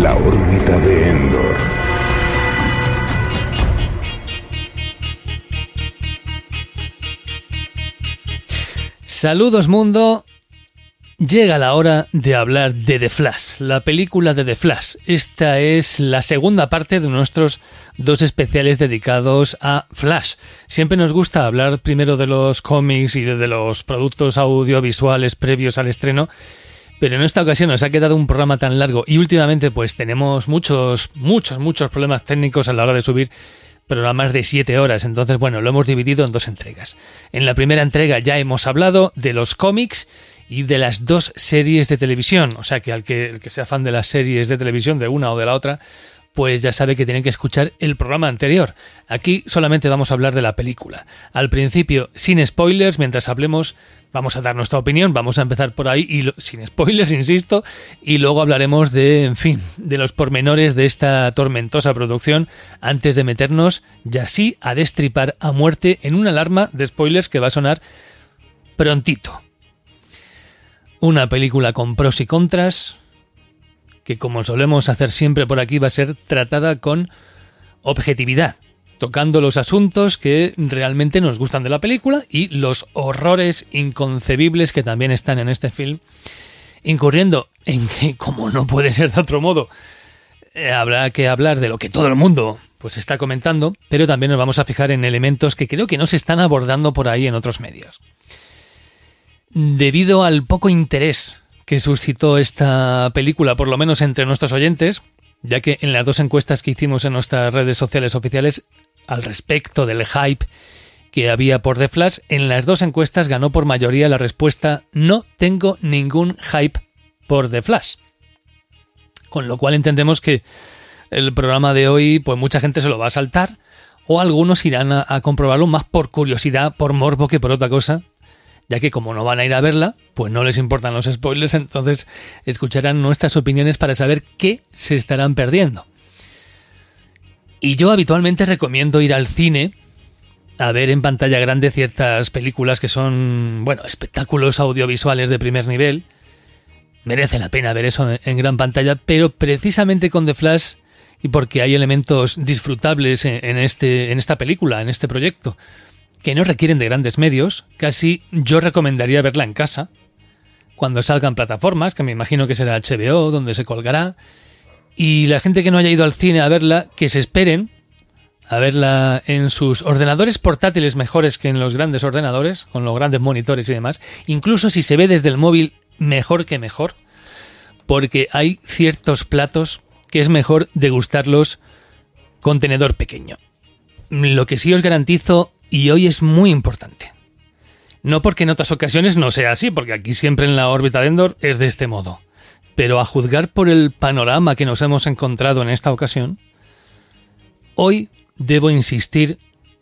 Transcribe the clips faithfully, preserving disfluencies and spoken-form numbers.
La órbita de Endor. Saludos mundo, llega la hora de hablar de The Flash, la película de The Flash. Esta es la segunda parte de nuestros dos especiales dedicados a Flash. Siempre nos gusta hablar primero de los cómics y de los productos audiovisuales previos al estreno, pero en esta ocasión nos ha quedado un programa tan largo y últimamente pues tenemos muchos, muchos, muchos problemas técnicos a la hora de subir programas de siete horas, entonces bueno, lo hemos dividido en dos entregas. En la primera entrega ya hemos hablado de los cómics y de las dos series de televisión, o sea que al que, el que sea fan de las series de televisión de una o de la otra, pues ya sabe que tiene que escuchar el programa anterior. Aquí solamente vamos a hablar de la película. Al principio, sin spoilers, mientras hablemos, vamos a dar nuestra opinión, vamos a empezar por ahí, y lo, sin spoilers, insisto, y luego hablaremos de, en fin, de los pormenores de esta tormentosa producción, antes de meternos, ya sí, a destripar a muerte en una alarma de spoilers que va a sonar prontito. Una película con pros y contras, que como solemos hacer siempre por aquí va a ser tratada con objetividad, tocando los asuntos que realmente nos gustan de la película y los horrores inconcebibles que también están en este film, incurriendo en que, como no puede ser de otro modo, eh, habrá que hablar de lo que todo el mundo pues está comentando, pero también nos vamos a fijar en elementos que creo que no se están abordando por ahí en otros medios. Debido al poco interés que suscitó esta película, por lo menos entre nuestros oyentes, ya que en las dos encuestas que hicimos en nuestras redes sociales oficiales al respecto del hype que había por The Flash, en las dos encuestas ganó por mayoría la respuesta "no tengo ningún hype por The Flash", con lo cual entendemos que el programa de hoy pues mucha gente se lo va a saltar, o algunos irán a, a comprobarlo más por curiosidad, por morbo, que por otra cosa, ya que como no van a ir a verla, pues no les importan los spoilers, entonces escucharán nuestras opiniones para saber qué se estarán perdiendo. Y yo habitualmente recomiendo ir al cine a ver en pantalla grande ciertas películas que son, bueno, espectáculos audiovisuales de primer nivel. Merece la pena ver eso en gran pantalla, pero precisamente con The Flash, y porque hay elementos disfrutables en, este, en esta película, en este proyecto, que no requieren de grandes medios, casi yo recomendaría verla en casa, cuando salgan plataformas, que me imagino que será H B O, donde se colgará, y la gente que no haya ido al cine a verla, que se esperen a verla en sus ordenadores portátiles mejores que en los grandes ordenadores, con los grandes monitores y demás, incluso si se ve desde el móvil, mejor que mejor, porque hay ciertos platos que es mejor degustarlos con tenedor pequeño. Lo que sí os garantizo, y hoy es muy importante, no porque en otras ocasiones no sea así, porque aquí siempre en la órbita de Endor es de este modo, pero a juzgar por el panorama que nos hemos encontrado en esta ocasión, hoy debo insistir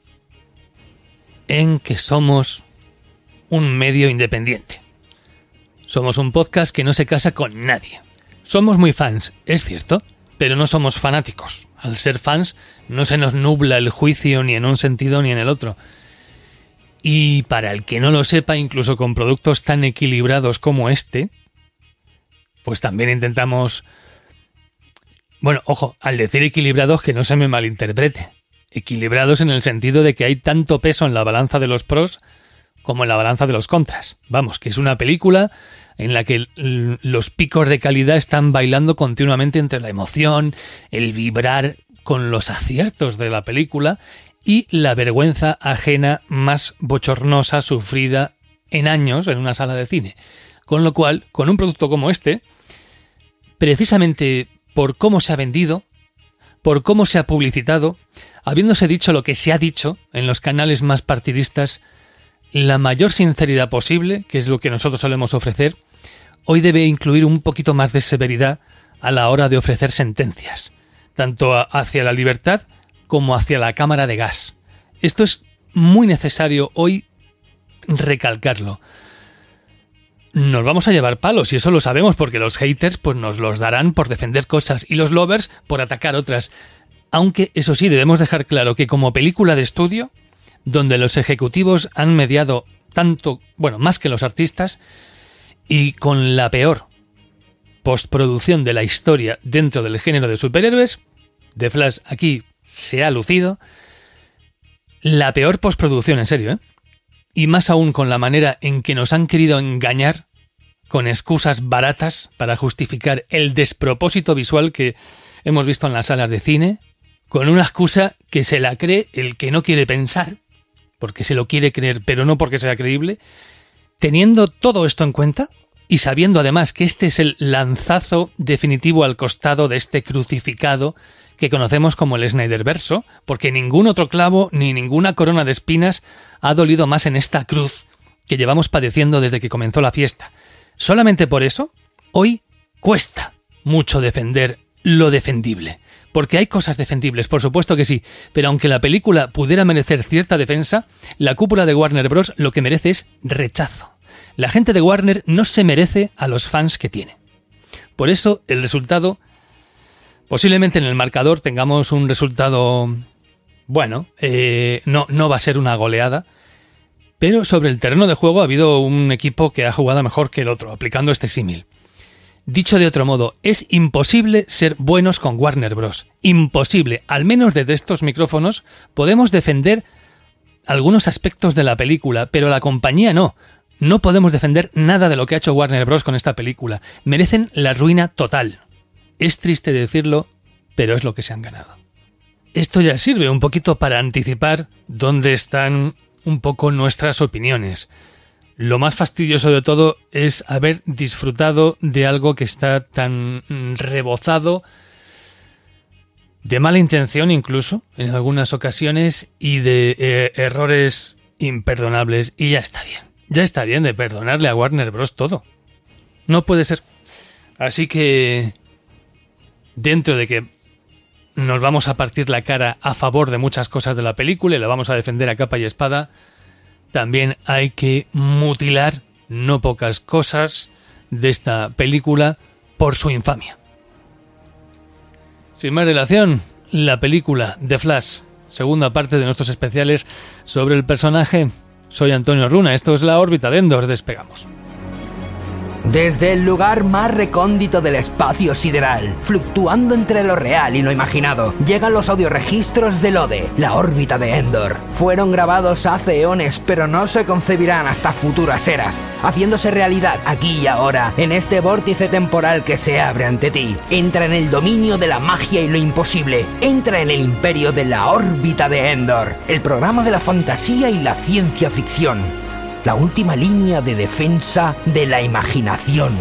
en que somos un medio independiente. Somos un podcast que no se casa con nadie. Somos muy fans, es cierto, pero no somos fanáticos. Al ser fans no se nos nubla el juicio ni en un sentido ni en el otro. Y para el que no lo sepa, incluso con productos tan equilibrados como este, pues también intentamos... Bueno, ojo, al decir equilibrados, que no se me malinterprete. Equilibrados en el sentido de que hay tanto peso en la balanza de los pros como en la balanza de los contras. Vamos, que es una película en la que los picos de calidad están bailando continuamente entre la emoción, el vibrar con los aciertos de la película y la vergüenza ajena más bochornosa sufrida en años en una sala de cine. Con lo cual, con un producto como este, precisamente por cómo se ha vendido, por cómo se ha publicitado, habiéndose dicho lo que se ha dicho en los canales más partidistas, la mayor sinceridad posible, que es lo que nosotros solemos ofrecer, hoy debe incluir un poquito más de severidad a la hora de ofrecer sentencias, tanto hacia la libertad como hacia la cámara de gas. Esto es muy necesario hoy recalcarlo. Nos vamos a llevar palos, y eso lo sabemos, porque los haters pues nos los darán por defender cosas y los lovers por atacar otras. Aunque, eso sí, debemos dejar claro que como película de estudio, donde los ejecutivos han mediado tanto, bueno, más que los artistas, y con la peor postproducción de la historia dentro del género de superhéroes. The Flash aquí se ha lucido. La peor postproducción, en serio, ¿eh? Y más aún con la manera en que nos han querido engañar con excusas baratas para justificar el despropósito visual que hemos visto en las salas de cine, con una excusa que se la cree el que no quiere pensar, porque se lo quiere creer, pero no porque sea creíble. Teniendo todo esto en cuenta, y sabiendo además que este es el lanzazo definitivo al costado de este crucificado que conocemos como el Snyderverso, porque ningún otro clavo ni ninguna corona de espinas ha dolido más en esta cruz que llevamos padeciendo desde que comenzó la fiesta. Solamente por eso, hoy cuesta mucho defender lo defendible. Porque hay cosas defendibles, por supuesto que sí, pero aunque la película pudiera merecer cierta defensa, la cúpula de Warner Bros. Lo que merece es rechazo. La gente de Warner no se merece a los fans que tiene. Por eso, el resultado, posiblemente en el marcador tengamos un resultado, bueno, eh, no, no va a ser una goleada, pero sobre el terreno de juego ha habido un equipo que ha jugado mejor que el otro, aplicando este símil. Dicho de otro modo, es imposible ser buenos con Warner Bros. Imposible. Al menos desde estos micrófonos podemos defender algunos aspectos de la película, pero la compañía no. No podemos defender nada de lo que ha hecho Warner Bros. Con esta película. Merecen la ruina total. Es triste decirlo, pero es lo que se han ganado. Esto ya sirve un poquito para anticipar dónde están un poco nuestras opiniones. Lo más fastidioso de todo es haber disfrutado de algo que está tan rebozado de mala intención incluso, en algunas ocasiones, y de eh, errores imperdonables. Y ya está bien. Ya está bien de perdonarle a Warner Bros. Todo. No puede ser. Así que, dentro de que nos vamos a partir la cara a favor de muchas cosas de la película y la vamos a defender a capa y espada, también hay que mutilar no pocas cosas de esta película por su infamia. Sin más relación, la película The Flash, segunda parte de nuestros especiales sobre el personaje. Soy Antonio Runa, esto es La órbita de Endor, despegamos. Desde el lugar más recóndito del espacio sideral, fluctuando entre lo real y lo imaginado, llegan los audioregistros del Ode, la órbita de Endor. Fueron grabados hace eones, pero no se concebirán hasta futuras eras, haciéndose realidad aquí y ahora, en este vórtice temporal que se abre ante ti. Entra en el dominio de la magia y lo imposible. Entra en el imperio de la órbita de Endor, el programa de la fantasía y la ciencia ficción. La última línea de defensa de la imaginación.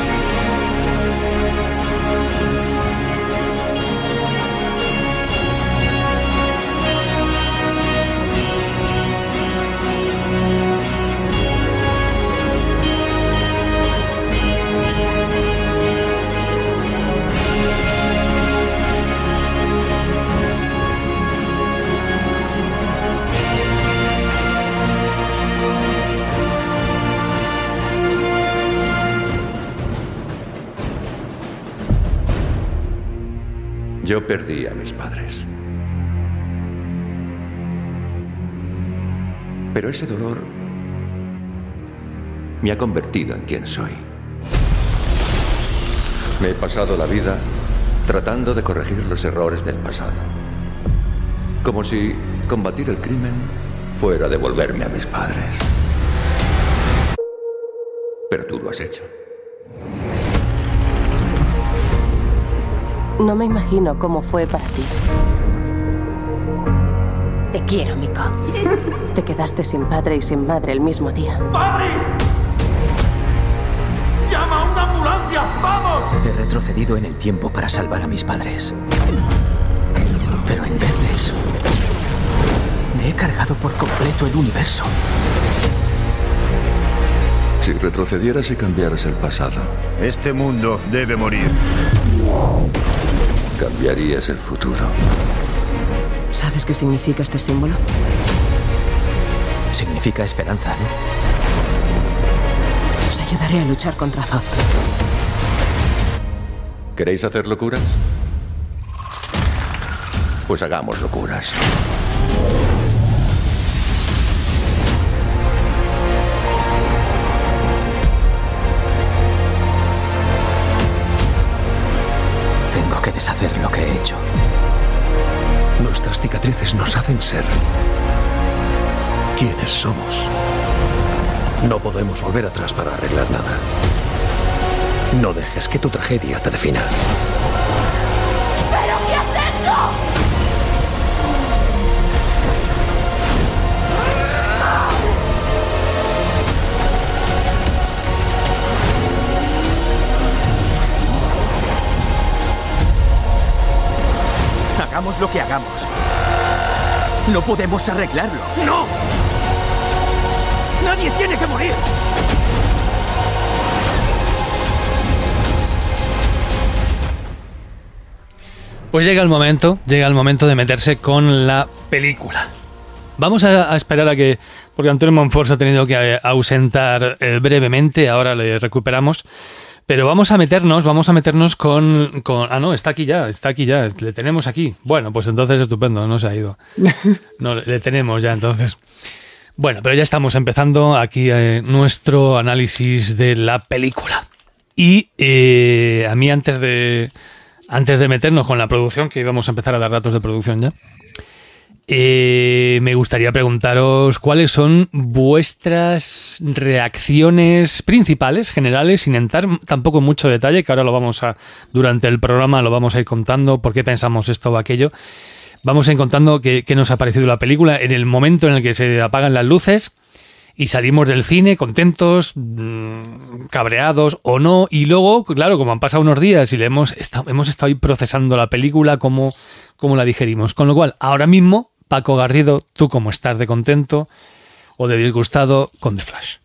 Yo perdí a mis padres. Pero ese dolor me ha convertido en quien soy. Me he pasado la vida tratando de corregir los errores del pasado. Como si combatir el crimen fuera devolverme a mis padres. Pero tú lo has hecho. No me imagino cómo fue para ti. Te quiero, Miko. Te quedaste sin padre y sin madre el mismo día. ¡Padre! ¡Llama a una ambulancia! ¡Vamos! He retrocedido en el tiempo para salvar a mis padres. Pero en vez de eso, me he cargado por completo el universo. Si retrocedieras y cambiaras el pasado, Este mundo debe morir. cambiarías el futuro. ¿Sabes qué significa este símbolo? Significa esperanza, ¿no? Os ayudaré a luchar contra Zod. ¿Queréis hacer locuras? Pues hagamos locuras. deshacer lo que he hecho. Nuestras cicatrices nos hacen ser quienes somos. No podemos volver atrás para arreglar nada. No dejes que tu tragedia te defina. ¿Pero qué has hecho? Hagamos lo que hagamos. No podemos arreglarlo. ¡No! ¡Nadie tiene que morir! Pues llega el momento, llega el momento de meterse con la película. Vamos a, a esperar a que, porque Antonio Monfort se ha tenido que ausentar eh, brevemente, ahora le recuperamos, pero vamos a meternos, vamos a meternos con, con... Ah, no, está aquí ya, está aquí ya, le tenemos aquí. Bueno, pues entonces estupendo, no se ha ido. No, le tenemos ya entonces. Bueno, pero ya estamos empezando aquí eh, nuestro análisis de la película. Y eh, a mí antes de... Antes de meternos con la producción, que íbamos a empezar a dar datos de producción ya, eh, me gustaría preguntaros cuáles son vuestras reacciones principales, generales, sin entrar tampoco en mucho detalle, que ahora lo vamos a, durante el programa lo vamos a ir contando, por qué pensamos esto o aquello. Vamos a ir contando qué, qué nos ha parecido la película en el momento en el que se apagan las luces y salimos del cine contentos, mmm, cabreados o no, y luego, claro, como han pasado unos días y le hemos estado, hemos estado ahí procesando la película, cómo, cómo la digerimos. Con lo cual, ahora mismo, Paco Garrido, ¿tú cómo estás de contento o de disgustado con The Flash?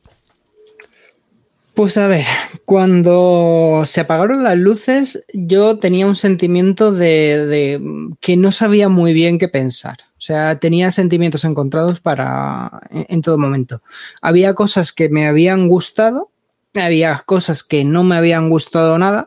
Pues a ver, cuando se apagaron las luces, yo tenía un sentimiento de, de que no sabía muy bien qué pensar. O sea, tenía sentimientos encontrados para en, en todo momento. Había cosas que me habían gustado, había cosas que no me habían gustado nada.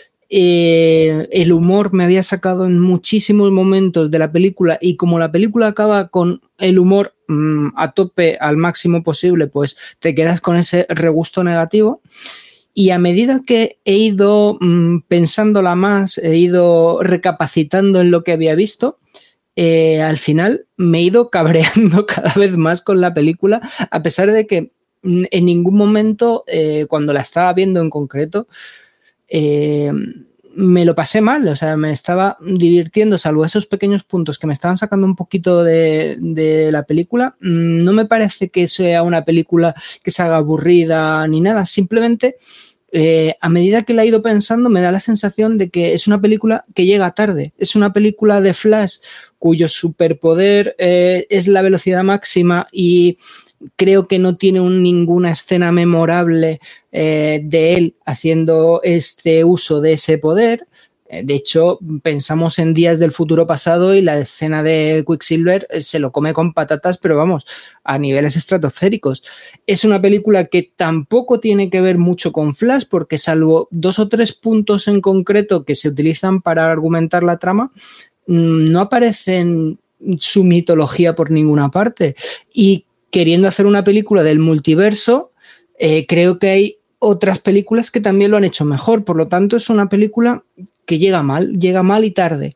Eh, el humor me había sacado en muchísimos momentos de la película y como la película acaba con el humor mmm, a tope al máximo posible, pues te quedas con ese regusto negativo. Y a medida que he ido mmm, pensándola más, he ido recapacitando en lo que había visto, Eh, al final me he ido cabreando cada vez más con la película, a pesar de que en ningún momento, eh, cuando la estaba viendo en concreto, eh, me lo pasé mal, o sea, me estaba divirtiendo, salvo esos pequeños puntos que me estaban sacando un poquito de, de la película. No me parece que sea una película que se haga aburrida ni nada, simplemente Eh, a medida que la he ido pensando me da la sensación de que es una película que llega tarde, es una película de Flash cuyo superpoder eh, es la velocidad máxima y creo que no tiene un, ninguna escena memorable eh, de él haciendo este uso de ese poder. De hecho, pensamos en Días del Futuro Pasado y la escena de Quicksilver se lo come con patatas, pero vamos, a niveles estratosféricos. Es una película que tampoco tiene que ver mucho con Flash, porque salvo dos o tres puntos en concreto que se utilizan para argumentar la trama, no aparece en su mitología por ninguna parte. Y queriendo hacer una película del multiverso, eh, creo que hay otras películas que también lo han hecho mejor, por lo tanto es una película que llega mal, llega mal y tarde.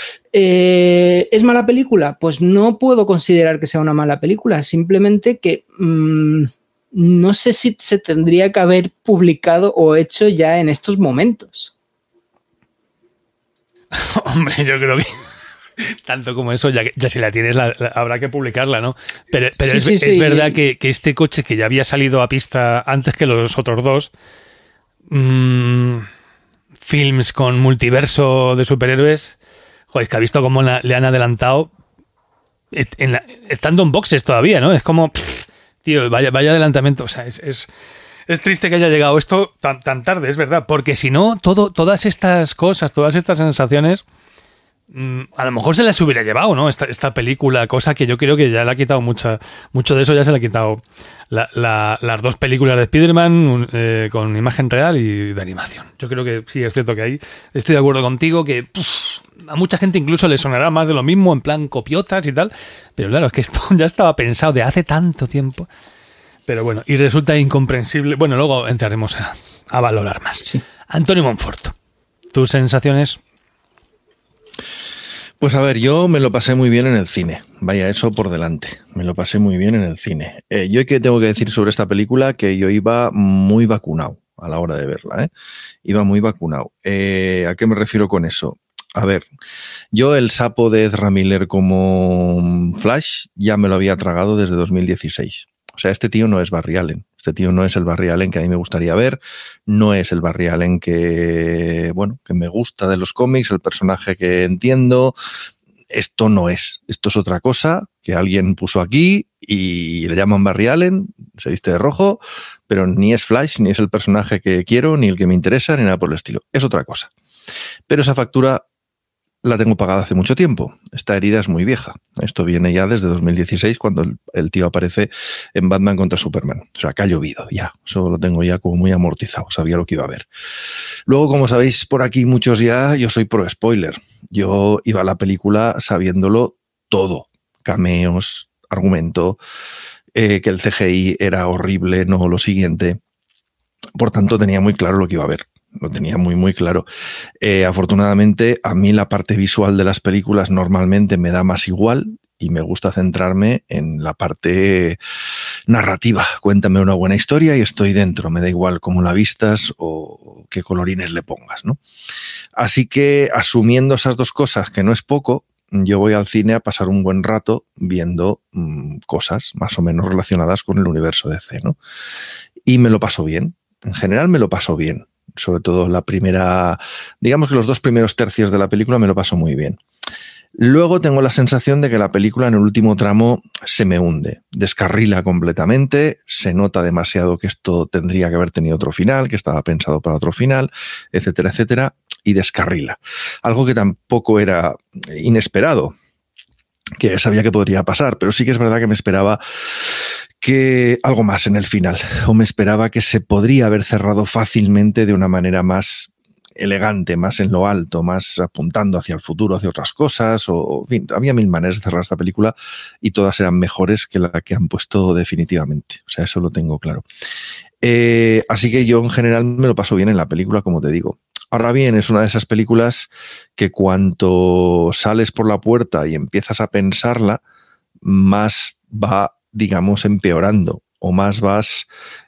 Eh, ¿Es mala película? Pues no puedo considerar que sea una mala película, simplemente que mmm, no sé si se tendría que haber publicado o hecho ya en estos momentos. Hombre, yo creo que tanto como eso, ya, ya si la tienes, la, la, habrá que publicarla, ¿no? Pero, pero sí, es, sí, es sí. verdad que, que este coche que ya había salido a pista antes que los otros dos, mmm, films con multiverso de superhéroes, joder, es que ha visto cómo la, le han adelantado en la, estando en boxes todavía, ¿no? Es como, pff, tío, vaya, vaya adelantamiento, o sea, es... es Es triste que haya llegado esto tan, tan tarde, es verdad, porque si no, todo, todas estas cosas, todas estas sensaciones, mmm, a lo mejor se las hubiera llevado, ¿no? Esta, esta película, cosa que yo creo que ya le ha quitado mucha, mucho de eso ya se le ha quitado la, la, las dos películas de Spider-Man eh, con imagen real y de animación. Yo creo que sí, es cierto que ahí estoy de acuerdo contigo, que puf, a mucha gente incluso le sonará más de lo mismo, en plan copiotas y tal, pero claro, es que esto ya estaba pensado de hace tanto tiempo. Pero bueno, y resulta incomprensible. Bueno, luego entraremos a, a valorar más. Sí. Antonio Monfort, ¿tus sensaciones? Pues a ver, yo me lo pasé muy bien en el cine. Vaya, eso por delante. Me lo pasé muy bien en el cine. Eh, yo que tengo que decir sobre esta película que yo iba muy vacunado a la hora de verla, ¿eh? Iba muy vacunado. Eh, ¿A qué me refiero con eso? A ver, yo el sapo de Ezra Miller como Flash ya me lo había tragado desde dos mil dieciséis. O sea, este tío no es Barry Allen. Este tío no es el Barry Allen que a mí me gustaría ver. No es el Barry Allen que, bueno, que me gusta de los cómics, el personaje que entiendo. Esto no es. Esto es otra cosa que alguien puso aquí y le llaman Barry Allen, se viste de rojo, pero ni es Flash, ni es el personaje que quiero, ni el que me interesa, ni nada por el estilo. Es otra cosa. Pero esa factura la tengo pagada hace mucho tiempo. Esta herida es muy vieja. Esto viene ya desde dos mil dieciséis, cuando el, el tío aparece en Batman contra Superman. O sea, que ha llovido ya. Eso lo tengo ya como muy amortizado. Sabía lo que iba a ver. Luego, como sabéis por aquí muchos ya, yo soy pro spoiler. Yo iba a la película sabiéndolo todo. Cameos, argumento, eh, que el C G I era horrible, no lo siguiente. Por tanto, tenía muy claro lo que iba a ver. Lo tenía muy, muy claro. Eh, afortunadamente, a mí la parte visual de las películas normalmente me da más igual y me gusta centrarme en la parte narrativa. Cuéntame una buena historia y estoy dentro. Me da igual cómo la vistas o qué colorines le pongas, ¿no? Así que, asumiendo esas dos cosas, que no es poco, yo voy al cine a pasar un buen rato viendo mmm, cosas más o menos relacionadas con el universo D C, ¿no? Y me lo paso bien. En general me lo paso bien. Sobre todo la primera, digamos que los dos primeros tercios de la película me lo paso muy bien. Luego tengo la sensación de que la película en el último tramo se me hunde, descarrila completamente, se nota demasiado que esto tendría que haber tenido otro final, que estaba pensado para otro final, etcétera, etcétera, y descarrila. Algo que tampoco era inesperado, que sabía que podría pasar, pero sí que es verdad que me esperaba que algo más en el final, o me esperaba que se podría haber cerrado fácilmente de una manera más elegante, más en lo alto, más apuntando hacia el futuro, hacia otras cosas, o en fin, había mil maneras de cerrar esta película y todas eran mejores que la que han puesto definitivamente, o sea, eso lo tengo claro. Eh, así que yo en general me lo paso bien en la película, como te digo. Ahora bien, es una de esas películas que cuando sales por la puerta y empiezas a pensarla, más va, digamos, empeorando, o más vas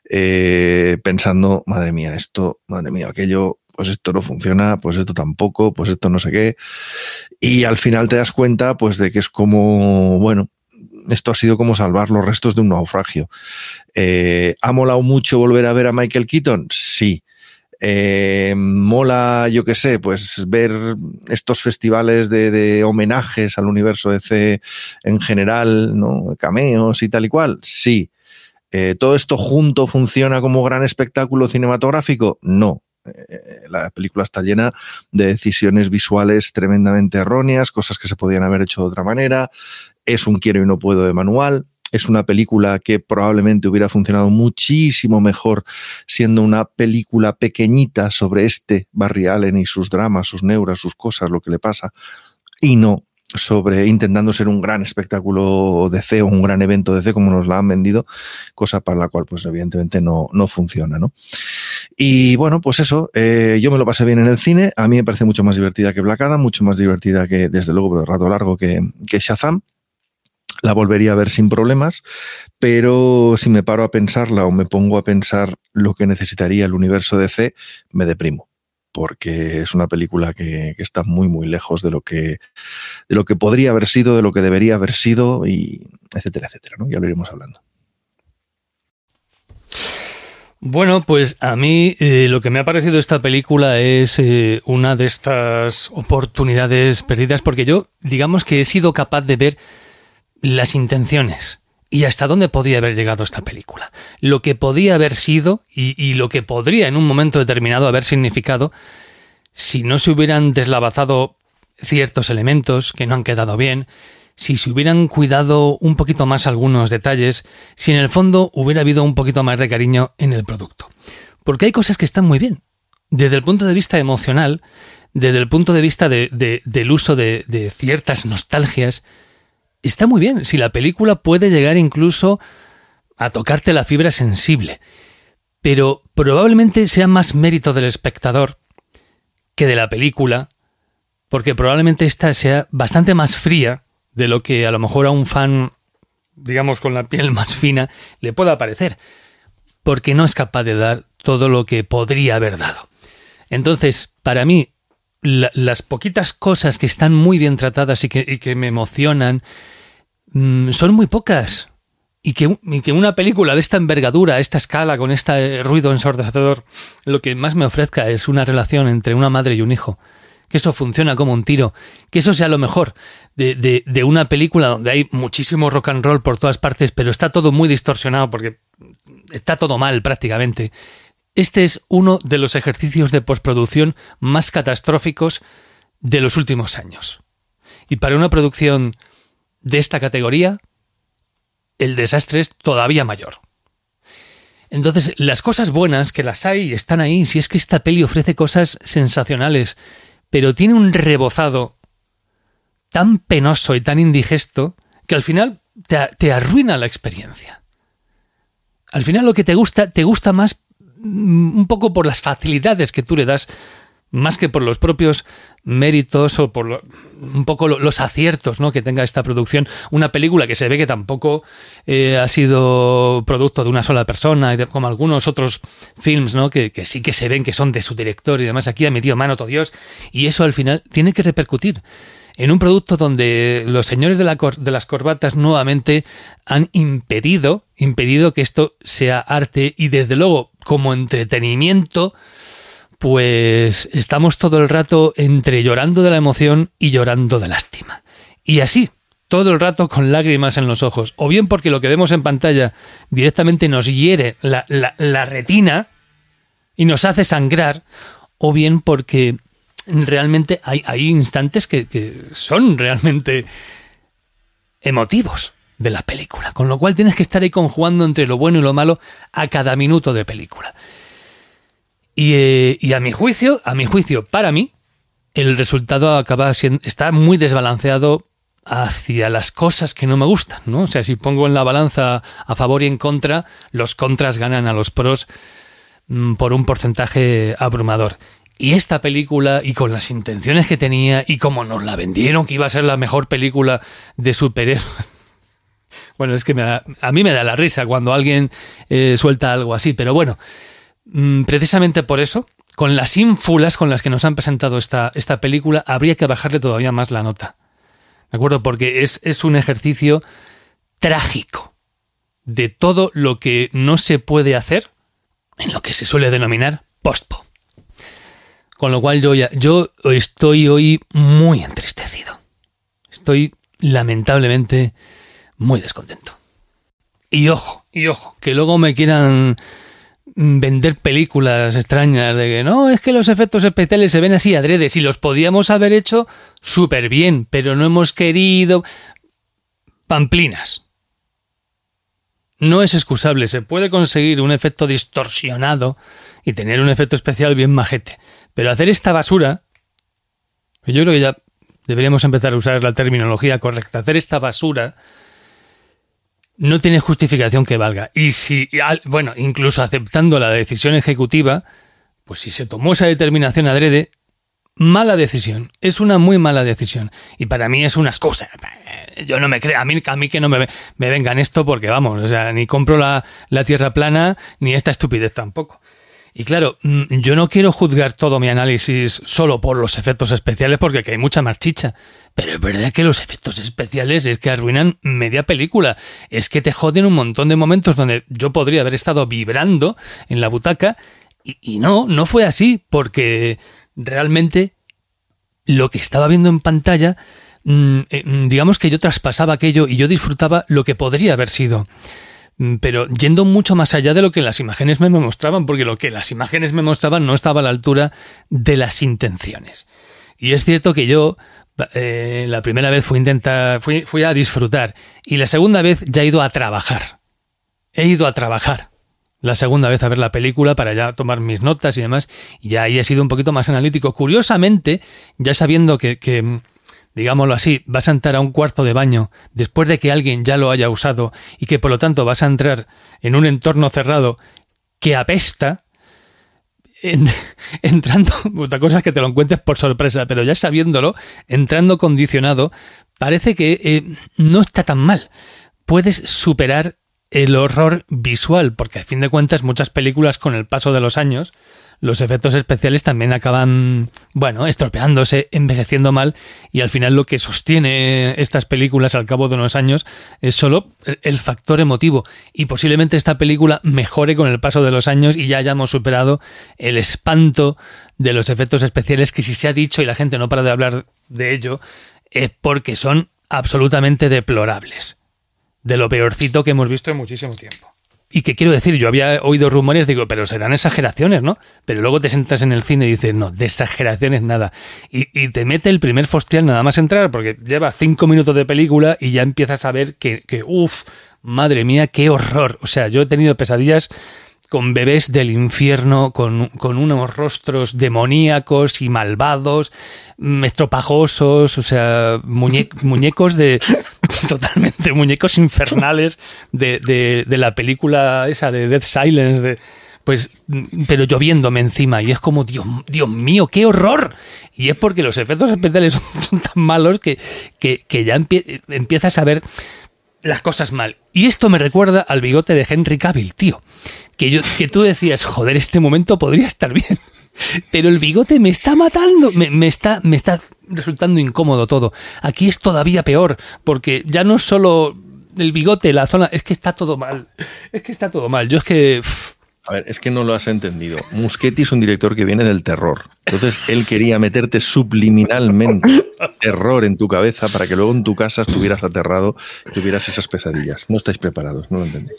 eh, pensando, madre mía, esto, madre mía, aquello, pues esto no funciona, pues esto tampoco, pues esto no sé qué. Y al final te das cuenta, pues, de que es como, bueno, esto ha sido como salvar los restos de un naufragio. Eh, ¿Ha molado mucho volver a ver a Michael Keaton? Sí. Eh, mola, yo qué sé, pues ver estos festivales de, de homenajes al universo D C en general, ¿no? Cameos y tal y cual. Sí. Eh, ¿Todo esto junto funciona como gran espectáculo cinematográfico? No. Eh, la película está llena de decisiones visuales tremendamente erróneas, cosas que se podían haber hecho de otra manera. Es un quiero y no puedo de manual. Es una película que probablemente hubiera funcionado muchísimo mejor siendo una película pequeñita sobre este Barry Allen y sus dramas, sus neuras, sus cosas, lo que le pasa, y no sobre intentando ser un gran espectáculo D C o un gran evento D C como nos la han vendido, cosa para la cual pues evidentemente no, no funciona, ¿no? Y bueno, pues eso, eh, yo me lo pasé bien en el cine, a mí me parece mucho más divertida que Black Adam, mucho más divertida que, desde luego, por el rato largo que, que Shazam. La volvería a ver sin problemas, pero si me paro a pensarla o me pongo a pensar lo que necesitaría el universo D C, me deprimo, porque es una película que, que está muy, muy lejos de lo que, de lo que podría haber sido, de lo que debería haber sido, y etcétera, etcétera, ¿no? Ya lo iremos hablando. Bueno, pues a mí eh, lo que me ha parecido esta película es eh, una de estas oportunidades perdidas, porque yo, digamos que he sido capaz de ver las intenciones y hasta dónde podía haber llegado esta película. Lo que podía haber sido y, y lo que podría en un momento determinado haber significado si no se hubieran deslavazado ciertos elementos que no han quedado bien, si se hubieran cuidado un poquito más algunos detalles, si en el fondo hubiera habido un poquito más de cariño en el producto. Porque hay cosas que están muy bien. Desde el punto de vista emocional, desde el punto de vista de, de, del uso de, de ciertas nostalgias, está muy bien. Si la película puede llegar incluso a tocarte la fibra sensible. Pero probablemente sea más mérito del espectador que de la película, porque probablemente esta sea bastante más fría de lo que a lo mejor a un fan, digamos, con la piel más fina, le pueda parecer, porque no es capaz de dar todo lo que podría haber dado. Entonces, para mí, la, las poquitas cosas que están muy bien tratadas y que, y que me emocionan mmm, son muy pocas. Y que, y que una película de esta envergadura, esta escala, con este ruido ensordecedor, lo que más me ofrezca es una relación entre una madre y un hijo. Que eso funciona como un tiro. Que eso sea lo mejor de, de, de una película donde hay muchísimo rock and roll por todas partes, pero está todo muy distorsionado porque está todo mal prácticamente. Este es uno de los ejercicios de postproducción más catastróficos de los últimos años. Y para una producción de esta categoría, el desastre es todavía mayor. Entonces, las cosas buenas, que las hay y están ahí, si es que esta peli ofrece cosas sensacionales, pero tiene un rebozado tan penoso y tan indigesto que al final te, te arruina la experiencia. Al final lo que te gusta, te gusta más un poco por las facilidades que tú le das, más que por los propios méritos o por lo, un poco lo, los aciertos, ¿no?, que tenga esta producción. Una película que se ve que tampoco eh, ha sido producto de una sola persona, y de, como algunos otros films, ¿no?, que, que sí que se ven que son de su director y demás. Aquí ha metido mano todo Dios, y eso al final tiene que repercutir en un producto donde los señores de, la, de las corbatas nuevamente han impedido, impedido que esto sea arte, y desde luego como entretenimiento, pues estamos todo el rato entre llorando de la emoción y llorando de lástima. Y así, todo el rato con lágrimas en los ojos. O bien porque lo que vemos en pantalla directamente nos hiere la, la, la retina y nos hace sangrar, o bien porque realmente hay, hay instantes que, que son realmente emotivos de la película. Con lo cual tienes que estar ahí conjugando entre lo bueno y lo malo a cada minuto de película. Y, eh, y a mi juicio, a mi juicio, para mí, el resultado acaba siendo, está muy desbalanceado hacia las cosas que no me gustan, ¿no? O sea, si pongo en la balanza a favor y en contra, los contras ganan a los pros mmm, por un porcentaje abrumador. Y esta película, y con las intenciones que tenía, y como nos la vendieron, que iba a ser la mejor película de superhéroes. Bueno, es que me da, a mí me da la risa cuando alguien eh, suelta algo así, pero bueno. Precisamente por eso, con las ínfulas con las que nos han presentado esta, esta película, habría que bajarle todavía más la nota. ¿De acuerdo? Porque es, es un ejercicio trágico de todo lo que no se puede hacer en lo que se suele denominar postpo. Con lo cual yo, ya, yo estoy hoy muy entristecido. Estoy lamentablemente muy descontento. Y ojo, y ojo, que luego me quieran vender películas extrañas de que no, es que los efectos especiales se ven así adrede, si los podíamos haber hecho súper bien, pero no hemos querido. Pamplinas. No es excusable, se puede conseguir un efecto distorsionado y tener un efecto especial bien majete, pero hacer esta basura, yo creo que ya deberíamos empezar a usar la terminología correcta, hacer esta basura no tiene justificación que valga. Y si, bueno, incluso aceptando la decisión ejecutiva, pues si se tomó esa determinación adrede, mala decisión. Es una muy mala decisión. Y para mí es una excusa. Yo no me creo, a mí, a mí que no me, me vengan esto porque, vamos, o sea, ni compro la, la tierra plana, ni esta estupidez tampoco. Y claro, yo no quiero juzgar todo mi análisis solo por los efectos especiales porque aquí hay mucha marchicha. Pero es verdad que los efectos especiales es que arruinan media película. Es que te joden un montón de momentos donde yo podría haber estado vibrando en la butaca y, y no, no fue así porque realmente lo que estaba viendo en pantalla, digamos que yo traspasaba aquello y yo disfrutaba lo que podría haber sido. Pero yendo mucho más allá de lo que las imágenes me mostraban, porque lo que las imágenes me mostraban no estaba a la altura de las intenciones. Y es cierto que yo eh, la primera vez fui a intentar, fui, fui a disfrutar, y la segunda vez ya he ido a trabajar. He ido a trabajar. La segunda vez a ver la película para ya tomar mis notas y demás, y ya ahí he sido un poquito más analítico. Curiosamente, ya sabiendo que, que digámoslo así, vas a entrar a un cuarto de baño después de que alguien ya lo haya usado y que por lo tanto vas a entrar en un entorno cerrado que apesta, en, entrando, otra cosa es que te lo encuentres por sorpresa, pero ya sabiéndolo, entrando condicionado, parece que eh, no está tan mal. Puedes superar el horror visual, porque a fin de cuentas muchas películas con el paso de los años, los efectos especiales también acaban, bueno, estropeándose, envejeciendo mal, y al final lo que sostiene estas películas al cabo de unos años es solo el factor emotivo, y posiblemente esta película mejore con el paso de los años y ya hayamos superado el espanto de los efectos especiales, que si se ha dicho y la gente no para de hablar de ello, es porque son absolutamente deplorables, de lo peorcito que hemos visto en muchísimo tiempo. Y que quiero decir, yo había oído rumores, digo, pero serán exageraciones, ¿no? Pero luego te sientas en el cine y dices, no, de exageraciones nada. Y, y te mete el primer fostial nada más entrar, porque lleva cinco minutos de película y ya empiezas a ver que, que uff, madre mía, qué horror. O sea, yo he tenido pesadillas con bebés del infierno, con, con unos rostros demoníacos y malvados, estropajosos, o sea, muñe, muñecos de... totalmente, muñecos infernales de, de, de la película esa de Dead Silence, de, pues, pero lloviéndome encima, y es como, Dios, Dios mío, qué horror. Y es porque los efectos especiales son, son tan malos que, que, que ya empie, empiezas a ver las cosas mal. Y esto me recuerda al bigote de Henry Cavill, tío. Que, yo, que tú decías, joder, este momento podría estar bien, pero el bigote me está matando, me, me, está, me está resultando incómodo todo. Aquí es todavía peor, porque ya no es solo el bigote, la zona, es que está todo mal, es que está todo mal. Yo es que... Uff. A ver, es que no lo has entendido. Muschietti es un director que viene del terror. Entonces, él quería meterte subliminalmente terror en tu cabeza para que luego en tu casa estuvieras aterrado y tuvieras esas pesadillas. No estáis preparados, no lo entendéis.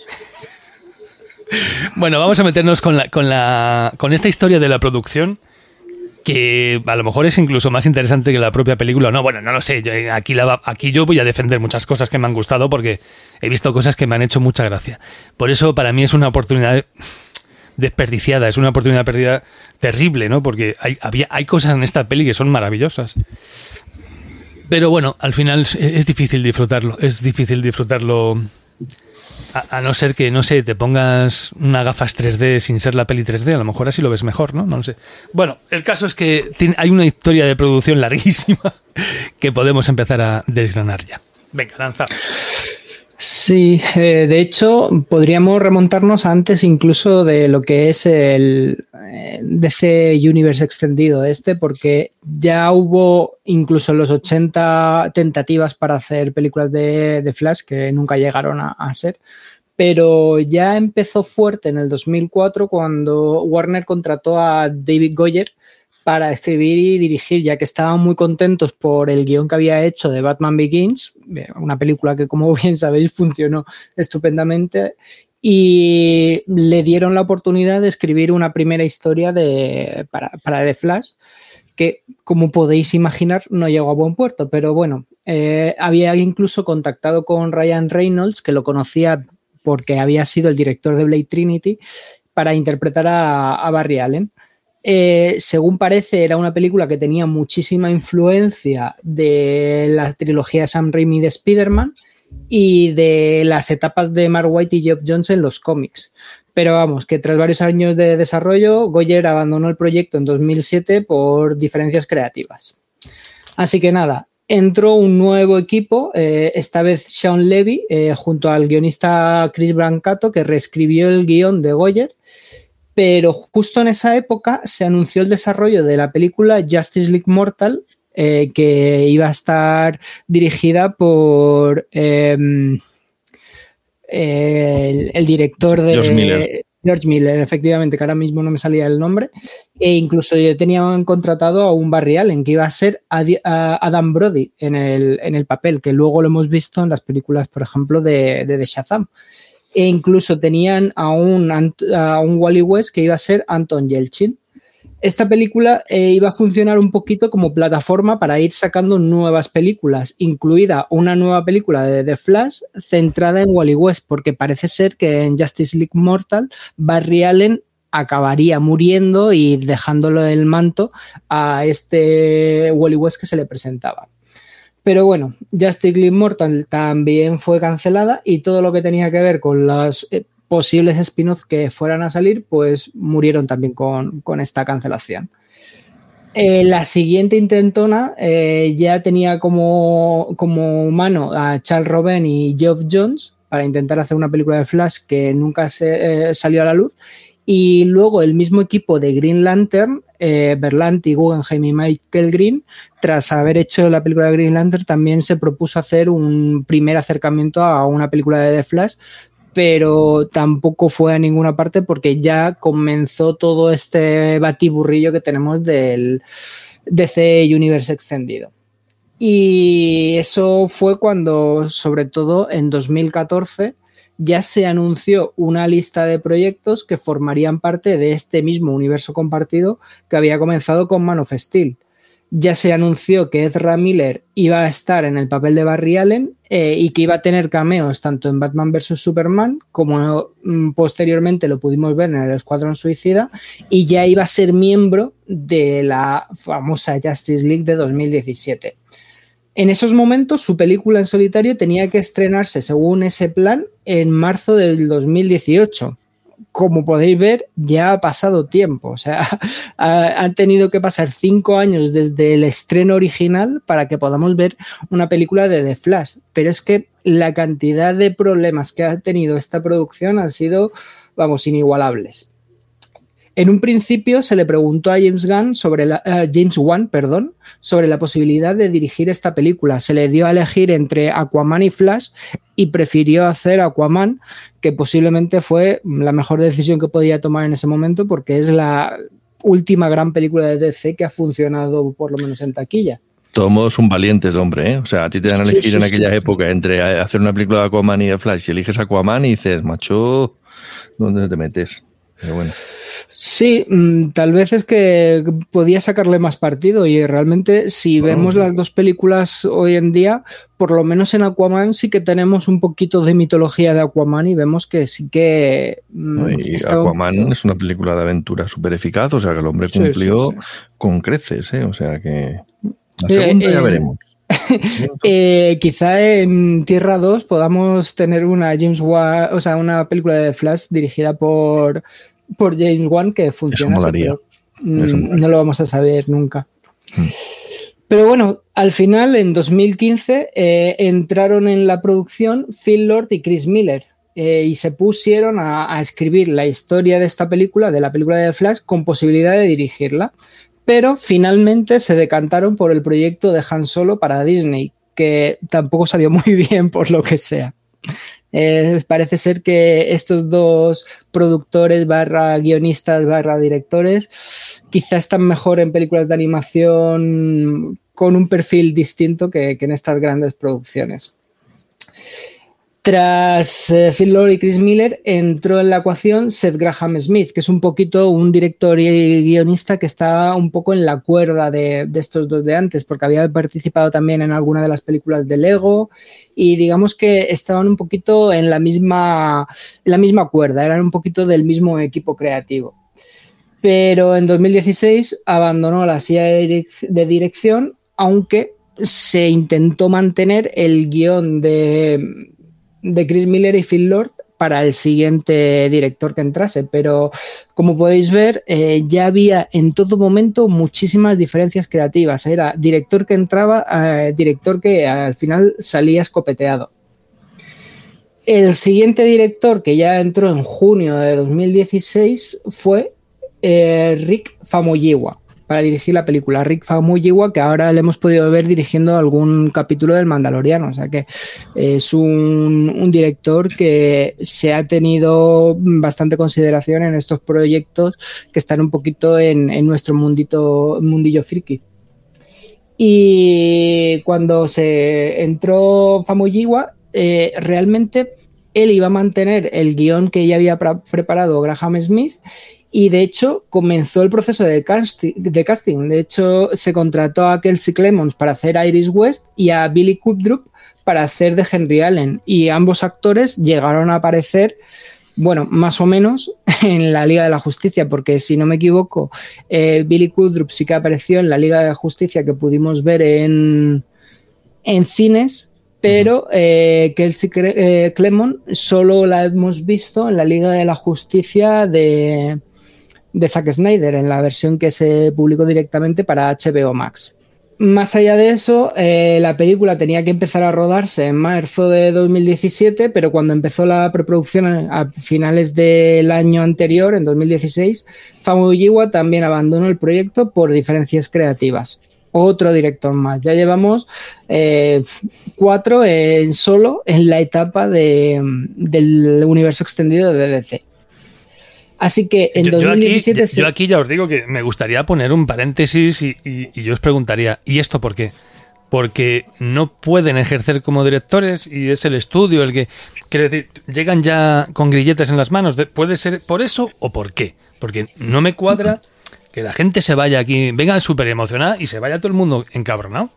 Bueno, vamos a meternos con la, con la, con esta historia de la producción, que a lo mejor es incluso más interesante que la propia película. No, bueno, no lo sé. Yo, aquí, la, aquí yo voy a defender muchas cosas que me han gustado porque he visto cosas que me han hecho mucha gracia. Por eso, para mí es una oportunidad desperdiciada, es una oportunidad perdida terrible, ¿no? Porque hay, había, hay cosas en esta peli que son maravillosas. Pero bueno, al final es, es difícil disfrutarlo, es difícil disfrutarlo... A, a no ser que, no sé, te pongas unas gafas tres D sin ser la peli tres D, a lo mejor así lo ves mejor, ¿no? No lo sé. Bueno, el caso es que tiene, hay una historia de producción larguísima que podemos empezar a desgranar ya. Venga, lanzamos. Sí, eh, de hecho, podríamos remontarnos antes incluso de lo que es el D C Universe extendido este, porque ya hubo incluso en los ochenta tentativas para hacer películas de, de Flash que nunca llegaron a, a ser, pero ya empezó fuerte en el dos mil cuatro cuando Warner contrató a David Goyer para escribir y dirigir, ya que estaban muy contentos por el guión que había hecho de Batman Begins, una película que, como bien sabéis, funcionó estupendamente, y le dieron la oportunidad de escribir una primera historia de, para, para The Flash, que, como podéis imaginar, no llegó a buen puerto, pero bueno, eh, había incluso contactado con Ryan Reynolds, que lo conocía porque había sido el director de Blade Trinity, para interpretar a, a Barry Allen. Eh, según parece, era una película que tenía muchísima influencia de la trilogía de Sam Raimi de Spider-Man y de las etapas de Mark Waid y Geoff Johns en los cómics. Pero vamos, que tras varios años de desarrollo, Goyer abandonó el proyecto en dos mil siete por diferencias creativas. Así que nada, entró un nuevo equipo, eh, esta vez Shawn Levy, eh, junto al guionista Chris Brancato, que reescribió el guión de Goyer. Pero justo en esa época se anunció el desarrollo de la película Justice League Mortal, eh, que iba a estar dirigida por eh, el, el director de... George Miller. George Miller, efectivamente, que ahora mismo no me salía el nombre. E incluso tenían contratado a un Barry Allen, que iba a ser Adam Brody en el, en el papel, que luego lo hemos visto en las películas, por ejemplo, de, de The Shazam. E incluso tenían a un, a un Wally West que iba a ser Anton Yelchin. Esta película eh, iba a funcionar un poquito como plataforma para ir sacando nuevas películas, incluida una nueva película de The Flash centrada en Wally West, porque parece ser que en Justice League Mortal Barry Allen acabaría muriendo y dejándolo el manto a este Wally West que se le presentaba. Pero bueno, Justice League Mortal también fue cancelada y todo lo que tenía que ver con las posibles spin-off que fueran a salir, pues murieron también con, con esta cancelación. Eh, la siguiente intentona eh, ya tenía como, como mano a Charles Robin y Geoff Johns para intentar hacer una película de Flash que nunca se, eh, salió a la luz. Y luego el mismo equipo de Green Lantern, eh, Berlanti, Guggenheim y Michael Green, tras haber hecho la película de Green Lantern, también se propuso hacer un primer acercamiento a una película de The Flash, pero tampoco fue a ninguna parte porque ya comenzó todo este batiburrillo que tenemos del D C Universe extendido. Y eso fue cuando, sobre todo en dos mil catorce, ya se anunció una lista de proyectos que formarían parte de este mismo universo compartido que había comenzado con Man of Steel. Ya se anunció que Ezra Miller iba a estar en el papel de Barry Allen eh, y que iba a tener cameos tanto en Batman versus Superman como mm, posteriormente lo pudimos ver en el Escuadrón Suicida, y ya iba a ser miembro de la famosa Justice League de dos mil diecisiete. En esos momentos, su película en solitario tenía que estrenarse, según ese plan, en marzo del dos mil dieciocho. Como podéis ver, ya ha pasado tiempo. O sea, han tenido que pasar cinco años desde el estreno original para que podamos ver una película de The Flash. Pero es que la cantidad de problemas que ha tenido esta producción han sido, vamos, inigualables. En un principio se le preguntó a James Gunn sobre la, uh, James Wan, perdón, sobre la posibilidad de dirigir esta película. Se le dio a elegir entre Aquaman y Flash y prefirió hacer Aquaman, que posiblemente fue la mejor decisión que podía tomar en ese momento porque es la última gran película de D C que ha funcionado por lo menos en taquilla. De todos modos, un valiente el hombre, ¿eh? O sea, a ti te dan a elegir sí, sí, en aquella sí, época sí. entre hacer una película de Aquaman y de Flash y eliges Aquaman y dices, macho, ¿dónde te metes? Pero bueno. Sí, tal vez es que podía sacarle más partido y realmente si bueno, vemos las dos películas hoy en día, por lo menos en Aquaman sí que tenemos un poquito de mitología de Aquaman y vemos que sí que... No, y Aquaman un... es una película de aventura súper eficaz, o sea que el hombre cumplió sí, sí, sí. con creces, ¿eh? O sea que la segunda eh, ya eh, veremos. eh, quizá en Tierra dos podamos tener una James Wan, o sea, una película de Flash dirigida por, por James Wan que funciona así, pero no lo vamos a saber nunca. Hmm. Pero bueno, al final en dos mil quince eh, entraron en la producción Phil Lord y Chris Miller eh, y se pusieron a, a escribir la historia de esta película, de la película de Flash, con posibilidad de dirigirla. Pero finalmente se decantaron por el proyecto de Han Solo para Disney, que tampoco salió muy bien por lo que sea. Eh, parece ser que estos dos productores barra guionistas barra directores quizás están mejor en películas de animación con un perfil distinto que, que en estas grandes producciones. Tras eh, Phil Lord y Chris Miller entró en la ecuación Seth Graham Smith, que es un poquito un director y guionista que está un poco en la cuerda de, de estos dos de antes, porque había participado también en alguna de las películas de Lego y digamos que estaban un poquito en la misma, en la misma cuerda, eran un poquito del mismo equipo creativo. Pero en dos mil dieciséis abandonó la silla de, direc- de dirección, aunque se intentó mantener el guión de... de Chris Miller y Phil Lord para el siguiente director que entrase, pero como podéis ver eh, ya había en todo momento muchísimas diferencias creativas, era director que entraba, eh, director que al final salía escopeteado. El siguiente director que ya entró en junio de dos mil dieciséis fue eh, Rick Famuyiwa para dirigir la película. Rick Famuyiwa, que ahora le hemos podido ver dirigiendo algún capítulo del Mandaloriano, o sea que es un, un director que se ha tenido bastante consideración en estos proyectos que están un poquito en, en nuestro mundito, mundillo friki. Y cuando se entró Famuyiwa, eh, realmente él iba a mantener el guión que ya había pre- preparado Graham Smith. Y de hecho comenzó el proceso de casting, de casting. De hecho se contrató a Kelsey Clemons para hacer Iris West y a Billy Crudup para hacer de Henry Allen. Y ambos actores llegaron a aparecer, bueno, más o menos en la Liga de la Justicia, porque si no me equivoco, eh, Billy Crudup sí que apareció en la Liga de la Justicia que pudimos ver en, en cines, pero eh, Kelsey eh, Clemons solo la hemos visto en la Liga de la Justicia de, de Zack Snyder, en la versión que se publicó directamente para H B O Max. Más allá de eso, eh, la película tenía que empezar a rodarse en marzo de dos mil diecisiete, pero cuando empezó la preproducción a finales del año anterior, en dos mil dieciséis, Famuyiwa también abandonó el proyecto por diferencias creativas. Otro director más. Ya llevamos eh, cuatro en solo en la etapa de, del universo extendido de D C. Así que en yo, dos mil diecisiete... Yo aquí, yo aquí ya os digo que me gustaría poner un paréntesis y, y, y yo os preguntaría, ¿y esto por qué? Porque no pueden ejercer como directores y es el estudio el que... Quiero decir, llegan ya con grilletes en las manos. ¿Puede ser por eso o por qué? Porque no me cuadra que la gente se vaya aquí, venga súper emocionada y se vaya todo el mundo encabronado.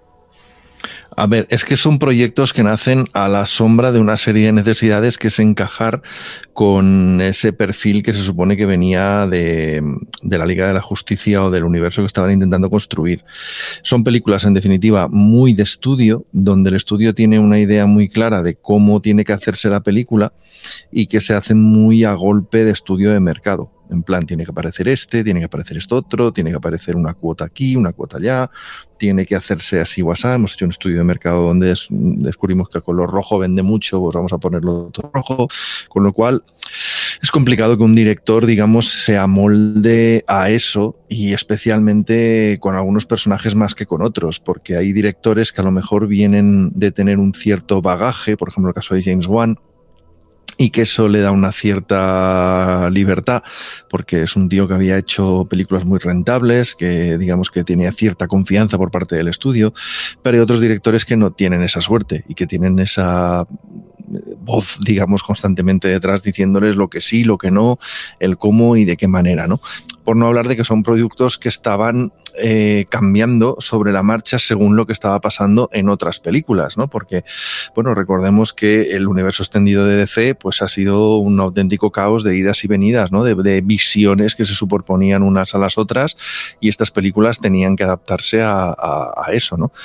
A ver, es que son proyectos que nacen a la sombra de una serie de necesidades que es encajar con ese perfil que se supone que venía de, de la Liga de la Justicia o del universo que estaban intentando construir. Son películas, en definitiva, muy de estudio, donde el estudio tiene una idea muy clara de cómo tiene que hacerse la película y que se hacen muy a golpe de estudio de mercado. En plan, tiene que aparecer este, tiene que aparecer esto otro, tiene que aparecer una cuota aquí, una cuota allá, tiene que hacerse así o así. Hemos hecho un estudio de mercado donde es, descubrimos que el color rojo vende mucho, pues vamos a ponerlo todo rojo, con lo cual es complicado que un director, digamos, se amolde a eso, y especialmente con algunos personajes más que con otros, porque hay directores que a lo mejor vienen de tener un cierto bagaje, por ejemplo el caso de James Wan, y que eso le da una cierta libertad, porque es un tío que había hecho películas muy rentables, que digamos que tenía cierta confianza por parte del estudio, pero hay otros directores que no tienen esa suerte y que tienen esa voz, digamos, constantemente detrás diciéndoles lo que sí, lo que no, el cómo y de qué manera, ¿no? Por no hablar de que son productos que estaban eh, cambiando sobre la marcha según lo que estaba pasando en otras películas, ¿no? Porque, bueno, recordemos que el universo extendido de D C pues ha sido un auténtico caos de idas y venidas, ¿no? De, de visiones que se superponían unas a las otras, y estas películas tenían que adaptarse a, a, a eso, ¿no?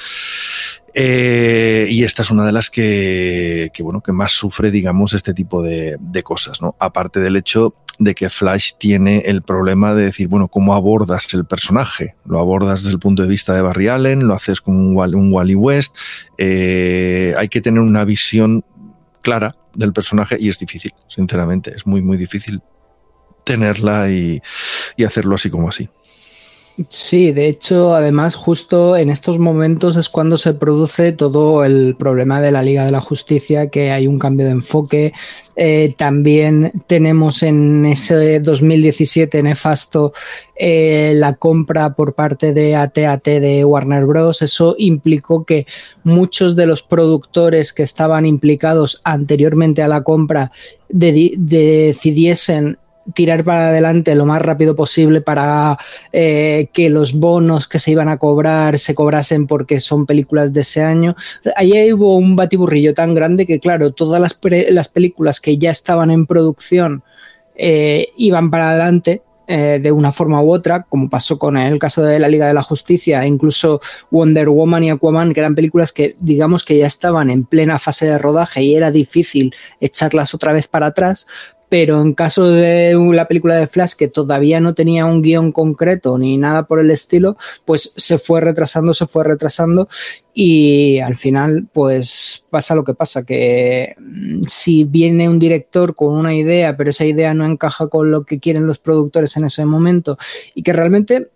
Eh, y esta es una de las que, que, bueno, que más sufre, digamos, este tipo de, de cosas, ¿no? Aparte del hecho de que Flash tiene el problema de decir, bueno, ¿cómo abordas el personaje? Lo abordas desde el punto de vista de Barry Allen, lo haces con un, un Wally West, eh, hay que tener una visión clara del personaje y es difícil, sinceramente, es muy, muy difícil tenerla y, y hacerlo así como así. Sí, de hecho, además, justo en estos momentos es cuando se produce todo el problema de la Liga de la Justicia, que hay un cambio de enfoque. Eh, también tenemos en ese dos mil diecisiete nefasto eh, la compra por parte de A T and T de Warner Bros. Eso implicó que muchos de los productores que estaban implicados anteriormente a la compra de- decidiesen tirar para adelante lo más rápido posible para eh, que los bonos que se iban a cobrar se cobrasen porque son películas de ese año. Ahí hubo un batiburrillo tan grande que, claro, todas las, pre- las películas que ya estaban en producción eh, iban para adelante eh, de una forma u otra, como pasó con el caso de la Liga de la Justicia, e incluso Wonder Woman y Aquaman, que eran películas que, digamos, que ya estaban en plena fase de rodaje y era difícil echarlas otra vez para atrás. Pero en caso de la película de Flash, que todavía no tenía un guión concreto ni nada por el estilo, pues se fue retrasando, se fue retrasando y al final pues pasa lo que pasa, que si viene un director con una idea, pero esa idea no encaja con lo que quieren los productores en ese momento y que realmente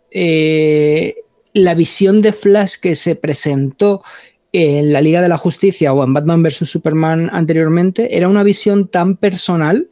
eh, la visión de Flash que se presentó en la Liga de la Justicia o en Batman versus Superman anteriormente era una visión tan personal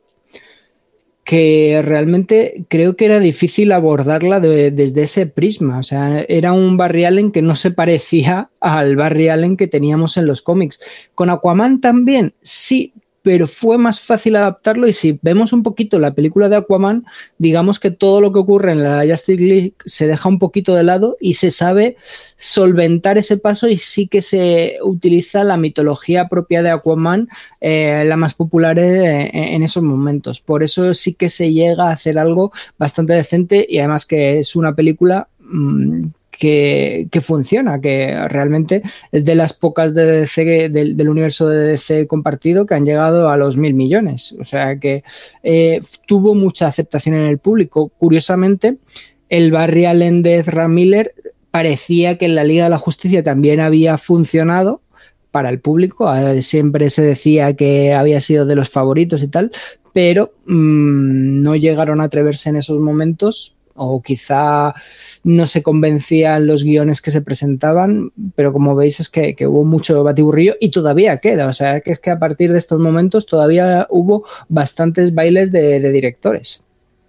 que realmente creo que era difícil abordarla de, desde ese prisma. O sea, era un Barry Allen que no se parecía al Barry Allen que teníamos en los cómics. Con Aquaman también, sí, pero fue más fácil adaptarlo, y si vemos un poquito la película de Aquaman, digamos que todo lo que ocurre en la Justice League se deja un poquito de lado y se sabe solventar ese paso, y sí que se utiliza la mitología propia de Aquaman, eh, la más popular eh, en esos momentos. Por eso sí que se llega a hacer algo bastante decente, y además que es una película mmm, que, que funciona, que realmente es de las pocas de D C, del, del universo de D C compartido que han llegado a los mil millones. O sea que eh, tuvo mucha aceptación en el público. Curiosamente, el Barry Allen de Ezra Miller parecía que en la Liga de la Justicia también había funcionado para el público. Siempre se decía que había sido de los favoritos y tal, pero mmm, no llegaron a atreverse en esos momentos, o quizá no se convencían los guiones que se presentaban, pero como veis es que, que hubo mucho batiburrillo y todavía queda. O sea, que es que a partir de estos momentos todavía hubo bastantes bailes de, de directores.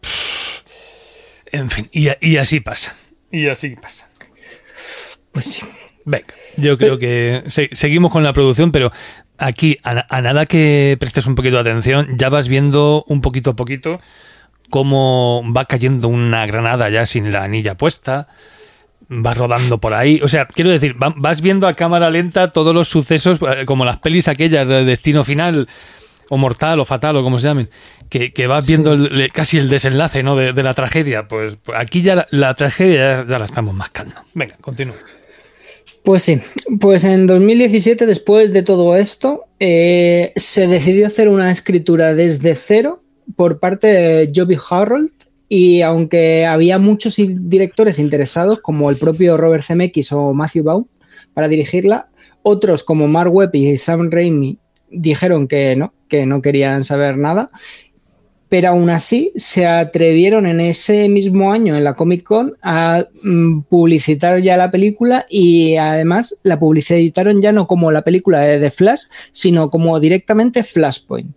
En fin, y, y así pasa. Y así pasa. Pues sí. Venga, yo creo que se, seguimos con la producción, pero aquí, a, a nada que prestes un poquito de atención, ya vas viendo un poquito a poquito cómo va cayendo una granada ya sin la anilla puesta, va rodando por ahí. O sea, quiero decir, va, vas viendo a cámara lenta todos los sucesos, como las pelis aquellas de Destino Final, o Mortal, o Fatal, o como se llamen, que, que vas viendo sí. el, casi el desenlace, ¿no?, de, de la tragedia. Pues, pues aquí ya la, la tragedia ya, ya la estamos mascando. Venga, continúa. Pues sí, pues en dos mil diecisiete, después de todo esto, eh, se decidió hacer una escritura desde cero por parte de Joby Harold, y aunque había muchos directores interesados, como el propio Robert Zemeckis o Matthew Vaughn, para dirigirla, otros como Mark Webb y Sam Raimi dijeron que no, que no querían saber nada. Pero aún así se atrevieron en ese mismo año en la Comic Con a mm, publicitar ya la película, y además la publicitaron ya no como la película de The Flash, sino como directamente Flashpoint.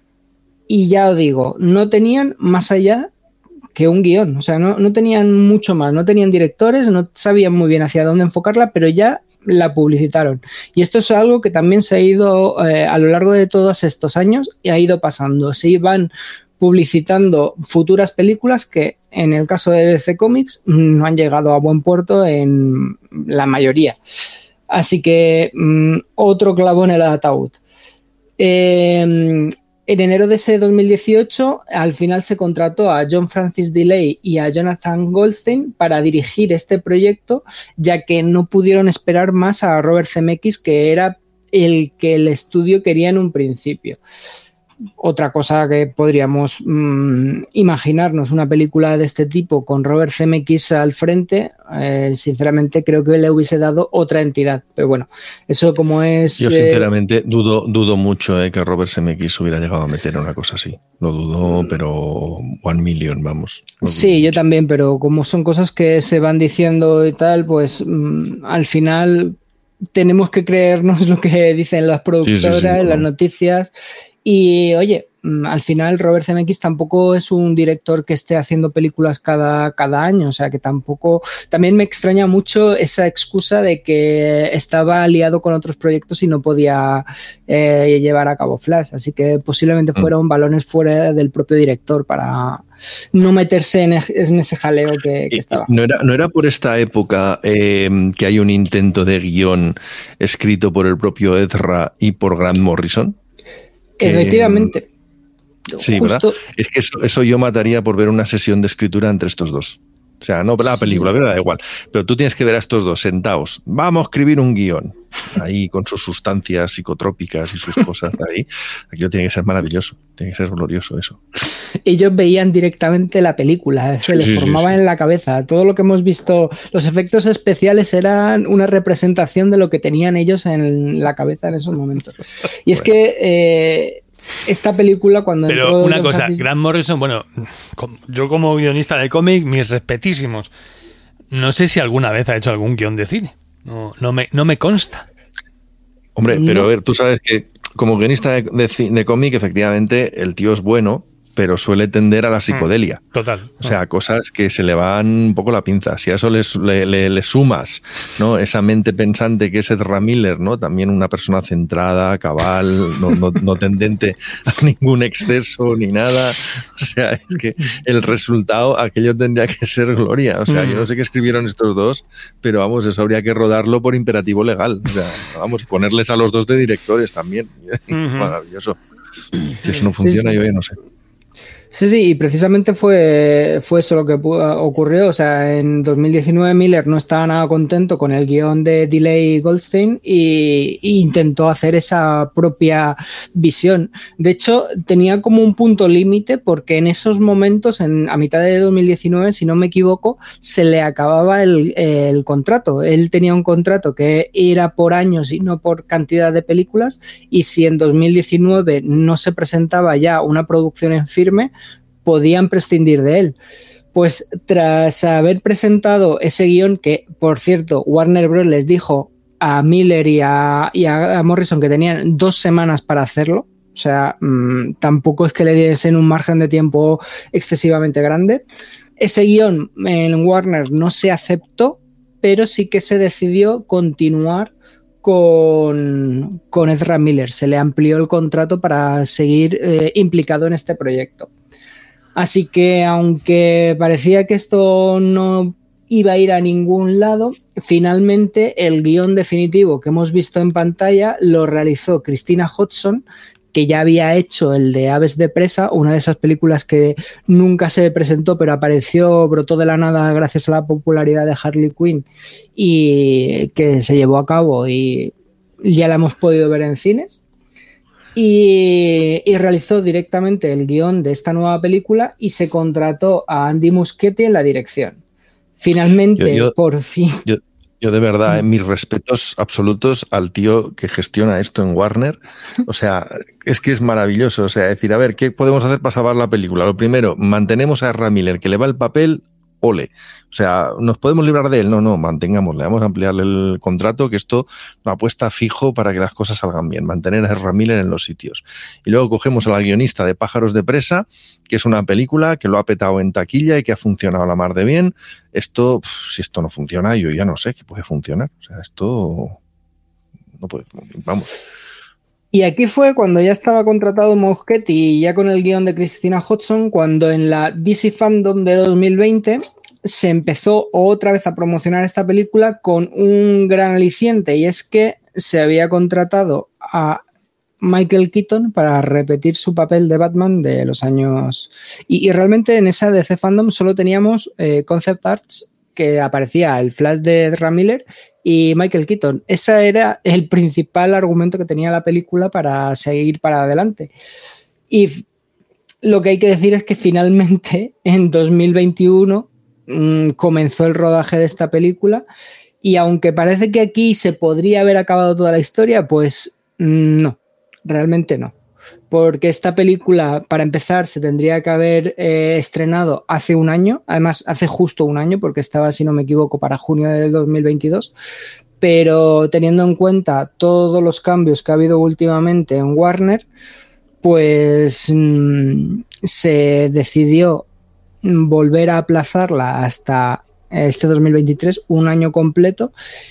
Y ya os digo, no tenían más allá que un guión, o sea, no, no tenían mucho más, no tenían directores, no sabían muy bien hacia dónde enfocarla, pero ya la publicitaron. Y esto es algo que también se ha ido eh, a lo largo de todos estos años y ha ido pasando. Se iban publicitando futuras películas que en el caso de D C Comics no han llegado a buen puerto en la mayoría. Así que mmm, otro clavo en el ataúd. Eh, en enero de ese dos mil dieciocho al final se contrató a John Francis Delay y a Jonathan Goldstein para dirigir este proyecto, ya que no pudieron esperar más a Robert Zemeckis, que era el que el estudio quería en un principio. Otra cosa que podríamos mmm, imaginarnos, una película de este tipo con Robert Zemeckis al frente, eh, sinceramente creo que le hubiese dado otra entidad, pero bueno, eso como es... Yo sinceramente eh, dudo, dudo mucho eh, que Robert Zemeckis hubiera llegado a meter una cosa así, lo dudo, pero one million, vamos. Sí, yo mucho. También, pero como son cosas que se van diciendo y tal, pues mmm, al final tenemos que creernos lo que dicen las productoras, sí, sí, sí, las no. noticias. Y oye, al final Robert Zemeckis tampoco es un director que esté haciendo películas cada, cada año, o sea que tampoco... También me extraña mucho esa excusa de que estaba liado con otros proyectos y no podía eh, llevar a cabo Flash, así que posiblemente fueron balones fuera del propio director para no meterse en, en ese jaleo que, que estaba. ¿No era, no era por esta época eh, que hay un intento de guión escrito por el propio Ezra y por Grant Morrison? Que, efectivamente. Sí, justo. ¿Verdad? Es que eso, eso yo mataría por ver una sesión de escritura entre estos dos. O sea, no la película, pero da igual. Pero tú tienes que ver a estos dos sentados. Vamos a escribir un guión. Ahí con sus sustancias psicotrópicas y sus cosas ahí. Aquello tiene que ser maravilloso. Tiene que ser glorioso eso. Ellos veían directamente la película. Se sí, les sí, formaba sí, sí. en la cabeza. Todo lo que hemos visto, los efectos especiales eran una representación de lo que tenían ellos en la cabeza en esos momentos. Y es bueno. que... Eh, esta película cuando pero entró una cosa, Francis... Grant Morrison, bueno, yo como guionista de cómic, mis respetísimos, no sé si alguna vez ha hecho algún guión de cine, no, no, me, no me consta. Hombre, pero no. A ver, tú sabes que como guionista de, de, de cómic efectivamente el tío es bueno, pero suele tender a la psicodelia. Mm, total. O sea, cosas que se le van un poco la pinza. Si a eso le, le, le, le sumas, ¿no?, esa mente pensante que es Ezra Miller, ¿no?, también una persona centrada, cabal, no, no, no tendente a ningún exceso ni nada. O sea, es que el resultado, aquello tendría que ser gloria. O sea, mm. yo no sé qué escribieron estos dos, pero vamos, eso habría que rodarlo por imperativo legal. O sea, vamos, ponerles a los dos de directores también. Mm-hmm. Maravilloso. Si eso no funciona, sí, sí. yo ya no sé. Sí, sí, y precisamente fue, fue eso lo que ocurrió. O sea, en dos mil diecinueve Miller no estaba nada contento con el guión de Delay Goldstein y, y intentó hacer esa propia visión. De hecho, tenía como un punto límite porque en esos momentos, en, a mitad de dos mil diecinueve, si no me equivoco, se le acababa el, el contrato. Él tenía un contrato que era por años y no por cantidad de películas, y si en dos mil diecinueve no se presentaba ya una producción en firme, podían prescindir de él. Pues tras haber presentado ese guión, que por cierto Warner Bros. Les dijo a Miller y a, y a Morrison que tenían dos semanas para hacerlo, o sea, mmm, tampoco es que le diesen un margen de tiempo excesivamente grande. Ese guión en Warner no se aceptó, pero sí que se decidió continuar con, con Ezra Miller. Se le amplió el contrato para seguir eh, implicado en este proyecto. Así que, aunque parecía que esto no iba a ir a ningún lado, finalmente el guión definitivo que hemos visto en pantalla lo realizó Christina Hodson, que ya había hecho el de Aves de presa, una de esas películas que nunca se presentó, pero apareció, brotó de la nada gracias a la popularidad de Harley Quinn y que se llevó a cabo y ya la hemos podido ver en cines. Y, y realizó directamente el guión de esta nueva película y se contrató a Andy Muschietti en la dirección. Finalmente, yo, yo, por fin... Yo, yo de verdad, en mis respetos absolutos al tío que gestiona esto en Warner. O sea, es que es maravilloso. O sea, decir, a ver, ¿qué podemos hacer para salvar la película? Lo primero, mantenemos a Ezra Miller, que le va el papel... Ole. O sea, ¿nos podemos librar de él? No, no, mantengámosle, vamos a ampliarle el contrato, que esto no apuesta fijo para que las cosas salgan bien, mantener a Ezra Miller en los sitios. Y luego cogemos a la guionista de Pájaros de presa, que es una película que lo ha petado en taquilla y que ha funcionado a la mar de bien. Esto, pff, si esto no funciona, yo ya no sé qué puede funcionar. O sea, esto no puede, vamos... Y aquí fue cuando ya estaba contratado Muschietti y ya con el guión de Christina Hodson, cuando en la D C Fandom de dos mil veinte se empezó otra vez a promocionar esta película con un gran aliciente, y es que se había contratado a Michael Keaton para repetir su papel de Batman de los años... Y, y realmente en esa D C Fandom solo teníamos eh, concept arts que aparecía el Flash de Ezra Miller y Michael Keaton. Ese era el principal argumento que tenía la película para seguir para adelante. Y lo que hay que decir es que finalmente en dos mil veintiuno mmm, comenzó el rodaje de esta película, y aunque parece que aquí se podría haber acabado toda la historia, pues mmm, no, realmente no. Porque esta película, para empezar, se tendría que haber eh, estrenado hace un año, además hace justo un año, porque estaba, si no me equivoco, para junio del dos mil veintidós, pero teniendo en cuenta todos los cambios que ha habido últimamente en Warner, pues mmm, se decidió volver a aplazarla hasta este dos mil veintitrés, un año completo,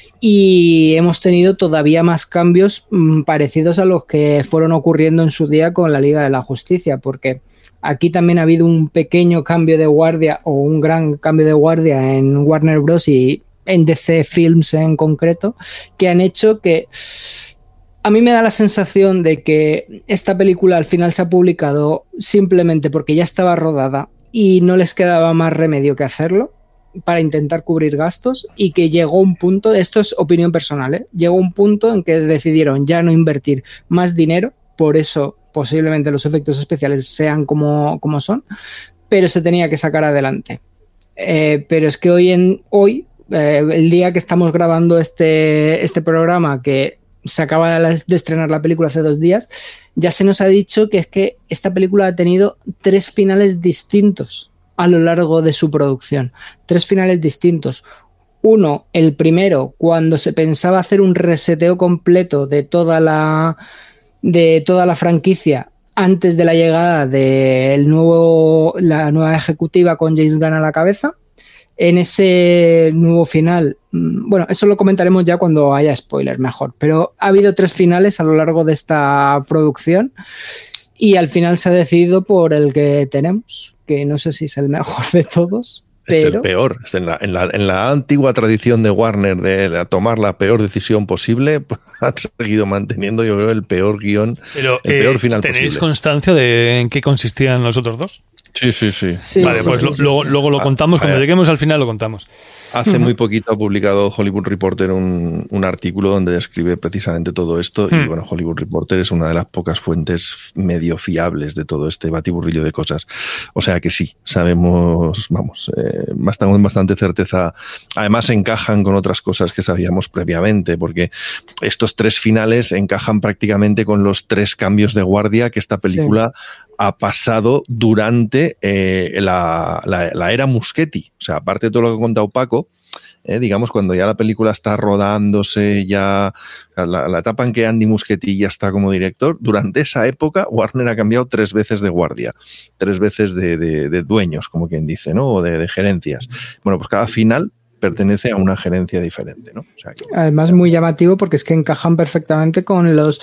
y hemos tenido todavía más cambios mmm, parecidos a los que fueron ocurriendo en su día con la Liga de la Justicia, porque aquí también ha habido un pequeño cambio de guardia o un gran cambio de guardia en Warner Bros. Y en D C Films en concreto, que han hecho que a mí me da la sensación de que esta película al final se ha publicado simplemente porque ya estaba rodada y no les quedaba más remedio que hacerlo para intentar cubrir gastos, y que llegó un punto, esto es opinión personal, ¿eh? llegó un punto en que decidieron ya no invertir más dinero, por eso posiblemente los efectos especiales sean como, como son, pero se tenía que sacar adelante. Eh, pero es que hoy, en, hoy eh, el día que estamos grabando este, este programa, que se acaba de estrenar la película hace dos días, ya se nos ha dicho que es que esta película ha tenido tres finales distintos a lo largo de su producción. Tres finales distintos. Uno, el primero, cuando se pensaba hacer un reseteo completo de toda la, de toda la franquicia antes de la llegada de el nuevo, la nueva ejecutiva con James Gunn a la cabeza. En ese nuevo final, bueno, eso lo comentaremos ya cuando haya spoiler mejor, pero ha habido tres finales a lo largo de esta producción y al final se ha decidido por el que tenemos, que no sé si es el mejor de todos, pero... Es el peor. En la, en, la, en la antigua tradición de Warner de tomar la peor decisión posible, han seguido manteniendo, yo creo, el peor guión, pero, el eh, peor final ¿tenéis posible. constancia de en qué consistían los otros dos? Sí, sí, sí. Sí, vale, sí, pues sí, lo- sí, luego, sí. luego lo contamos, cuando Ah, lleguemos al final lo contamos. Hace muy poquito ha publicado Hollywood Reporter un, un artículo donde describe precisamente todo esto y Hmm. bueno, Hollywood Reporter es una de las pocas fuentes medio fiables de todo este batiburrillo de cosas. O sea que sí, sabemos, vamos, eh, estamos en bastante certeza. Además encajan con otras cosas que sabíamos previamente, porque estos tres finales encajan prácticamente con los tres cambios de guardia que esta película ha pasado durante eh, la, la, la era Muschietti. O sea, aparte de todo lo que ha contado Paco, eh, digamos, cuando ya la película está rodándose, ya la, la etapa en que Andy Muschietti ya está como director, durante esa época Warner ha cambiado tres veces de guardia, tres veces de, de, de dueños, como quien dice, ¿no? O de, de gerencias. Bueno, pues cada final pertenece a una gerencia diferente, ¿no? O sea, que, Además, muy llamativo porque es que encajan perfectamente con los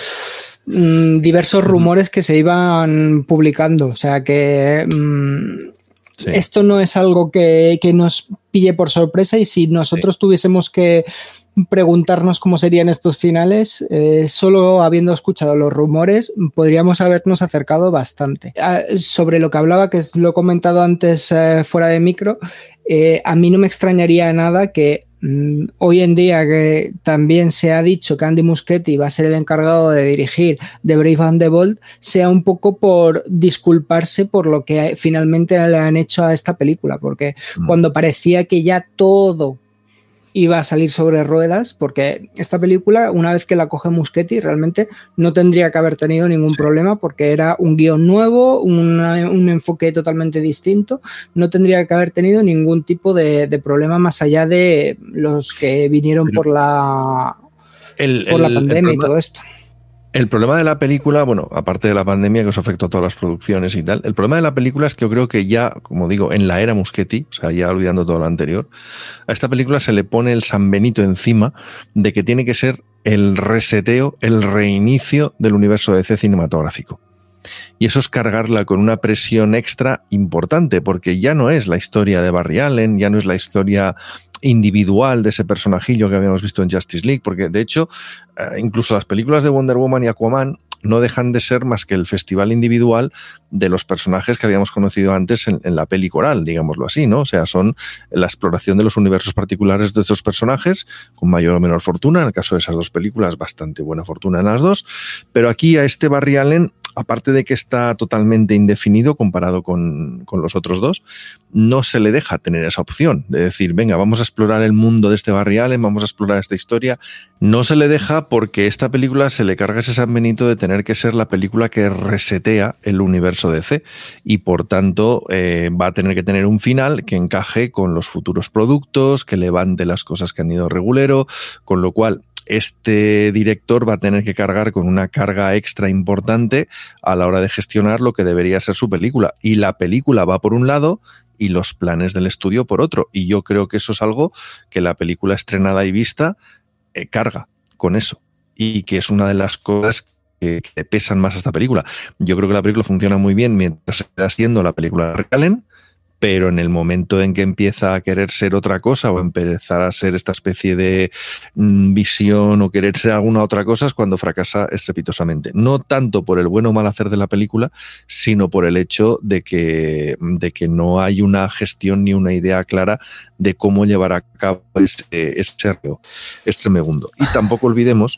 mmm, diversos rumores que se iban publicando. O sea que mmm, sí. esto no es algo que, que nos pille por sorpresa, y si nosotros sí. tuviésemos que preguntarnos cómo serían estos finales, eh, solo habiendo escuchado los rumores podríamos habernos acercado bastante. Ah, sobre lo que hablaba, que lo he comentado antes eh, fuera de micro, eh, a mí no me extrañaría nada que mm, hoy en día, que también se ha dicho que Andy Muschietti va a ser el encargado de dirigir The Brave and the Bold, sea un poco por disculparse por lo que finalmente le han hecho a esta película, porque mm. cuando parecía que ya todo iba a salir sobre ruedas, porque esta película, una vez que la coge Muschietti, realmente no tendría que haber tenido ningún sí. problema, porque era un guión nuevo, una, un enfoque totalmente distinto, no tendría que haber tenido ningún tipo de, de problema más allá de los que vinieron Pero por la, el, por el, la pandemia problema, y todo esto. El problema de la película, bueno, aparte de la pandemia que os afectó a todas las producciones y tal, el problema de la película es que yo creo que ya, como digo, en la era Muschietti, o sea, ya olvidando todo lo anterior, a esta película se le pone el San Benito encima de que tiene que ser el reseteo, el reinicio del universo D C cinematográfico. Y eso es cargarla con una presión extra importante, porque ya no es la historia de Barry Allen, ya no es la historia individual de ese personajillo que habíamos visto en Justice League, porque de hecho incluso las películas de Wonder Woman y Aquaman no dejan de ser más que el festival individual de los personajes que habíamos conocido antes en, en la peli coral, digámoslo así, ¿no? O sea, son la exploración de los universos particulares de estos personajes, con mayor o menor fortuna, en el caso de esas dos películas, bastante buena fortuna en las dos, pero aquí a este Barry Allen, aparte de que está totalmente indefinido comparado con, con los otros dos, no se le deja tener esa opción de decir, venga, vamos a explorar el mundo de este Barry Allen, vamos a explorar esta historia. No se le deja porque esta película se le carga ese San Benito de tener que ser la película que resetea el universo D C y por tanto eh, va a tener que tener un final que encaje con los futuros productos, que levante las cosas que han ido regulero, con lo cual este director va a tener que cargar con una carga extra importante a la hora de gestionar lo que debería ser su película. Y la película va por un lado y los planes del estudio por otro. Y yo creo que eso es algo que la película estrenada y vista eh, carga con eso. Y que es una de las cosas que, que pesan más a esta película. Yo creo que la película funciona muy bien mientras está siendo la película de Barry Allen, pero en el momento en que empieza a querer ser otra cosa o empezar a ser esta especie de mm, visión o querer ser alguna otra cosa es cuando fracasa estrepitosamente. No tanto por el bueno o mal hacer de la película, sino por el hecho de que, de que no hay una gestión ni una idea clara de cómo llevar a cabo ese, ese reo. Es tremebundo. Y tampoco olvidemos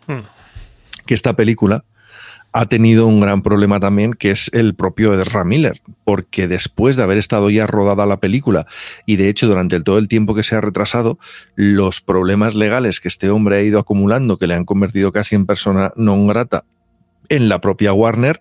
que esta película ha tenido un gran problema también, que es el propio Ezra Miller, porque después de haber estado ya rodada la película y de hecho durante el, todo el tiempo que se ha retrasado, los problemas legales que este hombre ha ido acumulando, que le han convertido casi en persona non grata en la propia Warner,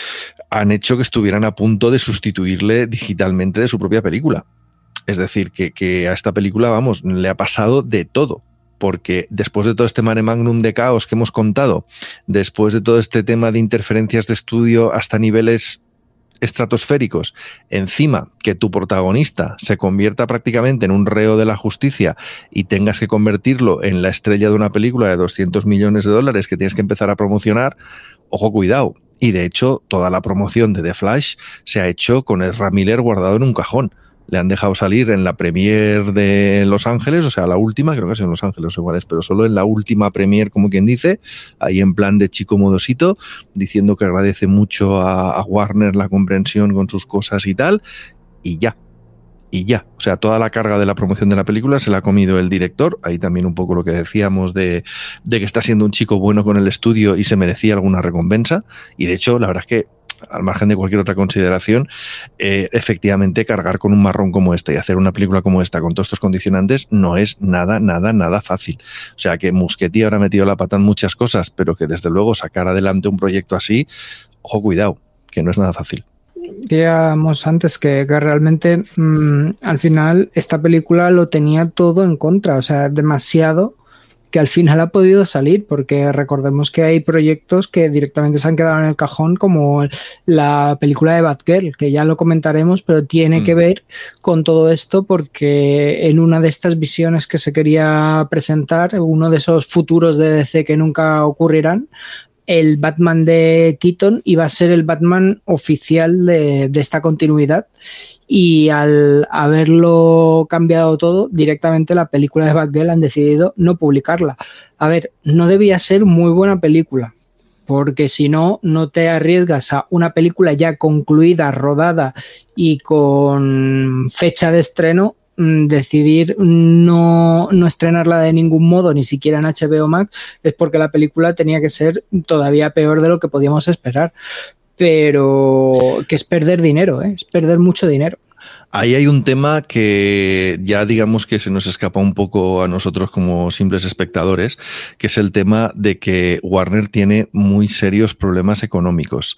han hecho que estuvieran a punto de sustituirle digitalmente de su propia película. Es decir, que, que a esta película, vamos, le ha pasado de todo. Porque después de todo este mare magnum de caos que hemos contado, después de todo este tema de interferencias de estudio hasta niveles estratosféricos, encima que tu protagonista se convierta prácticamente en un reo de la justicia y tengas que convertirlo en la estrella de una película de doscientos millones de dólares que tienes que empezar a promocionar, ojo, cuidado. Y de hecho, toda la promoción de The Flash se ha hecho con Ezra Miller guardado en un cajón. Le han dejado salir en la premier de Los Ángeles, o sea, la última, creo que es en Los Ángeles iguales, pero solo en la última premier, como quien dice, ahí en plan de chico modosito, diciendo que agradece mucho a, a Warner la comprensión con sus cosas y tal, y ya. Y ya, o sea, toda la carga de la promoción de la película se la ha comido el director, ahí también un poco lo que decíamos de, de que está siendo un chico bueno con el estudio y se merecía alguna recompensa, y de hecho, la verdad es que al margen de cualquier otra consideración, eh, efectivamente cargar con un marrón como este y hacer una película como esta con todos estos condicionantes no es nada, nada, nada fácil. O sea que Muschietti habrá metido la pata en muchas cosas, pero que desde luego sacar adelante un proyecto así, ojo, cuidado, que no es nada fácil. Decíamos antes que, que realmente mmm, al final esta película lo tenía todo en contra, o sea, demasiado, que al final ha podido salir, porque recordemos que hay proyectos que directamente se han quedado en el cajón, como la película de Batgirl, que ya lo comentaremos, pero tiene mm. que ver con todo esto, porque en una de estas visiones que se quería presentar, uno de esos futuros de D C que nunca ocurrirán, el Batman de Keaton iba a ser el Batman oficial de, de esta continuidad, y al haberlo cambiado todo, directamente la película de Batgirl han decidido no publicarla. A ver, no debía ser muy buena película, porque si no, no te arriesgas a una película ya concluida, rodada y con fecha de estreno, decidir no, no estrenarla de ningún modo, ni siquiera en H B O Max, es porque la película tenía que ser todavía peor de lo que podíamos esperar, pero que es perder dinero, ¿eh? Es perder mucho dinero. Ahí hay un tema que ya digamos que se nos escapa un poco a nosotros como simples espectadores, que es el tema de que Warner tiene muy serios problemas económicos,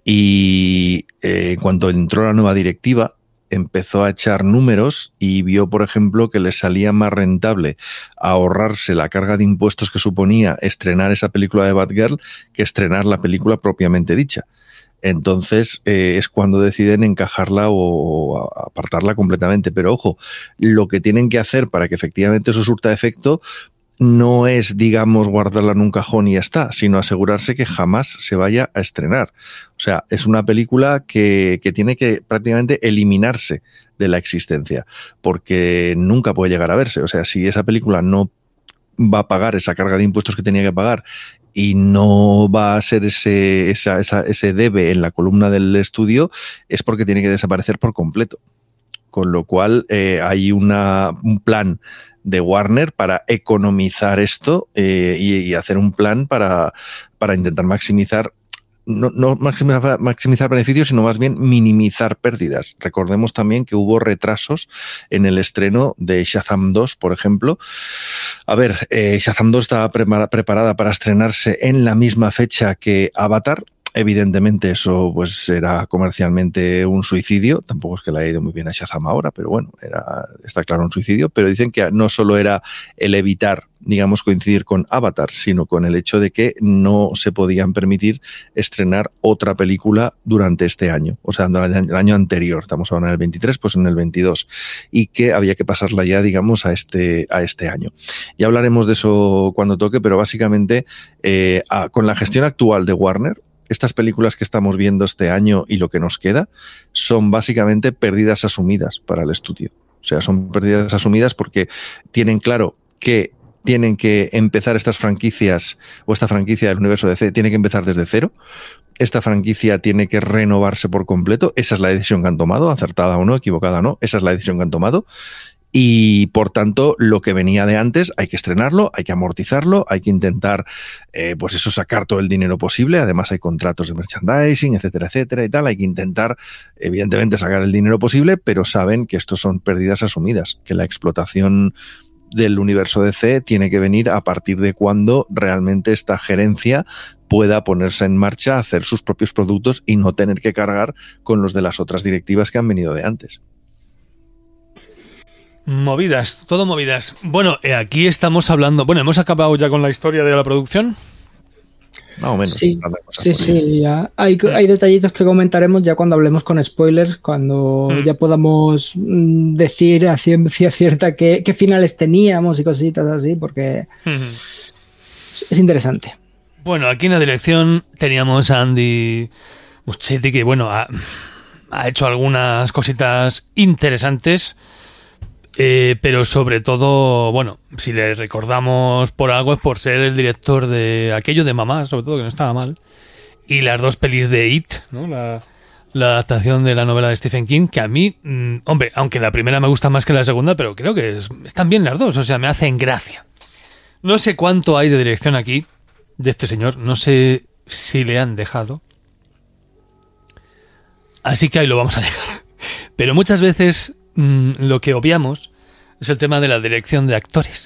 y eh, cuando entró la nueva directiva empezó a echar números y vio, por ejemplo, que le salía más rentable ahorrarse la carga de impuestos que suponía estrenar esa película de Batgirl que estrenar la película propiamente dicha. Entonces eh, es cuando deciden encajarla o, o apartarla completamente. Pero ojo, lo que tienen que hacer para que efectivamente eso surta efecto no es, digamos, guardarla en un cajón y ya está, sino asegurarse que jamás se vaya a estrenar. O sea, es una película que, que tiene que prácticamente eliminarse de la existencia, porque nunca puede llegar a verse. O sea, si esa película no va a pagar esa carga de impuestos que tenía que pagar y no va a ser ese, esa, esa, ese debe en la columna del estudio, es porque tiene que desaparecer por completo. Con lo cual eh, hay una, un plan de Warner para economizar esto eh, y, y hacer un plan para, para intentar maximizar, no, no maximizar, maximizar beneficios, sino más bien minimizar pérdidas. Recordemos también que hubo retrasos en el estreno de Shazam dos, por ejemplo. A ver, eh, Shazam dos estaba pre- preparada para estrenarse en la misma fecha que Avatar. Evidentemente eso pues era comercialmente un suicidio, tampoco es que le haya ido muy bien a Shazam ahora, pero bueno, era, está claro, un suicidio, pero dicen que no solo era el evitar, digamos, coincidir con Avatar, sino con el hecho de que no se podían permitir estrenar otra película durante este año, o sea, el año anterior, estamos ahora en el veintitrés, pues en el veintidós, y que había que pasarla ya, digamos, a este, a este año. Ya hablaremos de eso cuando toque, pero básicamente eh, a, con la gestión actual de Warner, estas películas que estamos viendo este año y lo que nos queda son básicamente pérdidas asumidas para el estudio. O sea, son pérdidas asumidas porque tienen claro que tienen que empezar estas franquicias, o esta franquicia del universo D C tiene que empezar desde cero. Esta franquicia tiene que renovarse por completo. Esa es la decisión que han tomado, acertada o no, equivocada o no. Esa es la decisión que han tomado. Y por tanto, lo que venía de antes hay que estrenarlo, hay que amortizarlo, hay que intentar, eh, pues eso, sacar todo el dinero posible. Además hay contratos de merchandising, etcétera, etcétera y tal. Hay que intentar, evidentemente, sacar el dinero posible, pero saben que esto son pérdidas asumidas, que la explotación del universo D C tiene que venir a partir de cuando realmente esta gerencia pueda ponerse en marcha a hacer sus propios productos y no tener que cargar con los de las otras directivas que han venido de antes. Movidas, todo movidas. Bueno, eh, aquí estamos hablando... Bueno, ¿hemos acabado ya con la historia de la producción? Más o menos. Sí, sí, sí, ya. Hay, hay detallitos que comentaremos ya cuando hablemos con spoilers, cuando mm. ya podamos decir a ciencia cierta qué, qué finales teníamos y cositas así, porque mm-hmm. es, es interesante. Bueno, aquí en la dirección teníamos a Andy Muschietti, que bueno, ha, ha hecho algunas cositas interesantes. Eh, pero sobre todo, bueno, si le recordamos por algo es por ser el director de aquello de Mamá, sobre todo, que no estaba mal, y las dos pelis de It, ¿no? La, la adaptación de la novela de Stephen King, que a mí, mmm, hombre, aunque la primera me gusta más que la segunda, pero creo que es, están bien las dos, o sea, me hacen gracia. No sé cuánto hay de dirección aquí, de este señor, no sé si le han dejado. Así que ahí lo vamos a dejar. Pero muchas veces mmm, lo que obviamos es el tema de la dirección de actores.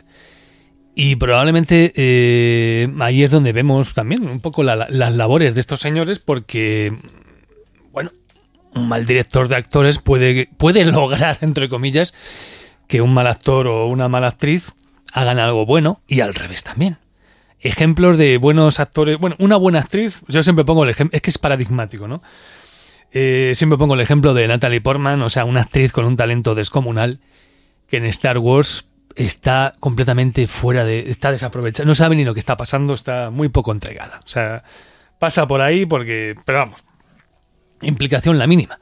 Y probablemente eh, ahí es donde vemos también un poco la, las labores de estos señores, porque, bueno, un mal director de actores puede, puede lograr, entre comillas, que un mal actor o una mala actriz hagan algo bueno, y al revés también. Ejemplos de buenos actores, bueno, una buena actriz, yo siempre pongo el ejemplo, es que es paradigmático, ¿no? Eh, siempre pongo el ejemplo de Natalie Portman, o sea, una actriz con un talento descomunal que en Star Wars está completamente fuera de... está desaprovechada, no sabe ni lo que está pasando, está muy poco entregada. O sea, pasa por ahí porque... pero vamos, implicación la mínima.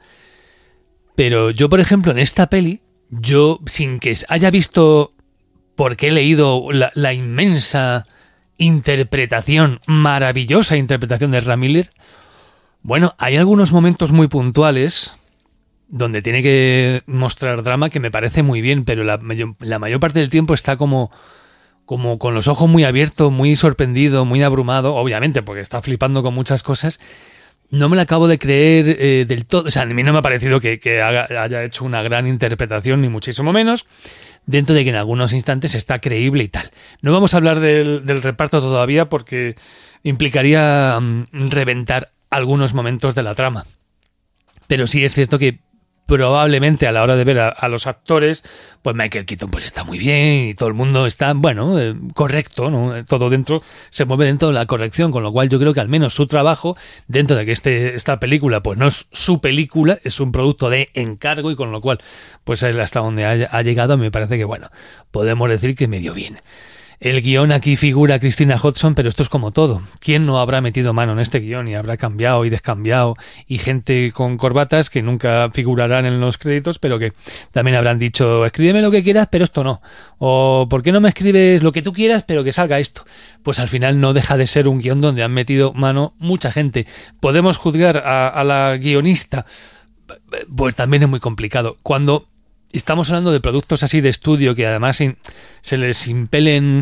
Pero yo, por ejemplo, en esta peli, yo, sin que haya visto, porque he leído la, la inmensa interpretación, maravillosa interpretación de Ezra Miller, bueno, hay algunos momentos muy puntuales donde tiene que mostrar drama que me parece muy bien, pero la mayor, la mayor parte del tiempo está como, como con los ojos muy abiertos, muy sorprendido, muy abrumado, obviamente porque está flipando con muchas cosas. No me la acabo de creer eh, del todo, o sea, a mí no me ha parecido que, que haga, haya hecho una gran interpretación, ni muchísimo menos, dentro de que en algunos instantes está creíble y tal. No vamos a hablar del, del reparto todavía porque implicaría um, reventar algunos momentos de la trama. Pero sí es cierto que probablemente a la hora de ver a, a los actores, pues Michael Keaton pues está muy bien y todo el mundo está, bueno, eh, correcto, ¿no? Todo dentro, se mueve dentro de la corrección, con lo cual yo creo que al menos su trabajo, dentro de que este, esta película pues no es su película, es un producto de encargo, y con lo cual pues hasta donde ha, ha llegado me parece que, bueno, podemos decir que medio bien. El guión aquí figura Christina Hodson, pero esto es como todo. ¿Quién no habrá metido mano en este guión y habrá cambiado y descambiado? Y gente con corbatas que nunca figurarán en los créditos, pero que también habrán dicho, escríbeme lo que quieras, pero esto no. O ¿por qué no me escribes lo que tú quieras, pero que salga esto? Pues al final no deja de ser un guión donde han metido mano mucha gente. ¿Podemos juzgar a, a la guionista? Pues también es muy complicado. Cuando estamos hablando de productos así de estudio que además in, se les impelen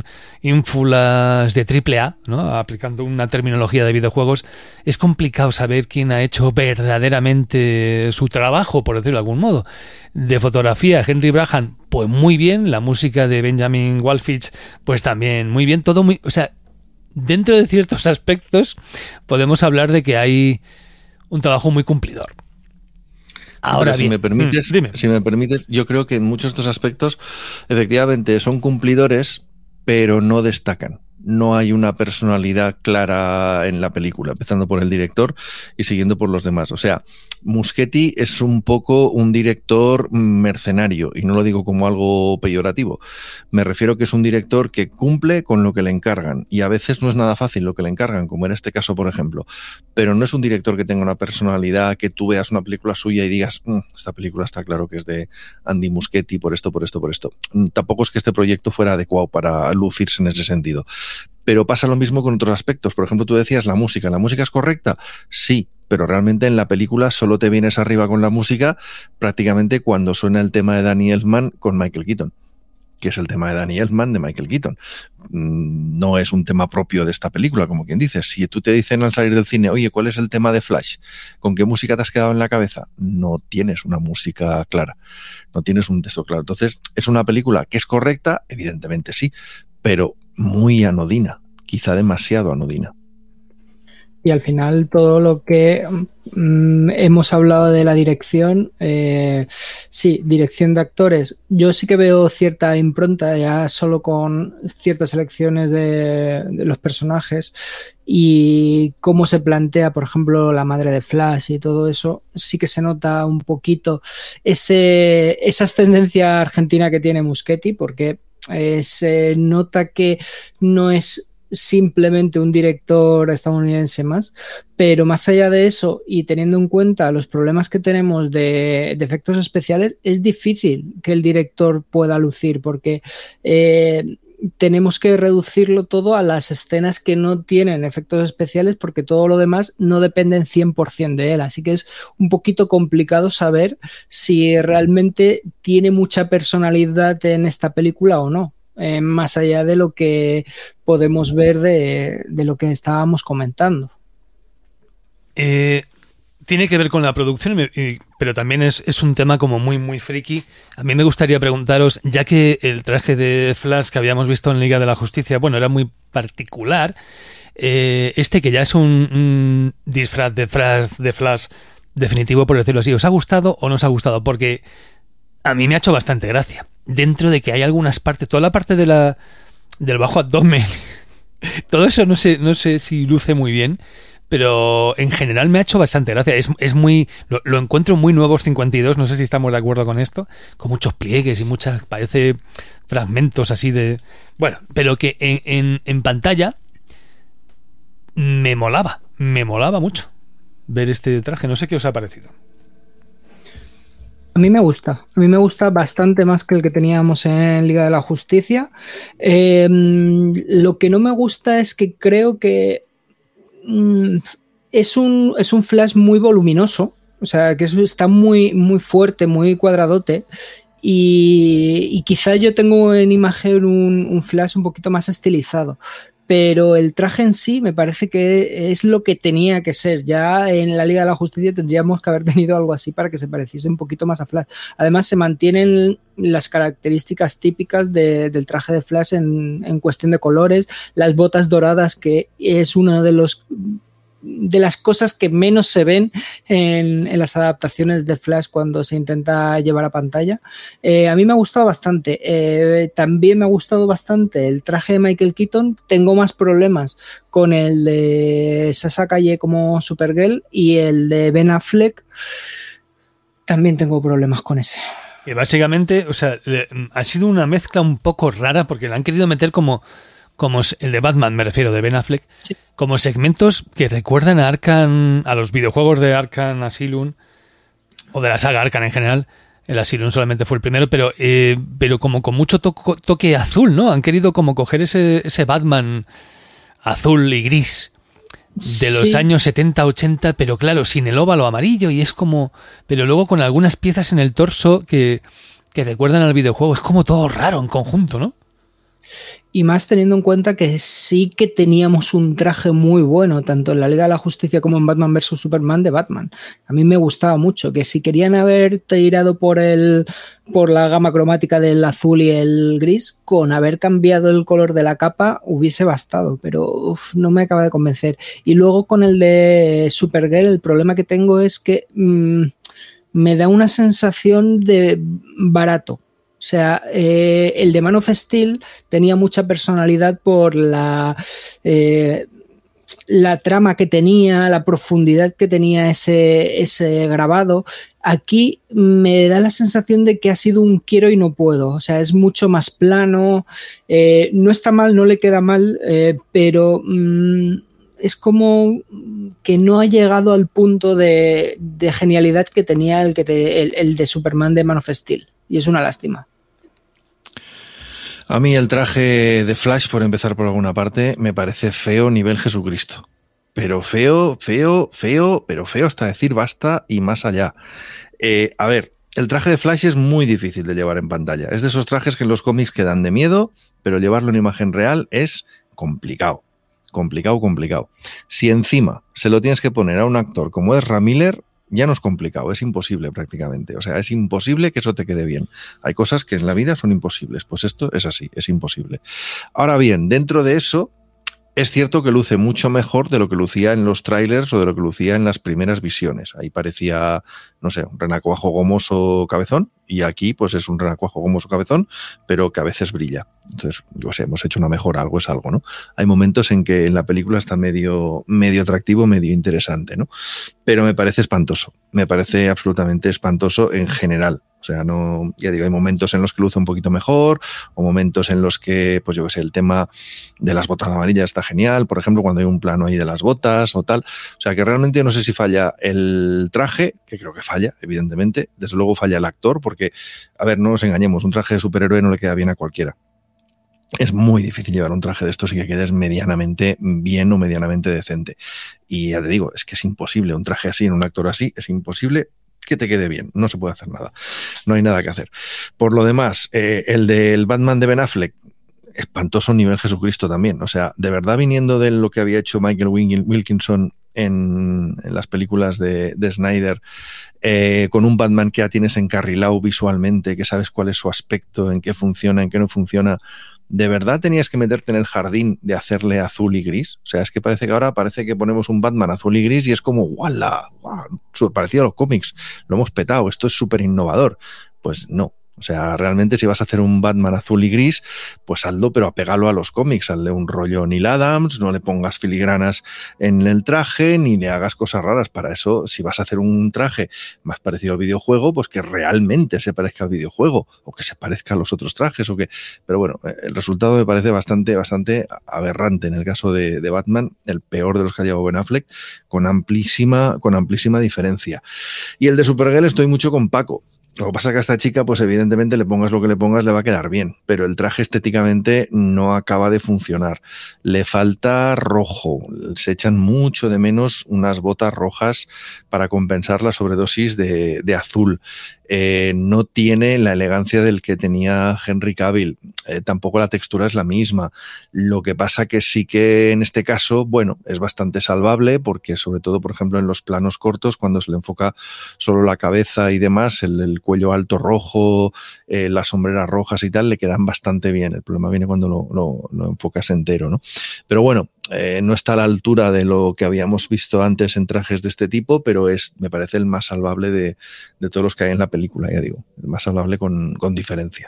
ínfulas de triple A, ¿no? Aplicando una terminología de videojuegos, es complicado saber quién ha hecho verdaderamente su trabajo, por decirlo de algún modo. De fotografía, Henry Braham, pues muy bien. La música de Benjamin Wallfisch, pues también muy bien. Todo muy, o sea, dentro de ciertos aspectos podemos hablar de que hay un trabajo muy cumplidor. Ahora si bien, me permites, mm, dime. si me permites, yo creo que en muchos de estos aspectos, efectivamente, son cumplidores, pero no destacan. No hay una personalidad clara en la película, empezando por el director y siguiendo por los demás. O sea, Muschietti es un poco un director mercenario, y no lo digo como algo peyorativo. Me refiero que es un director que cumple con lo que le encargan, y a veces no es nada fácil lo que le encargan, como en este caso, por ejemplo. Pero no es un director que tenga una personalidad, que tú veas una película suya y digas, mmm, esta película está claro que es de Andy Muschietti por esto, por esto, por esto. Tampoco es que este proyecto fuera adecuado para lucirse en ese sentido. Pero pasa lo mismo con otros aspectos. Por ejemplo, tú decías la música. ¿La música es correcta? Sí, pero realmente en la película solo te vienes arriba con la música prácticamente cuando suena el tema de Danny Elfman con Michael Keaton, que es el tema de Danny Elfman de Michael Keaton. No es un tema propio de esta película, como quien dice. Si tú te dicen al salir del cine, oye, ¿cuál es el tema de Flash? ¿Con qué música te has quedado en la cabeza? No tienes una música clara, no tienes un texto claro. Entonces, ¿es una película que es correcta? Evidentemente sí, pero muy anodina, quizá demasiado anodina. Y al final todo lo que mm, hemos hablado de la dirección, eh, sí, dirección de actores, yo sí que veo cierta impronta ya solo con ciertas selecciones de, de los personajes, y cómo se plantea, por ejemplo, la madre de Flash y todo eso, sí que se nota un poquito ese, esa ascendencia argentina que tiene Muschietti, porque eh, se nota que no es simplemente un director estadounidense más, pero más allá de eso, y teniendo en cuenta los problemas que tenemos de, de efectos especiales, es difícil que el director pueda lucir, porque eh, tenemos que reducirlo todo a las escenas que no tienen efectos especiales porque todo lo demás no dependen cien por ciento de él. Así que es un poquito complicado saber si realmente tiene mucha personalidad en esta película o no, eh, más allá de lo que podemos ver de, de lo que estábamos comentando. Eh... Tiene que ver con la producción, pero también es, es un tema como muy, muy friki. A mí me gustaría preguntaros, ya que el traje de Flash que habíamos visto en Liga de la Justicia, bueno, era muy particular, eh, este que ya es un, un disfraz de Flash, de Flash definitivo, por decirlo así, ¿os ha gustado o no os ha gustado? Porque a mí me ha hecho bastante gracia. Dentro de que hay algunas partes, toda la parte de la del bajo abdomen, todo eso no sé, no sé si luce muy bien, pero en general me ha hecho bastante gracia. Es, es muy, lo, lo encuentro muy Nuevos cincuenta y dos, no sé si estamos de acuerdo con esto, con muchos pliegues y muchas, parece fragmentos así de... Bueno, pero que en, en, en pantalla me molaba, me molaba mucho ver este traje. No sé qué os ha parecido. A mí me gusta, a mí me gusta bastante más que el que teníamos en Liga de la Justicia. Eh, lo que no me gusta es que creo que Es un, es un Flash muy voluminoso, o sea, que eso está muy, muy fuerte, muy cuadradote, y, y quizá yo tengo en imagen un, un Flash un poquito más estilizado, pero el traje en sí me parece que es lo que tenía que ser. Ya en la Liga de la Justicia tendríamos que haber tenido algo así para que se pareciese un poquito más a Flash. Además, se mantienen las características típicas de, del traje de Flash en, en cuestión de colores, las botas doradas, que es uno de los de las cosas que menos se ven en, en las adaptaciones de Flash cuando se intenta llevar a pantalla. Eh, a mí me ha gustado bastante. Eh, también me ha gustado bastante el traje de Michael Keaton. Tengo más problemas con el de Sasha Calle como Supergirl, y el de Ben Affleck también tengo problemas con ese. Que básicamente, o sea, le, ha sido una mezcla un poco rara porque le han querido meter como como el de Batman, me refiero, de Ben Affleck, sí, como segmentos que recuerdan a Arkham, a los videojuegos de Arkham Asylum, o de la saga Arkham en general. El Asylum solamente fue el primero, pero eh, pero como con mucho to- toque azul, ¿no? Han querido como coger ese, ese Batman azul y gris de los sí. años setenta, ochenta, pero claro, sin el óvalo amarillo, y es como... Pero luego con algunas piezas en el torso que, que recuerdan al videojuego. Es como todo raro en conjunto, ¿no? Y más teniendo en cuenta que sí que teníamos un traje muy bueno, tanto en la Liga de la Justicia como en Batman versus Superman de Batman. A mí me gustaba mucho, que si querían haber tirado por el por la gama cromática del azul y el gris, con haber cambiado el color de la capa hubiese bastado, pero uf, no me acaba de convencer. Y luego con el de Supergirl, el problema que tengo es que mmm, me da una sensación de barato. O sea, eh, el de Man of Steel tenía mucha personalidad por la, eh, la trama que tenía, la profundidad que tenía ese, ese grabado. Aquí me da la sensación de que ha sido un quiero y no puedo. O sea, es mucho más plano. Eh, no está mal, no le queda mal, eh, pero mmm, es como que no ha llegado al punto de, de genialidad que tenía el, que te, el, el de Superman de Man of Steel. Y es una lástima. A mí el traje de Flash, por empezar por alguna parte, me parece feo nivel Jesucristo. Pero feo, feo, feo, pero feo hasta decir basta y más allá. Eh, a ver, el traje de Flash es muy difícil de llevar en pantalla. Es de esos trajes que en los cómics quedan de miedo, pero llevarlo en imagen real es complicado. Complicado, complicado. Si encima se lo tienes que poner a un actor como Ezra Miller, ya no es complicado, es imposible prácticamente. O sea, es imposible que eso te quede bien. Hay cosas que en la vida son imposibles. Pues esto es así, es imposible. Ahora bien, dentro de eso, es cierto que luce mucho mejor de lo que lucía en los trailers o de lo que lucía en las primeras visiones. Ahí parecía, no sé, un renacuajo gomoso cabezón, y aquí pues es un renacuajo gomoso cabezón, pero que a veces brilla. Entonces, yo sé, hemos hecho una mejora, algo es algo, ¿no? Hay momentos en que en la película está medio, medio atractivo, medio interesante, ¿no? Pero me parece espantoso, me parece absolutamente espantoso en general. O sea, no, ya digo, hay momentos en los que luce un poquito mejor, o momentos en los que, pues yo qué sé, el tema de las botas amarillas está genial, por ejemplo, cuando hay un plano ahí de las botas o tal. O sea, que realmente no sé si falla el traje, que creo que falla, evidentemente. Desde luego falla el actor, porque, a ver, no nos engañemos, un traje de superhéroe no le queda bien a cualquiera. es muy difícil llevar un traje de estos y que quedes medianamente bien o medianamente decente. Y ya te digo, es que es imposible un traje así en un actor así, es imposible que te quede bien, no se puede hacer nada, no hay nada que hacer. Por lo demás, eh, el del Batman de Ben Affleck, espantoso nivel Jesucristo también, o sea, de verdad viniendo de lo que había hecho Michael Wilkinson en, en las películas de, de Snyder, eh, con un Batman que ya tienes encarrilado visualmente, que sabes cuál es su aspecto, en qué funciona, en qué no funciona. ¿De verdad tenías que meterte en el jardín de hacerle azul y gris? O sea, es que parece que ahora parece que ponemos un Batman azul y gris y es como ¡wala! ¡Wow! Súper parecido a los cómics. Lo hemos petado, esto es súper innovador. Pues no. O sea, realmente si vas a hacer un Batman azul y gris, pues hazlo, pero apégalo a los cómics. Hazle un rollo Neil Adams, no le pongas filigranas en el traje, ni le hagas cosas raras. Para eso, si vas a hacer un traje más parecido al videojuego, pues que realmente se parezca al videojuego, o que se parezca a los otros trajes, o que... Pero bueno, el resultado me parece bastante, bastante aberrante en el caso de, de Batman, el peor de los que ha llevado Ben Affleck, con amplísima, con amplísima diferencia. Y el de Supergirl estoy mucho con Paco. Lo que pasa es que a esta chica, pues evidentemente le pongas lo que le pongas, le va a quedar bien, pero el traje estéticamente no acaba de funcionar. Le falta rojo, se echan mucho de menos unas botas rojas para compensar la sobredosis de, de azul. Eh, no tiene la elegancia del que tenía Henry Cavill, eh, tampoco la textura es la misma. Lo que pasa que sí que en este caso, bueno, es bastante salvable porque sobre todo, por ejemplo, en los planos cortos, cuando se le enfoca solo la cabeza y demás, el, el cuello alto rojo, eh, las sombreras rojas y tal, le quedan bastante bien. El problema viene cuando lo, lo, lo enfocas entero, ¿no? Pero bueno, eh, no está a la altura de lo que habíamos visto antes en trajes de este tipo, pero es, me parece, el más salvable de, de todos los que hay en la película, ya digo, el más salvable con, con diferencia.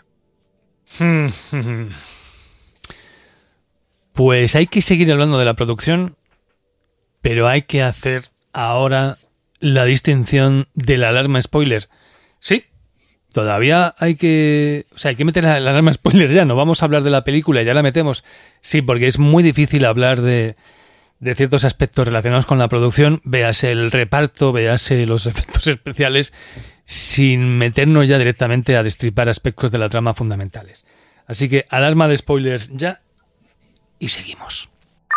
Pues hay que seguir hablando de la producción, pero hay que hacer ahora la distinción de la alarma spoiler. Sí, todavía hay que... O sea, hay que meter la, la alarma spoiler ya, no vamos a hablar de la película, ya la metemos. Sí, porque es muy difícil hablar de, de ciertos aspectos relacionados con la producción, véase el reparto, véase los efectos especiales, sin meternos ya directamente a destripar aspectos de la trama fundamentales. Así que alarma de spoilers ya y seguimos.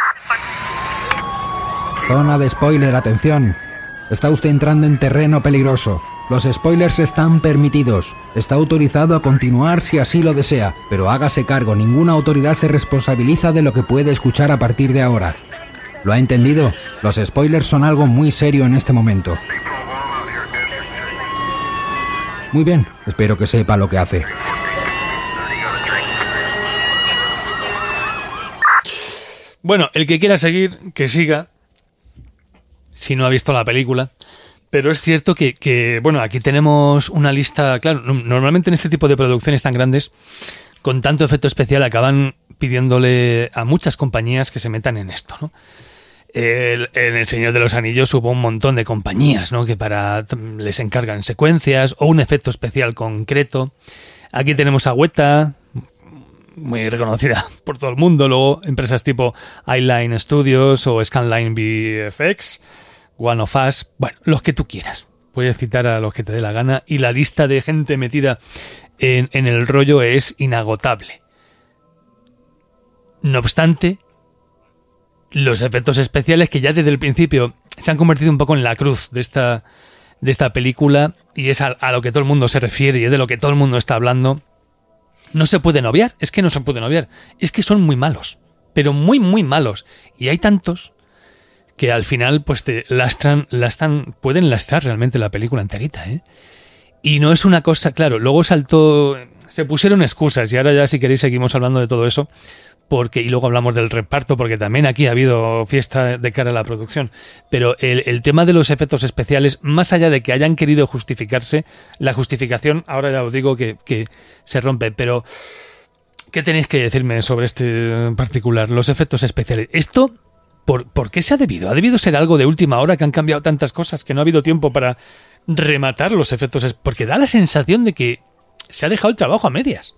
Zona de spoiler, atención. Está usted entrando en terreno peligroso. Los spoilers están permitidos. Está autorizado a continuar si así lo desea, pero hágase cargo, ninguna autoridad se responsabiliza de lo que puede escuchar a partir de ahora. ¿Lo ha entendido? Los spoilers son algo muy serio en este momento. Muy bien, espero que sepa lo que hace. Bueno, el que quiera seguir, que siga, si no ha visto la película. Pero es cierto que, que, bueno, aquí tenemos una lista, claro, normalmente en este tipo de producciones tan grandes, con tanto efecto especial, acaban pidiéndole a muchas compañías que se metan en esto, ¿no? El, en El Señor de los Anillos hubo un montón de compañías, ¿no?, que para les encargan secuencias o un efecto especial concreto. Aquí tenemos a Weta, muy reconocida por todo el mundo, luego empresas tipo Eyeline Studios o Scanline V F X, One of Us, bueno, los que tú quieras. Puedes citar a los que te dé la gana y la lista de gente metida en, en el rollo es inagotable. No obstante, los efectos especiales, que ya desde el principio se han convertido un poco en la cruz de esta, de esta película, y es a, a lo que todo el mundo se refiere y es de lo que todo el mundo está hablando, no se pueden obviar, es que no se pueden obviar, es que son muy malos, pero muy muy malos, y hay tantos que al final pues te lastran, lastran, pueden lastrar realmente la película enterita, ¿eh? Y no es una cosa, claro, luego saltó, se pusieron excusas, y ahora ya si queréis seguimos hablando de todo eso, porque y luego hablamos del reparto, porque también aquí ha habido fiesta de cara a la producción. Pero el, el tema de los efectos especiales, más allá de que hayan querido justificarse, la justificación, ahora ya os digo que, que se rompe, pero ¿qué tenéis que decirme sobre este en particular? Los efectos especiales. Esto, ¿por, ¿por qué se ha debido? ¿Ha debido ser algo de última hora, que han cambiado tantas cosas que no ha habido tiempo para rematar los efectos? Porque da la sensación de que se ha dejado el trabajo a medias.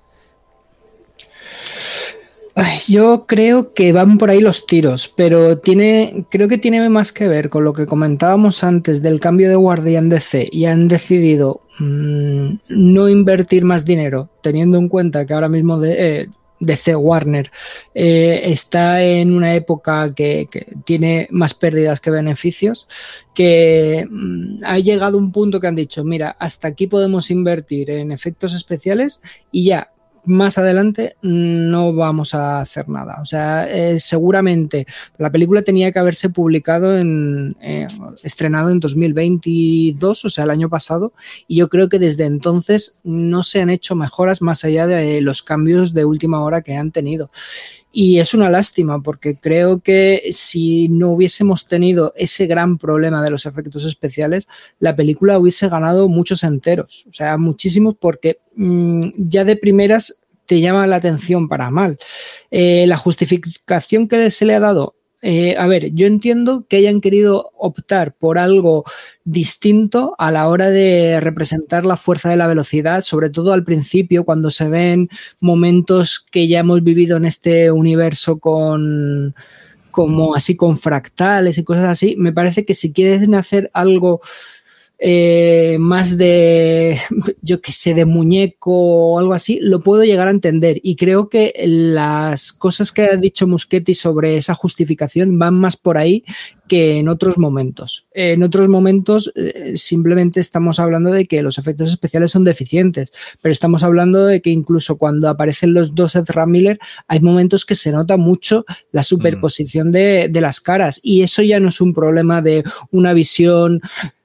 Yo creo que van por ahí los tiros, pero tiene, creo que tiene más que ver con lo que comentábamos antes del cambio de guardia en D C, y han decidido mmm, no invertir más dinero, teniendo en cuenta que ahora mismo de, eh, D C Warner eh, está en una época que, que tiene más pérdidas que beneficios, que mm, ha llegado un punto que han dicho, mira, hasta aquí podemos invertir en efectos especiales y ya más adelante no vamos a hacer nada. O sea, eh, seguramente la película tenía que haberse publicado en eh, estrenado en dos mil veintidós, o sea, el año pasado, y yo creo que desde entonces no se han hecho mejoras más allá de los cambios de última hora que han tenido. Y es una lástima porque creo que si no hubiésemos tenido ese gran problema de los efectos especiales, la película hubiese ganado muchos enteros, o sea, muchísimos, porque mmm, ya de primeras te llama la atención para mal. Eh, la justificación que se le ha dado, eh, a ver, yo entiendo que hayan querido optar por algo distinto a la hora de representar la fuerza de la velocidad, sobre todo al principio, cuando se ven momentos que ya hemos vivido en este universo con, como así con fractales y cosas así. Me parece que si quieren hacer algo eh, más de, yo qué sé, de muñeco o algo así, lo puedo llegar a entender, y creo que las cosas que ha dicho Muschietti sobre esa justificación van más por ahí que en otros momentos. En otros momentos eh, simplemente estamos hablando de que los efectos especiales son deficientes, pero estamos hablando de que incluso cuando aparecen los dos Ezra Miller hay momentos que se nota mucho la superposición mm. de, de las caras, y eso ya no es un problema de una visión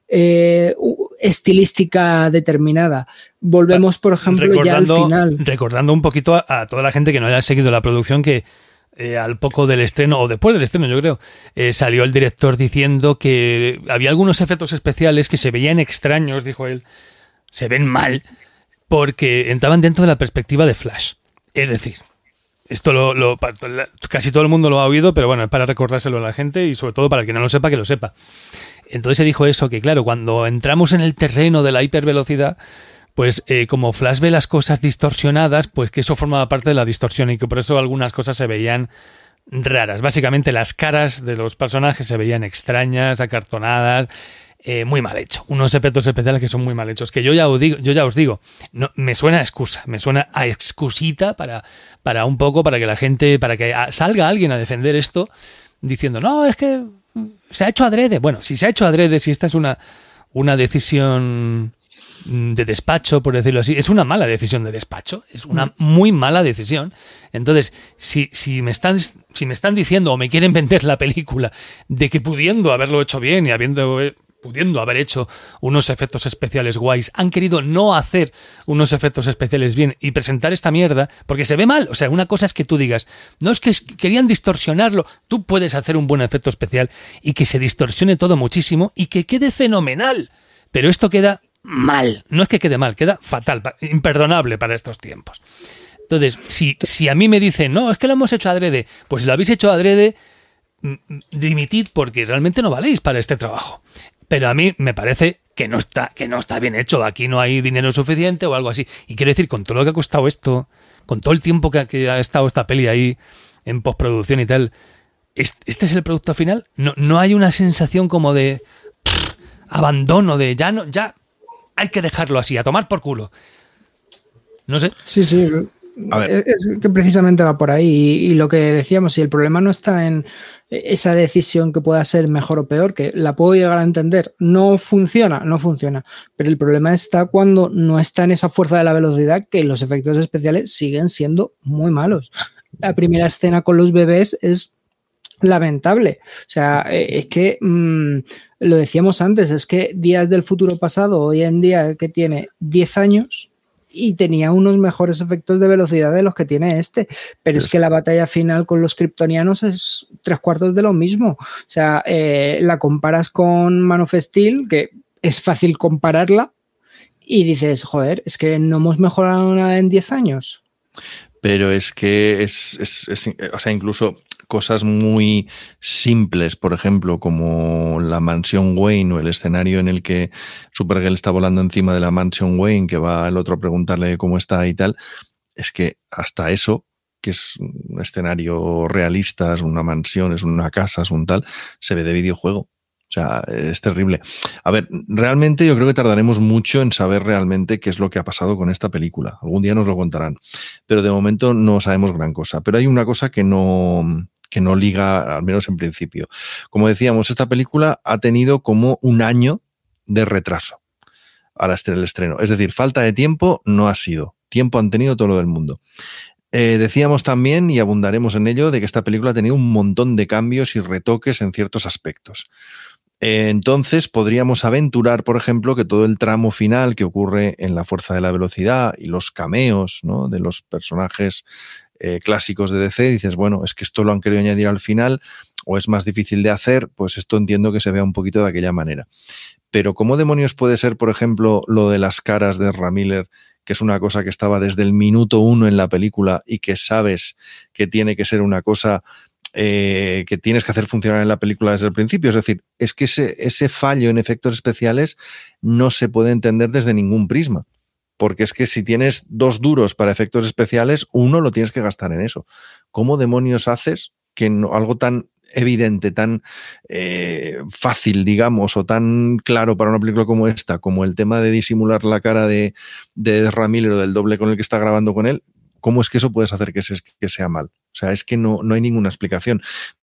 Eh, estilística determinada. Volvemos, por ejemplo, recordando, ya al final. Recordando un poquito a, a toda la gente que no haya seguido la producción, que eh, al poco del estreno, o después del estreno, yo creo, eh, salió el director diciendo que había algunos efectos especiales que se veían extraños, dijo él, se ven mal, porque entraban dentro de la perspectiva de Flash. Es decir, esto lo, lo, casi todo el mundo lo ha oído, pero bueno, es para recordárselo a la gente y sobre todo para el que no lo sepa, que lo sepa. Entonces se dijo eso, que claro, cuando entramos en el terreno de la hipervelocidad, pues eh, como Flash ve las cosas distorsionadas, pues que eso formaba parte de la distorsión y que por eso algunas cosas se veían raras. Básicamente las caras de los personajes se veían extrañas, acartonadas, eh, muy mal hecho. Unos efectos especiales que son muy mal hechos, que yo ya os digo, yo ya os digo, no, me suena a excusa, me suena a excusita para, para un poco, para que la gente, para que salga alguien a defender esto, diciendo, no, es que se ha hecho adrede. Bueno, si se ha hecho adrede, si esta es una, una decisión de despacho, por decirlo así, es una mala decisión de despacho, es una muy mala decisión. Entonces, si, si, me están, si me están diciendo o me quieren vender la película de que pudiendo haberlo hecho bien y habiendo... pudiendo haber hecho unos efectos especiales guays, han querido no hacer unos efectos especiales bien y presentar esta mierda, porque se ve mal. O sea, una cosa es que tú digas, no, es que querían distorsionarlo. Tú puedes hacer un buen efecto especial y que se distorsione todo muchísimo y que quede fenomenal, pero esto queda mal. No es que quede mal, queda fatal, imperdonable para estos tiempos. Entonces, si, si a mí me dicen, no, es que lo hemos hecho adrede, pues si lo habéis hecho adrede, dimitid, porque realmente no valéis para este trabajo. Pero a mí me parece que no está, que no está bien hecho. Aquí no hay dinero suficiente o algo así. Y quiero decir, con todo lo que ha costado esto, con todo el tiempo que ha, que ha estado esta peli ahí en postproducción y tal, ¿este es el producto final? No, no hay una sensación como de pff, abandono, de ya no, ya hay que dejarlo así, a tomar por culo. No sé. Sí, sí. A ver. Es que precisamente va por ahí. Y, y lo que decíamos, si el problema no está en esa decisión que pueda ser mejor o peor, que la puedo llegar a entender, no funciona, no funciona, pero el problema está cuando no está en esa fuerza de la velocidad, que los efectos especiales siguen siendo muy malos. La primera escena con los bebés es lamentable, o sea, es que mmm, lo decíamos antes, es que Días del Futuro Pasado hoy en día, que tiene diez años y tenía unos mejores efectos de velocidad de los que tiene este, pero es que la batalla final con los kryptonianos es tres cuartos de lo mismo. O sea, eh, la comparas con Man of Steel, que es fácil compararla, y dices, joder, es que no hemos mejorado nada en diez años. Pero es que es, es, es, o sea, incluso cosas muy simples, por ejemplo, como la mansión Wayne o el escenario en el que Supergirl está volando encima de la mansión Wayne, que va el otro a preguntarle cómo está y tal, es que hasta eso, que es un escenario realista, es una mansión, es una casa, es un tal, se ve de videojuego. O sea, es terrible. A ver, realmente yo creo que tardaremos mucho en saber realmente qué es lo que ha pasado con esta película. Algún día nos lo contarán, pero de momento no sabemos gran cosa. Pero hay una cosa que no, que no liga, al menos en principio. Como decíamos, esta película ha tenido como un año de retraso al estreno. Es decir, falta de tiempo no ha sido. Tiempo han tenido todo lo del mundo. Eh, decíamos también, y abundaremos en ello, de que esta película ha tenido un montón de cambios y retoques en ciertos aspectos. Eh, entonces podríamos aventurar, por ejemplo, que todo el tramo final que ocurre en La Fuerza de la Velocidad y los cameos, ¿no?, de los personajes eh, clásicos de D C, dices, bueno, es que esto lo han querido añadir al final o es más difícil de hacer, pues esto entiendo que se vea un poquito de aquella manera. Pero ¿cómo demonios puede ser, por ejemplo, lo de las caras de Ezra Miller, que es una cosa que estaba desde el minuto uno en la película y que sabes que tiene que ser una cosa eh, que tienes que hacer funcionar en la película desde el principio? Es decir, es que ese, ese fallo en efectos especiales no se puede entender desde ningún prisma. Porque es que si tienes dos duros para efectos especiales, uno lo tienes que gastar en eso. ¿Cómo demonios haces que no, algo tan evidente, tan eh, fácil, digamos, o tan claro para una película como esta, como el tema de disimular la cara de, de Ezra Miller o del doble con el que está grabando con él, cómo es que eso puedes hacer que, se, que sea mal? O sea, es que no, no hay ninguna explicación.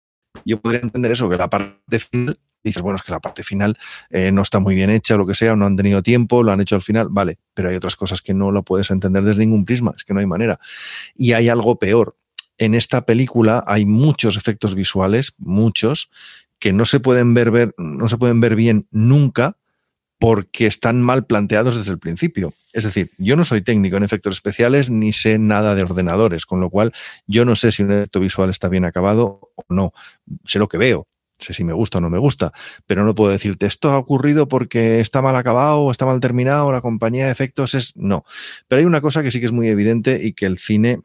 Yo podría entender eso, que la parte final, dices, bueno, es que la parte final eh, no está muy bien hecha o lo que sea, o no han tenido tiempo, lo han hecho al final, vale, pero hay otras cosas que no lo puedes entender desde ningún prisma, es que no hay manera. Y hay algo peor. En esta película hay muchos efectos visuales, muchos, que no se pueden ver, ver, no se pueden ver bien nunca porque están mal planteados desde el principio. Es decir, yo no soy técnico en efectos especiales ni sé nada de ordenadores, con lo cual yo no sé si un efecto visual está bien acabado o no. Sé lo que veo, sé si me gusta o no me gusta, pero no puedo decirte esto ha ocurrido porque está mal acabado o está mal terminado, la compañía de efectos es... No. Pero hay una cosa que sí que es muy evidente y que el cine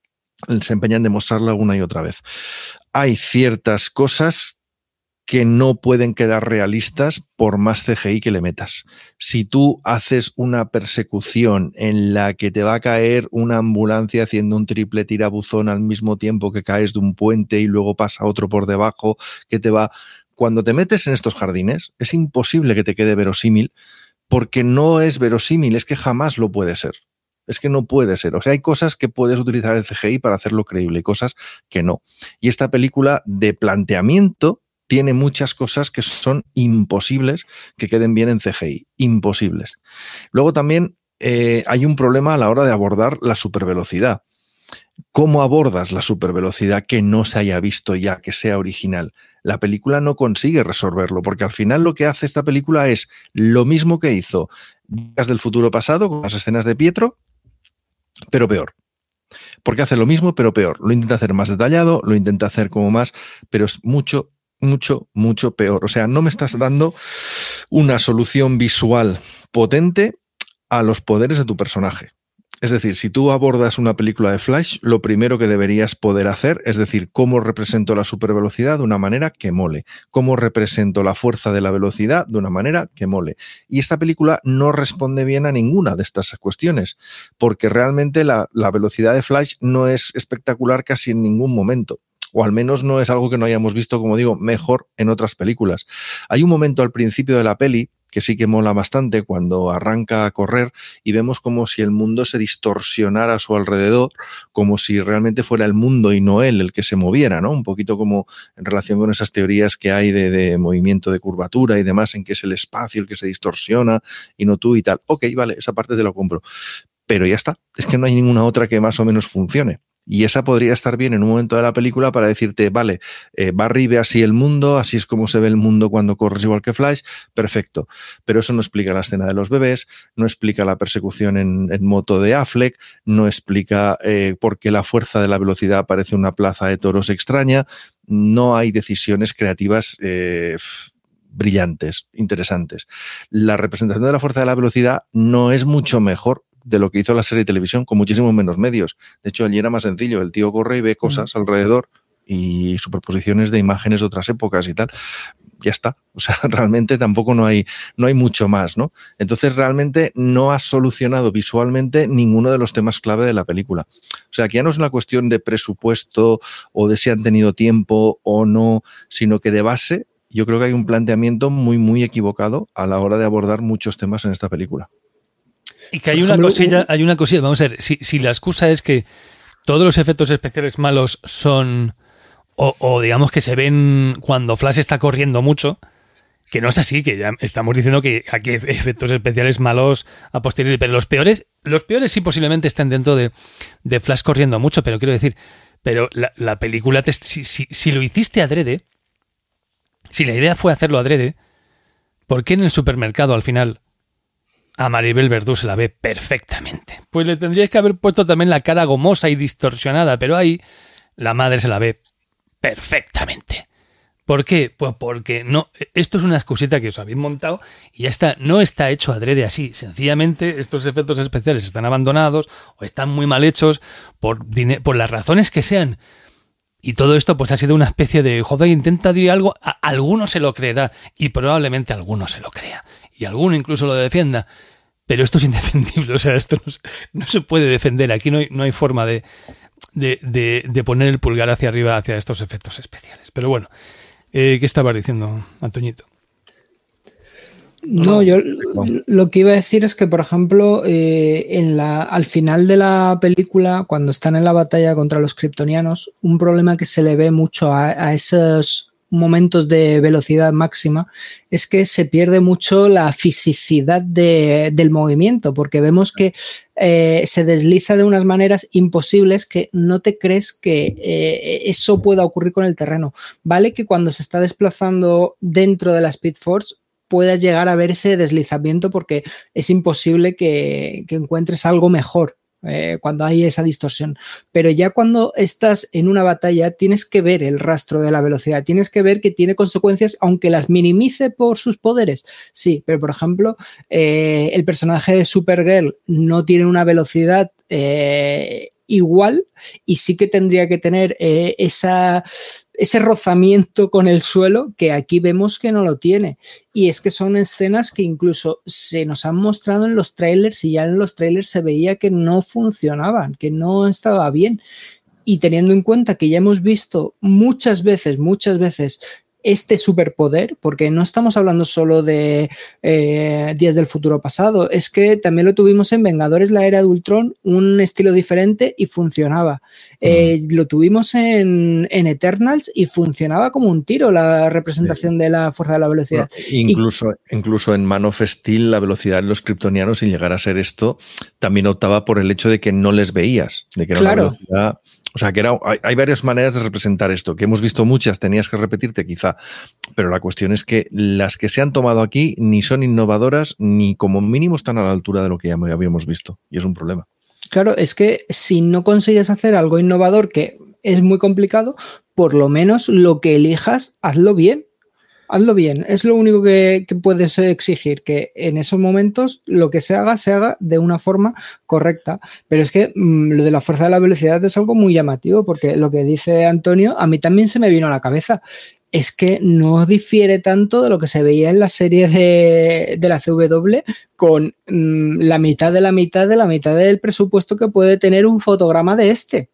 se empeña en demostrarla una y otra vez. Hay ciertas cosas que no pueden quedar realistas por más C G I que le metas. Si tú haces una persecución en la que te va a caer una ambulancia haciendo un triple tirabuzón al mismo tiempo que caes de un puente y luego pasa otro por debajo, que te va... Cuando te metes en estos jardines, es imposible que te quede verosímil, porque no es verosímil, es que jamás lo puede ser. Es que no puede ser. O sea, hay cosas que puedes utilizar el C G I para hacerlo creíble y cosas que no. Y esta película de planteamiento tiene muchas cosas que son imposibles que queden bien en C G I. Imposibles. Luego también eh, hay un problema a la hora de abordar la supervelocidad. ¿Cómo abordas la supervelocidad que no se haya visto ya, que sea original? La película no consigue resolverlo, porque al final lo que hace esta película es lo mismo que hizo Días del Futuro Pasado con las escenas de Pietro, pero peor. Porque hace lo mismo, pero peor. Lo intenta hacer más detallado, lo intenta hacer como más, pero es mucho, mucho, mucho peor. O sea, no me estás dando una solución visual potente a los poderes de tu personaje. Es decir, si tú abordas una película de Flash, lo primero que deberías poder hacer es decir, cómo represento la supervelocidad de una manera que mole, cómo represento la fuerza de la velocidad de una manera que mole. Y esta película no responde bien a ninguna de estas cuestiones, porque realmente la, la velocidad de Flash no es espectacular casi en ningún momento. O al menos no es algo que no hayamos visto, como digo, mejor en otras películas. Hay un momento al principio de la peli que sí que mola bastante cuando arranca a correr y vemos como si el mundo se distorsionara a su alrededor, como si realmente fuera el mundo y no él el que se moviera, ¿no? Un poquito como en relación con esas teorías que hay de, de movimiento de curvatura y demás, en que es el espacio el que se distorsiona y no tú y tal. Ok, vale, esa parte te lo compro. Pero ya está, es que no hay ninguna otra que más o menos funcione. Y esa podría estar bien en un momento de la película para decirte, vale, eh, Barry ve así el mundo, así es como se ve el mundo cuando corres igual que Flash, perfecto. Pero eso no explica la escena de los bebés, no explica la persecución en, en moto de Affleck, no explica eh, por qué la fuerza de la velocidad parece una plaza de toros extraña, no hay decisiones creativas eh, brillantes, interesantes. La representación de la fuerza de la velocidad no es mucho mejor de lo que hizo la serie de televisión, con muchísimos menos medios. De hecho, allí era más sencillo. El tío corre y ve cosas mm. alrededor y superposiciones de imágenes de otras épocas y tal. Ya está. O sea, realmente tampoco no hay, no hay mucho más, ¿no? Entonces, realmente no ha solucionado visualmente ninguno de los temas clave de la película. O sea, que ya no es una cuestión de presupuesto o de si han tenido tiempo o no, sino que de base yo creo que hay un planteamiento muy, muy equivocado a la hora de abordar muchos temas en esta película. Y que hay una cosilla, hay una cosilla, vamos a ver, si, si la excusa es que todos los efectos especiales malos son, o, o digamos que se ven cuando Flash está corriendo mucho, que no es así, que ya estamos diciendo que aquí hay efectos especiales malos a posteriori, pero los peores, los peores sí posiblemente estén dentro de, de Flash corriendo mucho, pero quiero decir, pero la, la película, te, si, si, si lo hiciste adrede, si la idea fue hacerlo adrede, ¿por qué en el supermercado al final a Maribel Verdú se la ve perfectamente? Pues le tendríais que haber puesto también la cara gomosa y distorsionada, pero ahí la madre se la ve perfectamente. ¿Por qué? Pues porque no, esto es una excusita que os habéis montado y ya está, no está hecho adrede así. Sencillamente estos efectos especiales están abandonados o están muy mal hechos por, por las razones que sean. Y todo esto pues ha sido una especie de, joder, intenta decir algo, a, alguno se lo creerá y probablemente alguno se lo crea. Y alguno incluso lo defienda. Pero esto es indefendible, o sea, esto no se, no se puede defender. Aquí no hay, no hay forma de, de, de, de poner el pulgar hacia arriba hacia estos efectos especiales. Pero bueno. Eh, ¿Qué estabas diciendo, Antoñito? No, yo lo que iba a decir es que, por ejemplo, eh, en la, al final de la película, cuando están en la batalla contra los kryptonianos, un problema que se le ve mucho a, a esos momentos de velocidad máxima es que se pierde mucho la fisicidad de, del movimiento, porque vemos que eh, se desliza de unas maneras imposibles que no te crees que eh, eso pueda ocurrir con el terreno. Vale que cuando se está desplazando dentro de la Speed Force puedas llegar a ver ese deslizamiento porque es imposible que, que encuentres algo mejor. Eh, cuando hay esa distorsión, pero ya cuando estás en una batalla tienes que ver el rastro de la velocidad, tienes que ver que tiene consecuencias aunque las minimice por sus poderes, sí, pero por ejemplo eh, el personaje de Supergirl no tiene una velocidad eh, igual y sí que tendría que tener eh, esa ese rozamiento con el suelo que aquí vemos que no lo tiene. Y es que son escenas que incluso se nos han mostrado en los trailers y ya en los trailers se veía que no funcionaban, que no estaba bien. Y teniendo en cuenta que ya hemos visto muchas veces, muchas veces este superpoder, porque no estamos hablando solo de eh, Días del Futuro Pasado, es que también lo tuvimos en Vengadores, la Era de Ultron, un estilo diferente y funcionaba. Eh, mm. Lo tuvimos en, en Eternals y funcionaba como un tiro la representación sí. de la fuerza de la velocidad. Bueno, incluso, y, incluso en Man of Steel la velocidad de los kryptonianos, sin llegar a ser esto, también optaba por el hecho de que no les veías, de que era claro. una velocidad... O sea, que era, hay, hay varias maneras de representar esto, que hemos visto muchas, tenías que repetirte quizá, pero la cuestión es que las que se han tomado aquí ni son innovadoras ni como mínimo están a la altura de lo que ya habíamos visto, y es un problema. Claro, es que si no consigues hacer algo innovador, que es muy complicado, por lo menos lo que elijas, hazlo bien. Hazlo bien, es lo único que, que puedes exigir, que en esos momentos lo que se haga, se haga de una forma correcta. Pero es que mmm, lo de la fuerza de la velocidad es algo muy llamativo, porque lo que dice Antonio, a mí también se me vino a la cabeza. Es que no difiere tanto de lo que se veía en la serie de, de la C W con mmm, la mitad de la mitad de la mitad del presupuesto que puede tener un fotograma de este.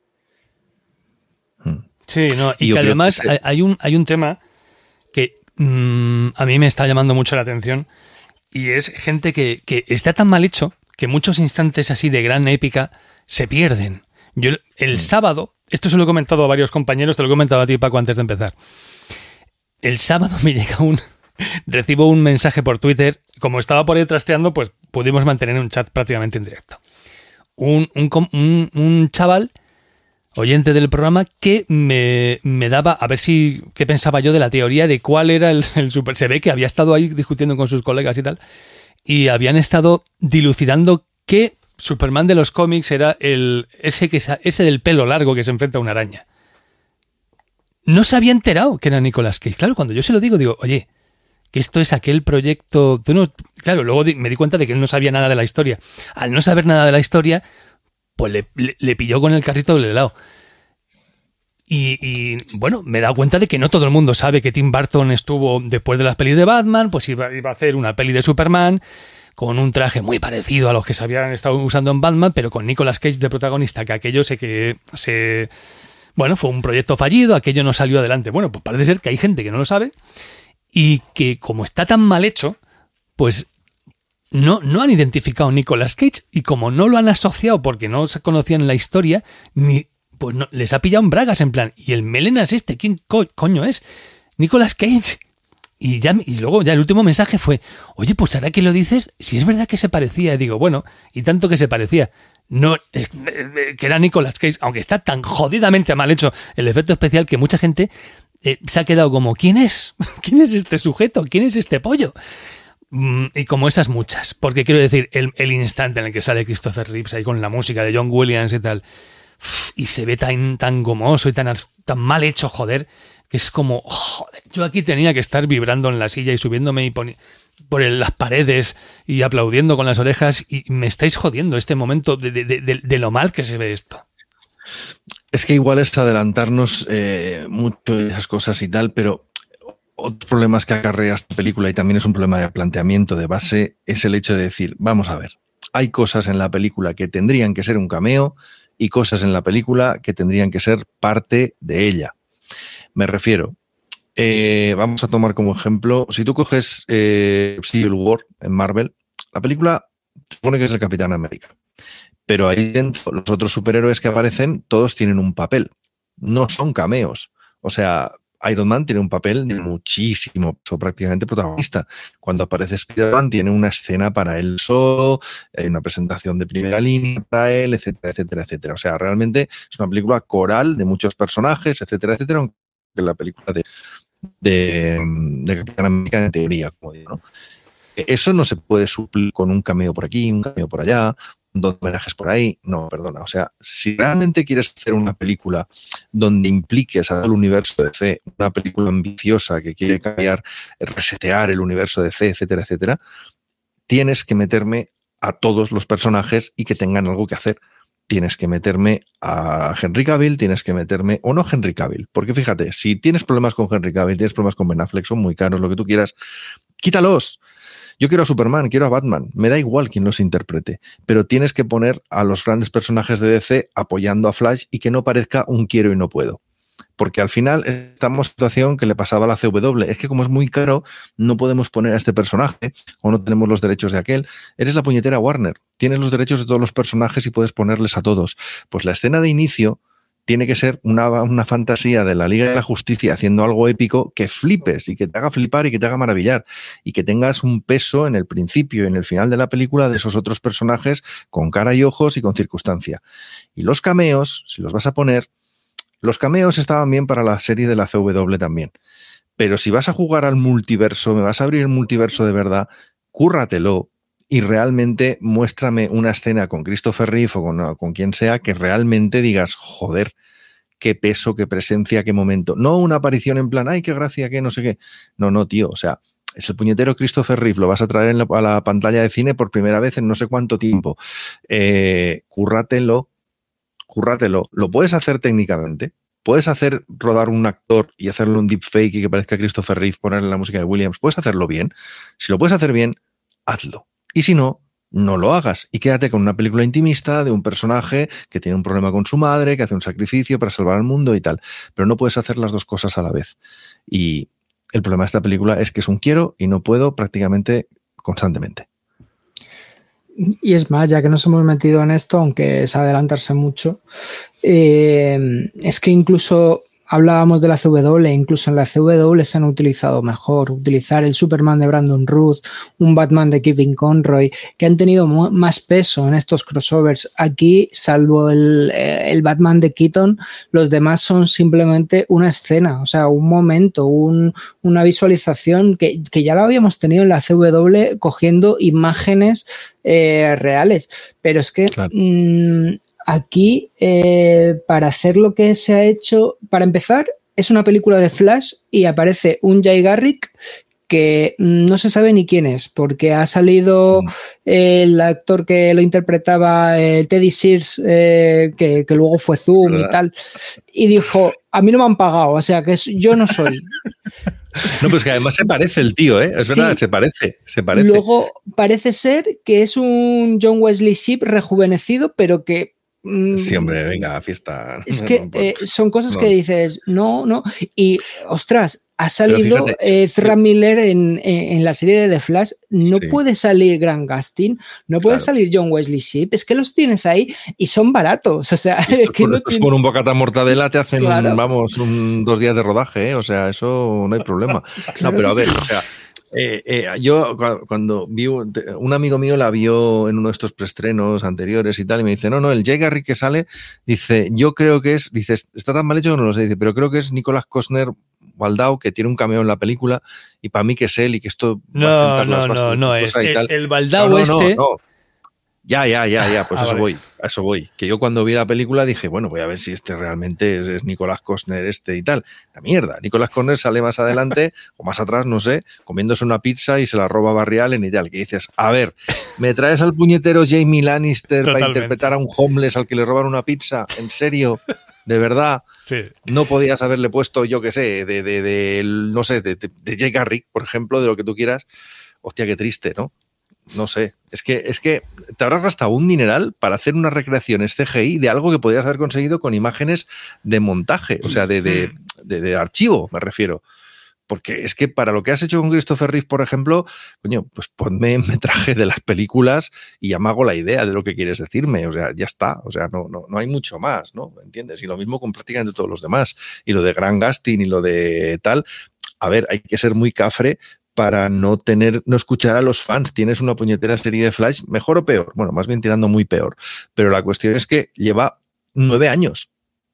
Sí, no, y, y que además que... hay, un, hay un tema que a mí me está llamando mucho la atención y es gente que, que está tan mal hecho que muchos instantes así de gran épica se pierden. Yo el mm. sábado, esto se lo he comentado a varios compañeros, te lo he comentado a ti, Paco, antes de empezar. El sábado me llega un... recibo un mensaje por Twitter, como estaba por ahí trasteando, pues pudimos mantener un chat prácticamente en directo. Un, un, un, un chaval... oyente del programa que me, me daba a ver si qué pensaba yo de la teoría de cuál era el, el super. Se ve que había estado ahí discutiendo con sus colegas y tal, y habían estado dilucidando que Superman de los cómics era el ese que ese del pelo largo que se enfrenta a una araña. No se había enterado que era Nicolas Cage. Claro, cuando yo se lo digo, digo, oye, que esto es aquel proyecto. Tú no, claro, luego me di cuenta de que él no sabía nada de la historia. Al no saber nada de la historia, pues le, le, le pilló con el carrito del helado. Y, y bueno, me he dado cuenta de que no todo el mundo sabe que Tim Burton estuvo, después de las pelis de Batman, pues iba, iba a hacer una peli de Superman con un traje muy parecido a los que se habían estado usando en Batman, pero con Nicolas Cage de protagonista, que aquello sé que se... Bueno, fue un proyecto fallido, aquello no salió adelante. Bueno, pues parece ser que hay gente que no lo sabe y que como está tan mal hecho, pues no, no han identificado a Nicolas Cage, y como no lo han asociado porque no se conocían la historia, ni pues no, les ha pillado en bragas, en plan, ¿y el melenas este? ¿Quién co- coño es? Nicolas Cage. Y, ya, y luego ya el último mensaje fue, oye, pues ahora que lo dices, si es verdad que se parecía. Y digo, bueno, y tanto que se parecía. No, eh, eh, que era Nicolas Cage, aunque está tan jodidamente mal hecho el efecto especial que mucha gente eh, se ha quedado como, ¿quién es? ¿Quién es este sujeto? ¿Quién es este pollo? Mm, y como esas muchas. Porque quiero decir, el, el instante en el que sale Christopher Reeves ahí con la música de John Williams y tal, y se ve tan, tan gomoso y tan, tan mal hecho, joder, que es como, joder, yo aquí tenía que estar vibrando en la silla y subiéndome y poni- por el, las paredes y aplaudiendo con las orejas, y me estáis jodiendo este momento de, de, de, de lo mal que se ve esto. Es que igual es adelantarnos eh, mucho de esas cosas y tal, pero otros problemas que acarrea esta película, y también es un problema de planteamiento de base, es el hecho de decir, vamos a ver, hay cosas en la película que tendrían que ser un cameo y cosas en la película que tendrían que ser parte de ella. Me refiero, eh, vamos a tomar como ejemplo, si tú coges eh, Civil War en Marvel, la película se supone que es el Capitán América, pero ahí dentro los otros superhéroes que aparecen, todos tienen un papel, no son cameos. O sea, Iron Man tiene un papel de muchísimo peso, prácticamente protagonista. Cuando aparece Spider-Man tiene una escena para él solo, hay una presentación de primera línea para él, etcétera, etcétera, etcétera. O sea, realmente es una película coral de muchos personajes, etcétera, etcétera, aunque la película de, de, de Capitán América en teoría, como digo, ¿no? Eso no se puede suplir con un cameo por aquí, un cameo por allá, dos homenajes por ahí. No, perdona. O sea, si realmente quieres hacer una película donde impliques a todo el universo de D C, una película ambiciosa que quiere cambiar, resetear el universo de D C, etcétera, etcétera, tienes que meterme a todos los personajes y que tengan algo que hacer. Tienes que meterme a Henry Cavill, tienes que meterme, o no Henry Cavill, porque fíjate, si tienes problemas con Henry Cavill, tienes problemas con Ben Affleck, son muy caros, lo que tú quieras, quítalos. Yo quiero a Superman, quiero a Batman, me da igual quién los interprete, pero tienes que poner a los grandes personajes de D C apoyando a Flash y que no parezca un quiero y no puedo. Porque al final estamos en una situación que le pasaba a la C W. Es que como es muy caro, no podemos poner a este personaje o no tenemos los derechos de aquel. Eres la puñetera Warner. Tienes los derechos de todos los personajes y puedes ponerles a todos. Pues la escena de inicio tiene que ser una, una fantasía de la Liga de la Justicia haciendo algo épico que flipes y que te haga flipar y que te haga maravillar y que tengas un peso en el principio y en el final de la película de esos otros personajes con cara y ojos y con circunstancia. Y los cameos, si los vas a poner, los cameos estaban bien para la serie de la C W también. Pero si vas a jugar al multiverso, me vas a abrir el multiverso de verdad, cúrratelo y realmente muéstrame una escena con Christopher Reeve o con, con quien sea que realmente digas, joder, qué peso, qué presencia, qué momento. No una aparición en plan, ay, qué gracia, qué no sé qué. No, no, tío, o sea, es el puñetero Christopher Reeve, lo vas a traer en la, a la pantalla de cine por primera vez en no sé cuánto tiempo. Eh, cúrratelo, cúrratelo. Lo puedes hacer técnicamente. Puedes hacer rodar un actor y hacerle un deepfake y que parezca Christopher Reeve, ponerle la música de Williams. Puedes hacerlo bien. Si lo puedes hacer bien, hazlo. Y si no, no lo hagas y quédate con una película intimista de un personaje que tiene un problema con su madre, que hace un sacrificio para salvar al mundo y tal. Pero no puedes hacer las dos cosas a la vez. Y el problema de esta película es que es un quiero y no puedo prácticamente constantemente. Y es más, ya que nos hemos metido en esto, aunque es adelantarse mucho, eh, es que incluso hablábamos de la C W, incluso en la C W se han utilizado mejor, utilizar el Superman de Brandon Routh, un Batman de Kevin Conroy, que han tenido más peso en estos crossovers. Aquí, salvo el, el Batman de Keaton, los demás son simplemente una escena, o sea, un momento, un, una visualización que, que ya lo habíamos tenido en la C W cogiendo imágenes eh, reales, pero es que... Claro. Mmm, Aquí, eh, para hacer lo que se ha hecho, para empezar, es una película de Flash y aparece un Jay Garrick que no se sabe ni quién es, porque ha salido el actor que lo interpretaba, eh, Teddy Sears, eh, que, que luego fue Zoom ¿verdad? Y tal, y dijo, a mí no me han pagado, o sea, que es, yo no soy. No, pues que además se parece el tío, ¿eh? Es sí. verdad, se parece, se parece. Luego parece ser que es un John Wesley Shipp rejuvenecido, pero que sí, hombre, venga, fiesta. Es que eh, son cosas no. que dices, no, no. Y, ostras, ha salido fíjate, Ezra Miller en, en, en la serie de The Flash, no sí. puede salir Grant Gustin, no puede claro. salir John Wesley Shipp, es que los tienes ahí y son baratos, o sea, es que por, no tienes... por un bocata mortadela te hacen, claro. vamos, un, dos días de rodaje, ¿eh? O sea, eso no hay problema. Claro no, pero a ver, sí. o sea, eh, eh, yo cuando vi, un amigo mío la vio en uno de estos preestrenos anteriores y tal, y me dice, no, no, el Jay Garrick que sale, dice, yo creo que es, dice, está tan mal hecho que no lo sé, dice, pero creo que es Nicolas Costner Waldau, que tiene un cameo en la película, y para mí que es él y que esto no, va a sentar no, las bases no, no, es el, el Waldau no, no, este. No, no. Ya, ya, ya, ya, pues ah, eso vale. voy, a eso voy. Que yo cuando vi la película dije, bueno, voy a ver si este realmente es, es Nicolas Costner este y tal. La mierda, Nicolas Costner sale más adelante o más atrás, no sé, comiéndose una pizza y se la roba Barry Allen y tal. Que dices, a ver, ¿me traes al puñetero Jamie Lannister Totalmente. para interpretar a un homeless al que le roban una pizza? ¿En serio? ¿De verdad? Sí. No podías haberle puesto, yo qué sé, de, de, de, no sé, de, de, de Jay Garrick, por ejemplo, de lo que tú quieras. Hostia, qué triste, ¿no? No sé, es que, es que te habrás gastado un dineral para hacer unas recreaciones C G I de algo que podrías haber conseguido con imágenes de montaje, o sea, de, de, de, de archivo, me refiero. Porque es que para lo que has hecho con Christopher Reeve, por ejemplo, coño, pues ponme metraje de las películas y ya me hago la idea de lo que quieres decirme. O sea, ya está. O sea, no, no, no hay mucho más, ¿no? ¿Entiendes? Y lo mismo con prácticamente todos los demás. Y lo de Grant Gustin y lo de tal. A ver, hay que ser muy cafre para no tener, no escuchar a los fans. Tienes una puñetera serie de Flash, mejor o peor. Bueno, más bien tirando muy peor. Pero la cuestión es que lleva nueve años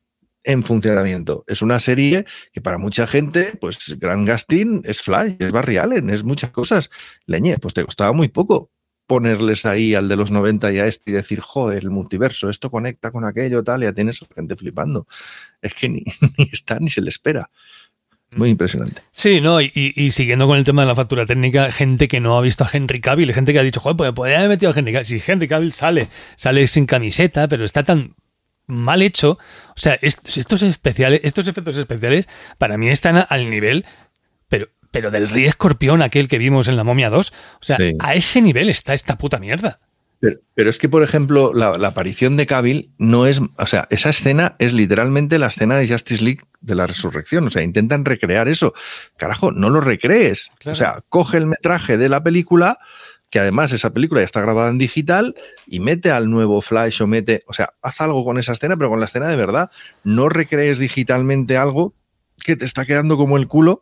en funcionamiento. Es una serie que para mucha gente, pues Grant Gustin es Flash, es Barry Allen, es muchas cosas. Leñe, pues te costaba muy poco ponerles ahí al de los noventa y a este y decir, joder, el multiverso, esto conecta con aquello, tal, y ya tienes gente flipando. Es que ni, ni está ni se le espera. Muy impresionante. Sí, no, y, y siguiendo con el tema de la factura técnica, gente que no ha visto a Henry Cavill, gente que ha dicho, joder, pues podría haber metido a Henry Cavill. Si Henry Cavill sale, sale sin camiseta, pero está tan mal hecho. O sea, estos, estos especiales, estos efectos especiales, para mí están al nivel, pero, pero del Rey Escorpión, aquel que vimos en La Momia dos. O sea, sí. A ese nivel está esta puta mierda. Pero, pero es que, por ejemplo, la, la aparición de Cavill no es... O sea, esa escena es literalmente la escena de Justice League de la Resurrección. O sea, intentan recrear eso. Carajo, no lo recrees. Claro. O sea, coge el metraje de la película, que además esa película ya está grabada en digital, y mete al nuevo Flash o mete... O sea, haz algo con esa escena, pero con la escena de verdad. No recrees digitalmente algo que te está quedando como el culo.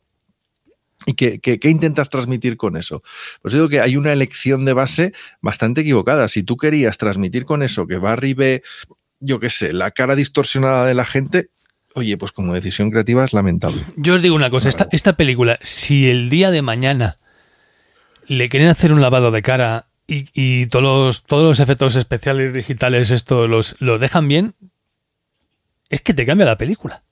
¿Y qué, qué, qué intentas transmitir con eso? Pues digo que hay una elección de base bastante equivocada. Si tú querías transmitir con eso que Barry ve, yo qué sé, la cara distorsionada de la gente, oye, pues como decisión creativa es lamentable. Yo os digo una cosa, esta, esta película, si el día de mañana le quieren hacer un lavado de cara y, y todos, los, todos los efectos especiales digitales esto los, los dejan bien, es que te cambia la película.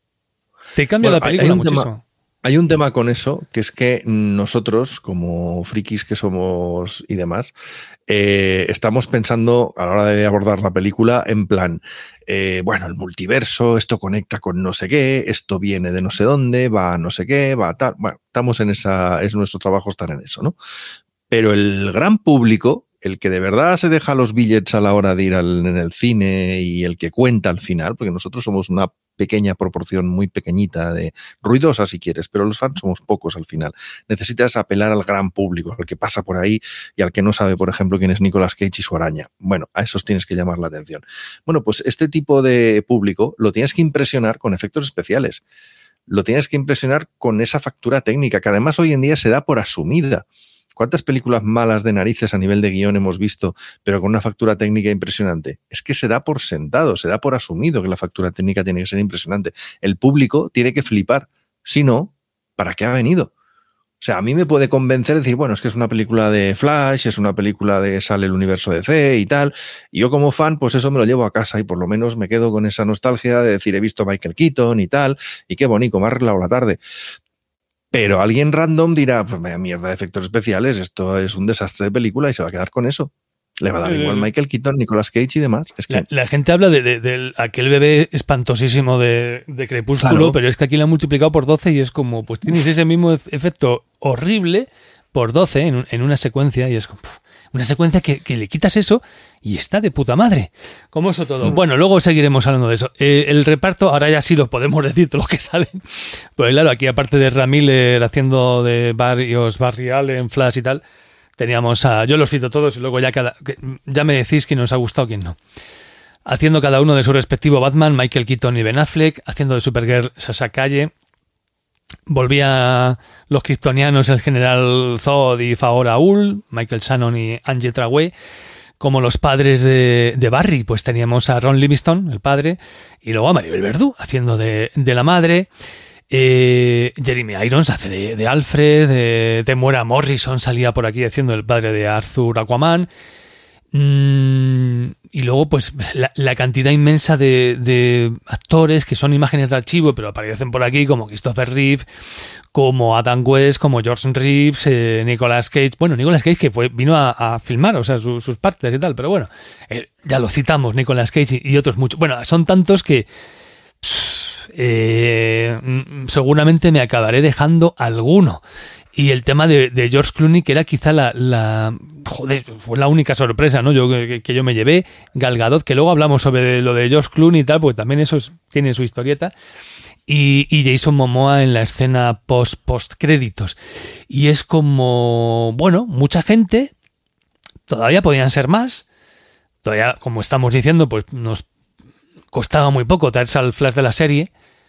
Te cambia bueno, la película hay muchísimo. Tema. Hay un tema con eso, que es que nosotros, como frikis que somos y demás, eh, estamos pensando a la hora de abordar la película en plan, eh, bueno, el multiverso, esto conecta con no sé qué, esto viene de no sé dónde, va a no sé qué, va a tal. Bueno, estamos en esa, es nuestro trabajo estar en eso, ¿no? Pero el gran público, el que de verdad se deja los billets a la hora de ir al, en el cine y el que cuenta al final, porque nosotros somos una pequeña proporción muy pequeñita de ruidosa si quieres, pero los fans somos pocos al final. Necesitas apelar al gran público, al que pasa por ahí y al que no sabe, por ejemplo, quién es Nicolas Cage y su araña. Bueno, a esos tienes que llamar la atención. Bueno, pues este tipo de público lo tienes que impresionar con efectos especiales. Lo tienes que impresionar con esa factura técnica, que además hoy en día se da por asumida. ¿Cuántas películas malas de narices a nivel de guión hemos visto, pero con una factura técnica impresionante? Es que se da por sentado, se da por asumido que la factura técnica tiene que ser impresionante. El público tiene que flipar. Si no, ¿para qué ha venido? O sea, a mí me puede convencer decir, bueno, es que es una película de Flash, es una película de sale el universo D C y tal. Y yo como fan, pues eso me lo llevo a casa y por lo menos me quedo con esa nostalgia de decir, he visto a Michael Keaton y tal, y qué bonito, me ha arreglado la tarde. Pero alguien random dirá, pues vaya mierda de efectos especiales, esto es un desastre de película y se va a quedar con eso. Le va a dar igual Michael Keaton, Nicolas Cage y demás. Es que... la, la gente habla de, de, de aquel bebé espantosísimo de, de Crepúsculo, claro. Pero es que aquí lo han multiplicado por doce y es como, pues tienes ese mismo efecto horrible por doce en, en una secuencia y es como... Puf. una secuencia que, que le quitas eso y está de puta madre. ¿Cómo eso todo? Mm. Bueno, luego seguiremos hablando de eso. Eh, el reparto, ahora ya sí los podemos decir todos los que salen. Pues claro, aquí aparte de Ezra Miller haciendo de varios Barry Allen, Flash y tal, teníamos a, yo los cito todos y luego ya cada, ya me decís quién os ha gustado, quién no. Haciendo cada uno de su respectivo Batman, Michael Keaton y Ben Affleck, haciendo de Supergirl Sasha Calle. Volvía los kryptonianos el general Zod y Faora Ul, Michael Shannon y Angie Traue. Como los padres de, de Barry, pues teníamos a Ron Livingston, el padre, y luego a Maribel Verdú, haciendo de, de la madre. Eh, Jeremy Irons hace de, de Alfred, de, Temuera Morrison salía por aquí haciendo el padre de Arthur Aquaman. Mm, y luego, pues, la, la cantidad inmensa de, de actores que son imágenes de archivo, pero aparecen por aquí, como Christopher Reeve, como Adam West, como George Reeves, eh, Nicolas Cage. Bueno, Nicolas Cage que fue, vino a, a filmar, o sea, su, sus partes y tal, pero bueno, eh, ya lo citamos, Nicolas Cage y, y otros muchos. Bueno, son tantos que pff, eh, seguramente me acabaré dejando alguno. Y el tema de, de George Clooney, que era quizá la, la... Joder, fue la única sorpresa, ¿no? Yo que, que yo me llevé. Gal Gadot, que luego hablamos sobre lo de George Clooney y tal, porque también eso es, tiene su historieta. Y, y Jason Momoa en la escena post, post créditos. Y es como... Bueno, mucha gente... Todavía podían ser más. Todavía, como estamos diciendo, pues nos costaba muy poco traerse al Flash de la serie.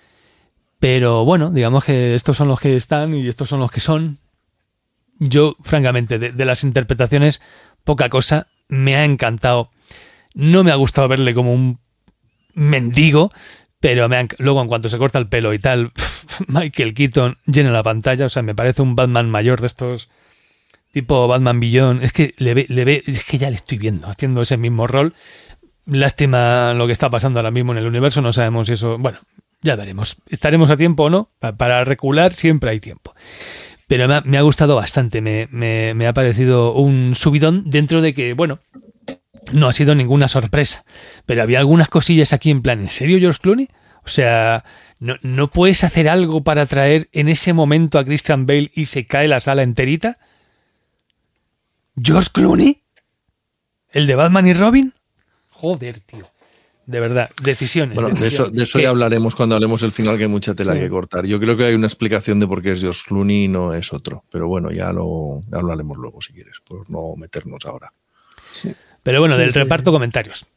Pero bueno, digamos que estos son los que están y estos son los que son. Yo, francamente, de, de las interpretaciones, poca cosa. Me ha encantado. No me ha gustado verle como un mendigo, pero me ha, luego en cuanto se corta el pelo y tal, Michael Keaton llena la pantalla. O sea, me parece un Batman mayor de estos, tipo Batman Beyond. Es que le ve, le ve, es que ya le estoy viendo haciendo ese mismo rol. Lástima lo que está pasando ahora mismo en el universo. No sabemos si eso... Bueno, ya veremos. ¿Estaremos a tiempo o no? Para recular siempre hay tiempo. Pero me ha, me ha gustado bastante. Me, me, me ha parecido un subidón dentro de que, bueno, no ha sido ninguna sorpresa. Pero había algunas cosillas aquí en plan, ¿en serio, George Clooney? O sea, ¿no, no puedes hacer algo para traer en ese momento a Christian Bale y se cae la sala enterita? ¿George Clooney? ¿El de Batman y Robin? Joder, tío. De verdad, decisiones. Bueno, decisiones. de eso, de eso ya hablaremos cuando hablemos del final, que hay mucha tela sí. que cortar. Yo creo que hay una explicación de por qué es George Clooney y no es otro. Pero bueno, ya lo ya hablaremos luego, si quieres, por no meternos ahora. Sí. Pero bueno, sí, del sí, reparto, sí. comentarios.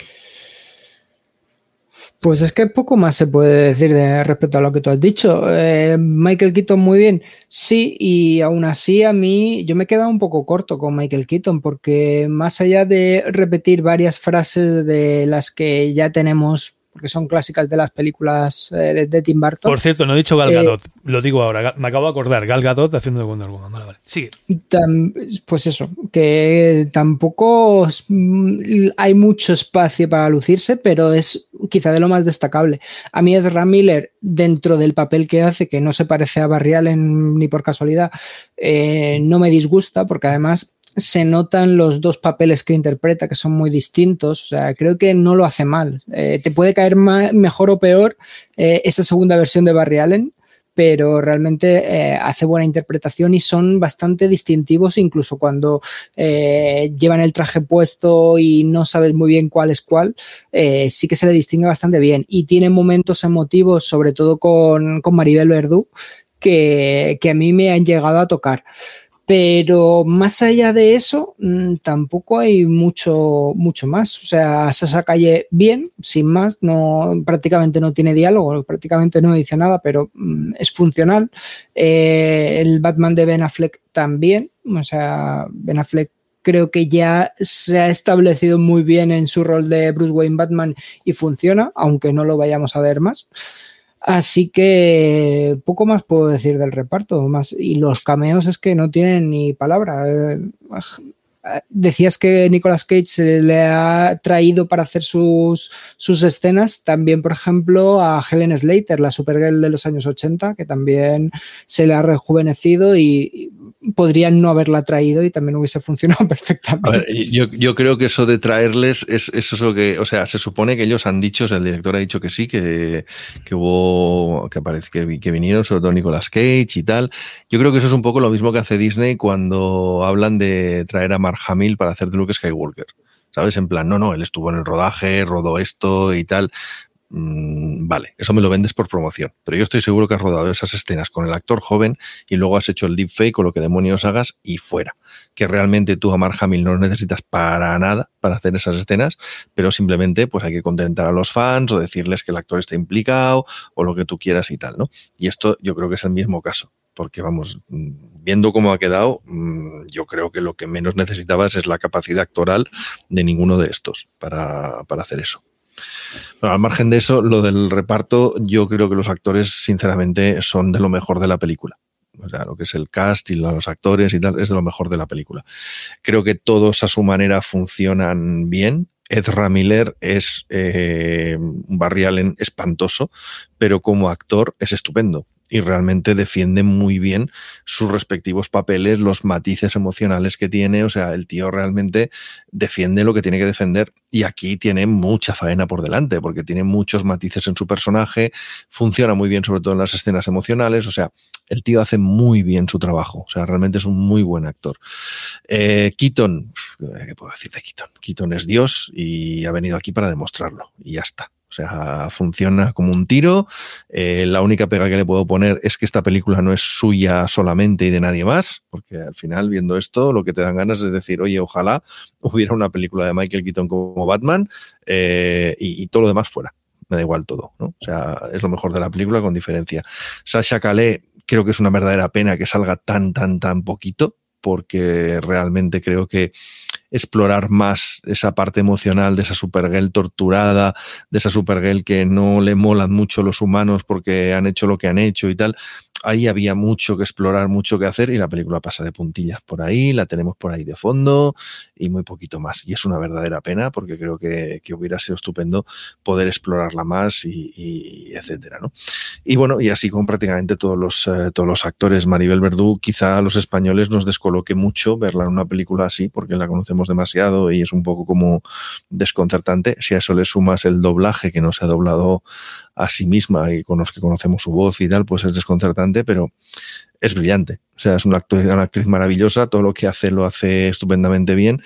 Pues es que poco más se puede decir de respecto a lo que tú has dicho. Eh, Michael Keaton muy bien, sí, y aún así a mí yo me he quedado un poco corto con Michael Keaton, porque más allá de repetir varias frases de las que ya tenemos, porque son clásicas de las películas eh, de Tim Burton. Por cierto, no he dicho Gal Gadot, eh, lo digo ahora, me acabo de acordar, Gal Gadot haciendo de Wonder Woman. Vale, vale. Sigue. Tam, pues eso, que tampoco hay mucho espacio para lucirse, pero es quizá de lo más destacable. A mí Ezra Miller, dentro del papel que hace, que no se parece a Barry Allen ni por casualidad, eh, no me disgusta, porque además se notan los dos papeles que interpreta, que son muy distintos. O sea, creo que no lo hace mal. Eh, te puede caer más, mejor o peor eh, esa segunda versión de Barry Allen, pero realmente eh, hace buena interpretación y son bastante distintivos, incluso cuando eh, llevan el traje puesto y no sabes muy bien cuál es cuál, eh, sí que se le distingue bastante bien. Y tiene momentos emotivos, sobre todo con, con Maribel Verdú, que, que a mí me han llegado a tocar. Pero más allá de eso, mmm, tampoco hay mucho, mucho más. O sea, Sasha Calle bien, sin más, no, prácticamente no tiene diálogo, prácticamente no dice nada, pero mmm, es funcional. Eh, el Batman de Ben Affleck también, o sea, Ben Affleck creo que ya se ha establecido muy bien en su rol de Bruce Wayne Batman y funciona, aunque no lo vayamos a ver más. Así que poco más puedo decir del reparto. Más, y los cameos es que no tienen ni palabra. Eh, decías que Nicolas Cage le ha traído para hacer sus, sus escenas. También, por ejemplo, a Helen Slater, la Supergirl de los años ochenta, que también se le ha rejuvenecido y podrían no haberla traído y también hubiese funcionado perfectamente. A ver, yo, yo creo que eso de traerles es, es eso que, o sea, se supone que ellos han dicho, o sea, el director ha dicho que sí, que, que hubo, que parece que, que vinieron, sobre todo Nicolas Cage y tal. Yo creo que eso es un poco lo mismo que hace Disney cuando hablan de traer a Mark Hamill para hacer de Luke Skywalker. ¿Sabes? En plan, no, no, él estuvo en el rodaje, rodó esto y tal. Mm, vale, eso me lo vendes por promoción, pero yo estoy seguro que has rodado esas escenas con el actor joven y luego has hecho el deepfake o lo que demonios hagas y fuera. Que realmente tú a Mark Hamill no lo necesitas para nada para hacer esas escenas, pero simplemente pues hay que contentar a los fans o decirles que el actor está implicado o lo que tú quieras y tal, ¿no? Y esto yo creo que es el mismo caso. Porque vamos, viendo cómo ha quedado, yo creo que lo que menos necesitabas es la capacidad actoral de ninguno de estos para, para hacer eso. Bueno, al margen de eso, lo del reparto, yo creo que los actores, sinceramente, son de lo mejor de la película. O sea, lo que es el cast y los actores y tal, es de lo mejor de la película. Creo que todos a su manera funcionan bien. Ezra Miller es eh, un Barry Allen espantoso, pero como actor es estupendo. Y realmente defiende muy bien sus respectivos papeles, los matices emocionales que tiene. O sea, el tío realmente defiende lo que tiene que defender y aquí tiene mucha faena por delante porque tiene muchos matices en su personaje, funciona muy bien sobre todo en las escenas emocionales. O sea, el tío hace muy bien su trabajo. O sea, realmente es un muy buen actor. Eh, Keaton, ¿qué puedo decir de Keaton? Keaton es Dios y ha venido aquí para demostrarlo y ya está. O sea, funciona como un tiro. Eh, la única pega que le puedo poner es que esta película no es suya solamente y de nadie más, porque al final, viendo esto, lo que te dan ganas es decir, oye, ojalá hubiera una película de Michael Keaton como Batman eh, y, y todo lo demás fuera. Me da igual todo, ¿no? O sea, es lo mejor de la película con diferencia. Sasha Calais, creo que es una verdadera pena que salga tan, tan, tan poquito, porque realmente creo que explorar más esa parte emocional de esa Supergirl torturada, de esa Supergirl que no le molan mucho los humanos porque han hecho lo que han hecho y tal. Ahí había mucho que explorar, mucho que hacer y la película pasa de puntillas por ahí, la tenemos por ahí de fondo y muy poquito más. Y es una verdadera pena porque creo que, que hubiera sido estupendo poder explorarla más y, y etcétera, ¿no? Y bueno, y así con prácticamente todos los, eh, todos los actores. Maribel Verdú, quizá a los españoles nos descoloque mucho verla en una película así porque la conocemos demasiado y es un poco como desconcertante. Si a eso le sumas el doblaje que no se ha doblado a sí misma y con los que conocemos su voz y tal, pues es desconcertante, pero es brillante. O sea, es una actriz, una actriz maravillosa, todo lo que hace lo hace estupendamente bien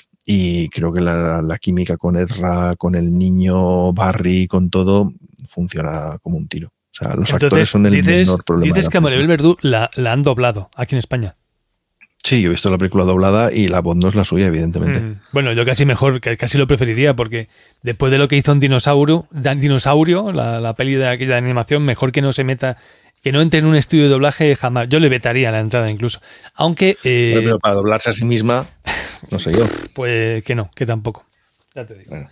y creo que la, la química con Ezra, con el niño Barry, con todo, funciona como un tiro. O sea, los Entonces, actores son el dices, menor problema. Dices que a Maribel Verdú la, la han doblado aquí en España. Sí, yo he visto la película doblada y la voz no es la suya, evidentemente. Mm. Bueno, yo casi mejor, casi lo preferiría, porque después de lo que hizo en Dinosaurio, Dinosaurio, la, la peli de aquella animación, mejor que no se meta, que no entre en un estudio de doblaje jamás. Yo le vetaría la entrada incluso. Aunque... Eh, pero, pero para doblarse a sí misma, no sé yo. Pues que no, que tampoco. Ya te digo. Bueno.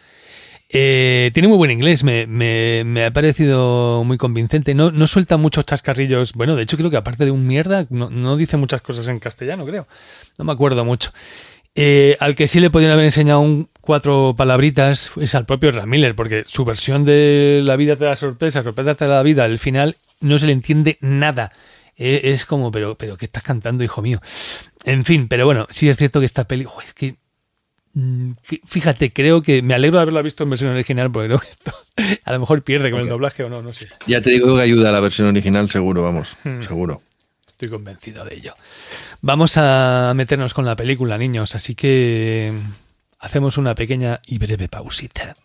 Eh, tiene muy buen inglés, me, me, me ha parecido muy convincente. No, no suelta muchos chascarrillos. Bueno, de hecho creo que aparte de un mierda, no, no dice muchas cosas en castellano, creo. No me acuerdo mucho. Eh, al que sí le podrían haber enseñado un, cuatro palabritas es al propio Ezra Miller, porque su versión de La vida te da sorpresa, sorpresa te da la vida, al final no se le entiende nada. Eh, es como, pero, pero ¿qué estás cantando, hijo mío? En fin, pero bueno, sí es cierto que esta peli... Oh, es que fíjate, creo que me alegro de haberla visto en versión original porque creo que esto a lo mejor pierde con okay. el doblaje o no, no sé. Ya te digo que ayuda a la versión original, seguro, vamos, hmm. seguro. Estoy convencido de ello. Vamos a meternos con la película, niños, así que hacemos una pequeña y breve pausita.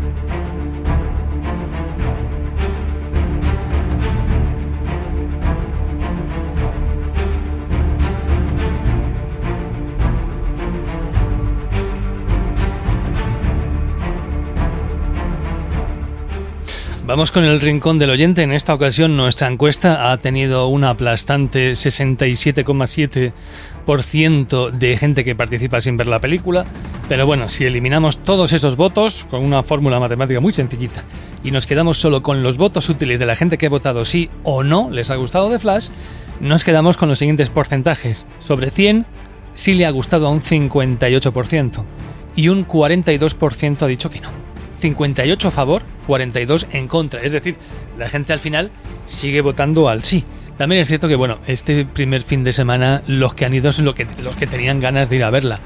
Vamos con el rincón del oyente. En esta ocasión nuestra encuesta ha tenido un aplastante sesenta y siete coma siete por ciento de gente que participa sin ver la película. Pero bueno, si eliminamos todos esos votos con una fórmula matemática muy sencillita y nos quedamos solo con los votos útiles de la gente que ha votado sí o no les ha gustado The Flash, nos quedamos con los siguientes porcentajes. Sobre cien, sí le ha gustado a un cincuenta y ocho por ciento y un cuarenta y dos por ciento ha dicho que no. cincuenta y ocho a favor, cuarenta y dos en contra. Es decir, la gente al final sigue votando al sí. También es cierto que, bueno, este primer fin de semana los que han ido son los que, los que tenían ganas de ir a verla.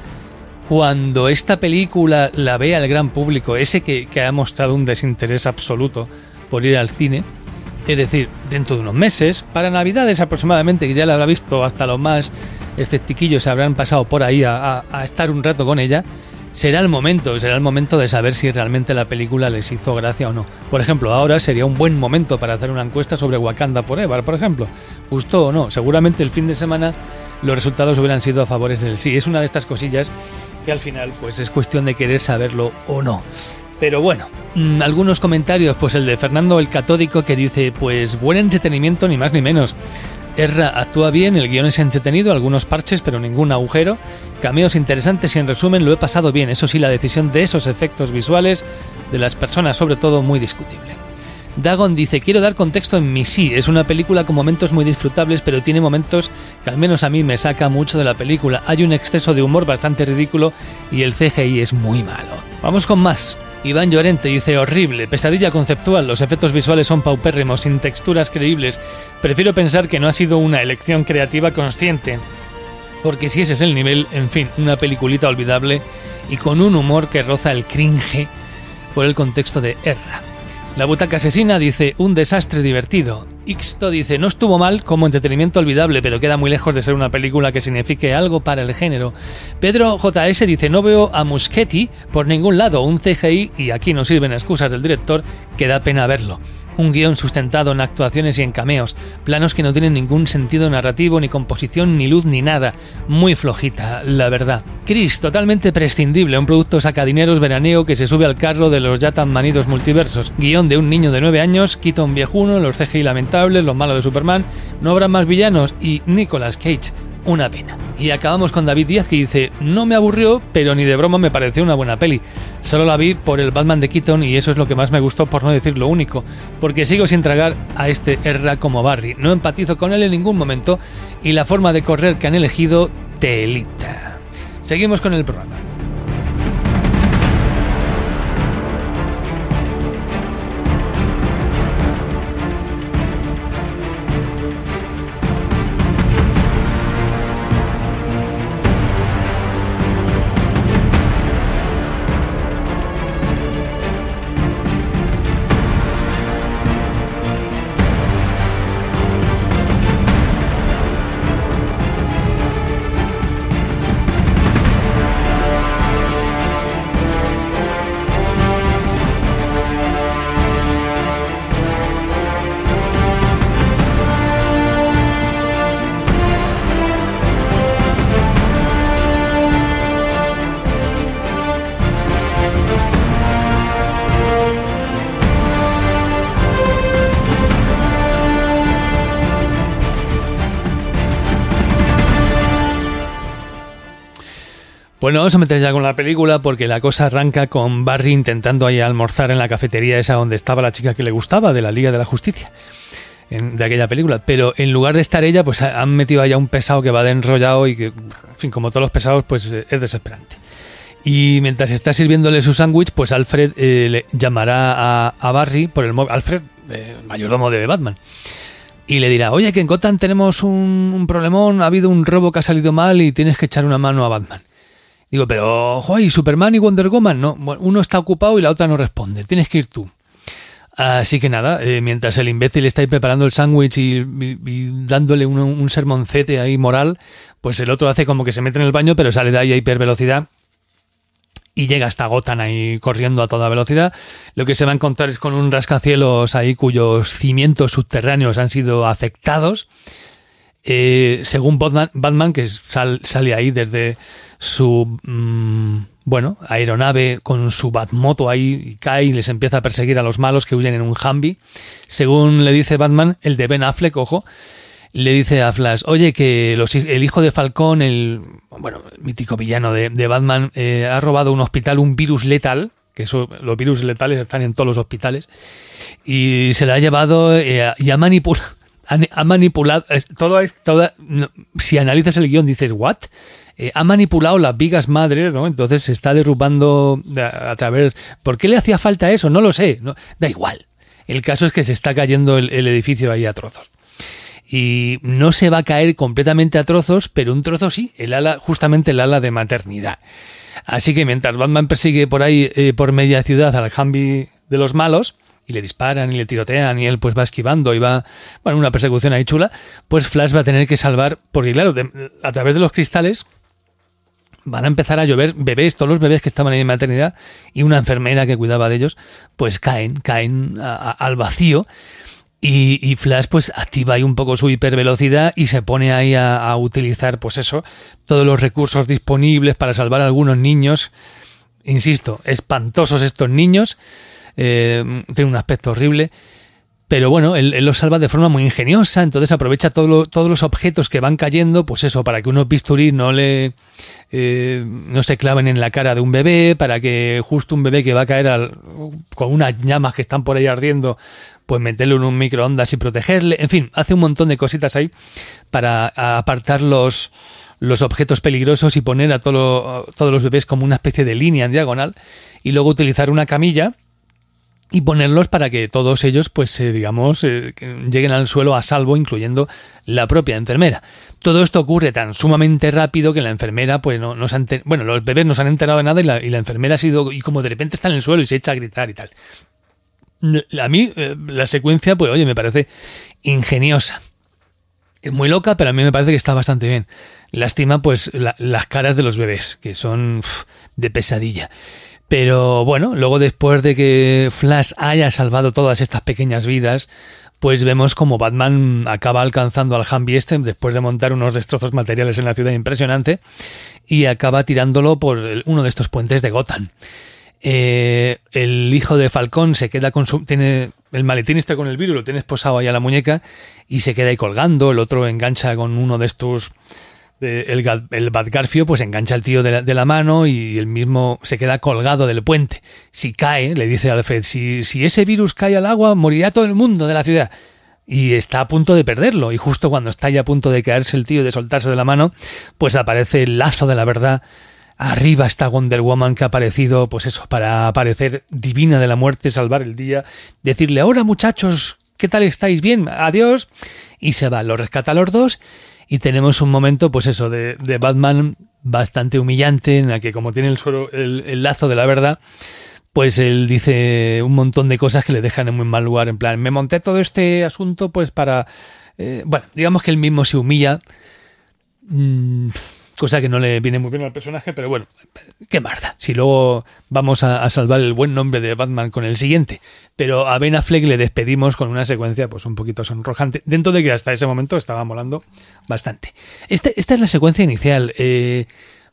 Cuando esta película la vea el gran público, ese que, que ha mostrado un desinterés absoluto por ir al cine, es decir, dentro de unos meses, para Navidades aproximadamente, que ya la habrá visto hasta los más esceptiquillos se habrán pasado por ahí a, a, a estar un rato con ella, será el momento, será el momento de saber si realmente la película les hizo gracia o no. Por ejemplo, ahora sería un buen momento para hacer una encuesta sobre Wakanda Forever, por ejemplo. ¿Gustó o no? Seguramente el fin de semana los resultados hubieran sido a favor del sí. Es una de estas cosillas que al final pues es cuestión de querer saberlo o no. Pero bueno, mmm, algunos comentarios, pues el de Fernando el Catódico, que dice, pues buen entretenimiento ni más ni menos. Erra actúa bien, el guión es entretenido, algunos parches pero ningún agujero, cameos interesantes y en resumen lo he pasado bien. Eso sí, la decisión de esos efectos visuales de las personas sobre todo muy discutible. Dagon dice, quiero dar contexto en mi sí, es una película con momentos muy disfrutables, pero tiene momentos que al menos a mí me saca mucho de la película. Hay un exceso de humor bastante ridículo y el C G I es muy malo. Vamos con más. Iván Llorente dice, horrible, pesadilla conceptual, los efectos visuales son paupérrimos, sin texturas creíbles. Prefiero pensar que no ha sido una elección creativa consciente, porque si ese es el nivel, en fin, una peliculita olvidable y con un humor que roza el cringe por el contexto de Erra. La butaca asesina dice, un desastre divertido. Ixto dice, no estuvo mal como entretenimiento olvidable, pero queda muy lejos de ser una película que signifique algo para el género. Pedro J S dice, no veo a Muschietti por ningún lado, un C G I, y aquí no sirven excusas del director, que da pena verlo. Un guión sustentado en actuaciones y en cameos, planos que no tienen ningún sentido narrativo, ni composición, ni luz, ni nada. Muy flojita, la verdad. Chris, totalmente prescindible, un producto sacadineros veraneo que se sube al carro de los ya tan manidos multiversos. Guión de un niño de nueve años, quita un viejuno, los C G I lamentables, los malos de Superman, no habrá más villanos y Nicolas Cage. Una pena. Y acabamos con David Díaz, que dice, no me aburrió, pero ni de broma me pareció una buena peli. Solo la vi por el Batman de Keaton y eso es lo que más me gustó, por no decir lo único, porque sigo sin tragar a este Erra como Barry. No empatizo con él en ningún momento y la forma de correr que han elegido, telita. Seguimos con el programa. Bueno, vamos a meter ya con la película porque la cosa arranca con Barry intentando ahí almorzar en la cafetería esa donde estaba la chica que le gustaba, de la Liga de la Justicia, en, de aquella película. Pero en lugar de estar ella, pues han metido allá un pesado que va de enrollado y que, en fin, como todos los pesados, pues es desesperante. Y mientras está sirviéndole su sándwich, pues Alfred eh, le llamará a, a Barry por el móvil. Alfred, eh, mayordomo de Batman. Y le dirá, oye, que en Gotham tenemos un, un problemón, ha habido un robo que ha salido mal y tienes que echar una mano a Batman. Digo, pero, joder, ¿y Superman y Wonder Woman? No, uno está ocupado y la otra no responde, tienes que ir tú. Así que nada, eh, mientras el imbécil está ahí preparando el sándwich y, y, y dándole un, un sermoncete ahí moral, pues el otro hace como que se mete en el baño, pero sale de ahí a hipervelocidad y llega hasta Gotham ahí corriendo a toda velocidad. Lo que se va a encontrar es con un rascacielos ahí cuyos cimientos subterráneos han sido afectados. Eh, según Batman, Batman que sal, sale ahí desde su mmm, bueno aeronave con su Batmoto ahí y cae y les empieza a perseguir a los malos que huyen en un Humvee. Según le dice Batman, el de Ben Affleck, ojo, le dice a Flash, oye, que los, el hijo de Falcón, el bueno el mítico villano de, de Batman, eh, ha robado a un hospital un virus letal, que eso, los virus letales están en todos los hospitales, y se lo ha llevado eh, y ha manipulado ha manipulado todo esto. No, si analizas el guión dices what, eh, ha manipulado las vigas madres, ¿no? Entonces se está derrumbando a, a través. ¿Por qué le hacía falta eso? No lo sé, no, da igual. El caso es que se está cayendo el, el edificio ahí a trozos y no se va a caer completamente a trozos, pero un trozo sí, el ala, justamente el ala de maternidad. Así que mientras Batman persigue por ahí, eh, por media ciudad al Humvee de los malos, y le disparan y le tirotean y él pues va esquivando y va, bueno, una persecución ahí chula, pues Flash va a tener que salvar, porque claro, de, a través de los cristales van a empezar a llover bebés, todos los bebés que estaban ahí en maternidad y una enfermera que cuidaba de ellos, pues caen, caen a, a, al vacío. Y, y Flash pues activa ahí un poco su hipervelocidad y se pone ahí a, a utilizar pues eso, todos los recursos disponibles para salvar a algunos niños. Insisto, espantosos estos niños, eh, tienen un aspecto horrible, pero bueno, él, él los salva de forma muy ingeniosa, entonces aprovecha todo lo, todos los objetos que van cayendo, pues eso, para que unos bisturí no le eh, no se claven en la cara de un bebé, para que justo un bebé que va a caer al, con unas llamas que están por ahí ardiendo, pues meterlo en un microondas y protegerle, en fin, hace un montón de cositas ahí para apartar los, los objetos peligrosos y poner a todo, todos los bebés como una especie de línea en diagonal y luego utilizar una camilla y ponerlos para que todos ellos, pues eh, digamos, eh, lleguen al suelo a salvo, incluyendo la propia enfermera. Todo esto ocurre tan sumamente rápido que la enfermera, pues no, no se han enter- bueno, los bebés no se han enterado de nada y la, y la enfermera ha sido, y como de repente está en el suelo y se echa a gritar y tal. A mí eh, la secuencia, pues oye, me parece ingeniosa. Es muy loca, pero a mí me parece que está bastante bien. Lástima, pues, la, las caras de los bebés, que son uf, de pesadilla. Pero bueno, luego después de que Flash haya salvado todas estas pequeñas vidas, pues vemos como Batman acaba alcanzando al Humvee este después de montar unos destrozos materiales en la ciudad impresionante y acaba tirándolo por el, uno de estos puentes de Gotham. Eh, el hijo de Falcón se queda con su... tiene el maletín este con el virus, lo tiene esposado ahí a la muñeca y se queda ahí colgando. El otro engancha con uno de estos... De, el, el Batgarfio pues engancha al tío de la, de la mano y el mismo se queda colgado del puente. Si cae, le dice a Alfred, si, si ese virus cae al agua, morirá todo el mundo de la ciudad. Y está a punto de perderlo. Y justo cuando está ya a punto de caerse el tío, de soltarse de la mano, pues aparece el lazo de la verdad. Arriba está Wonder Woman, que ha aparecido, pues eso, para aparecer divina de la muerte, salvar el día, decirle, ahora muchachos, ¿qué tal estáis? Bien, adiós. Y se va, lo rescata a los dos y tenemos un momento, pues eso, de, de Batman bastante humillante, en la que como tiene el, suelo, el, el lazo de la verdad, pues él dice un montón de cosas que le dejan en muy mal lugar, en plan, me monté todo este asunto pues para... Eh, bueno, digamos que él mismo se humilla, mmm, cosa que no le viene muy bien al personaje, pero bueno, qué marda, si luego vamos a, a salvar el buen nombre de Batman con el siguiente. Pero a Ben Affleck le despedimos con una secuencia pues un poquito sonrojante, dentro de que hasta ese momento estaba molando bastante. Este, esta es la secuencia inicial, eh,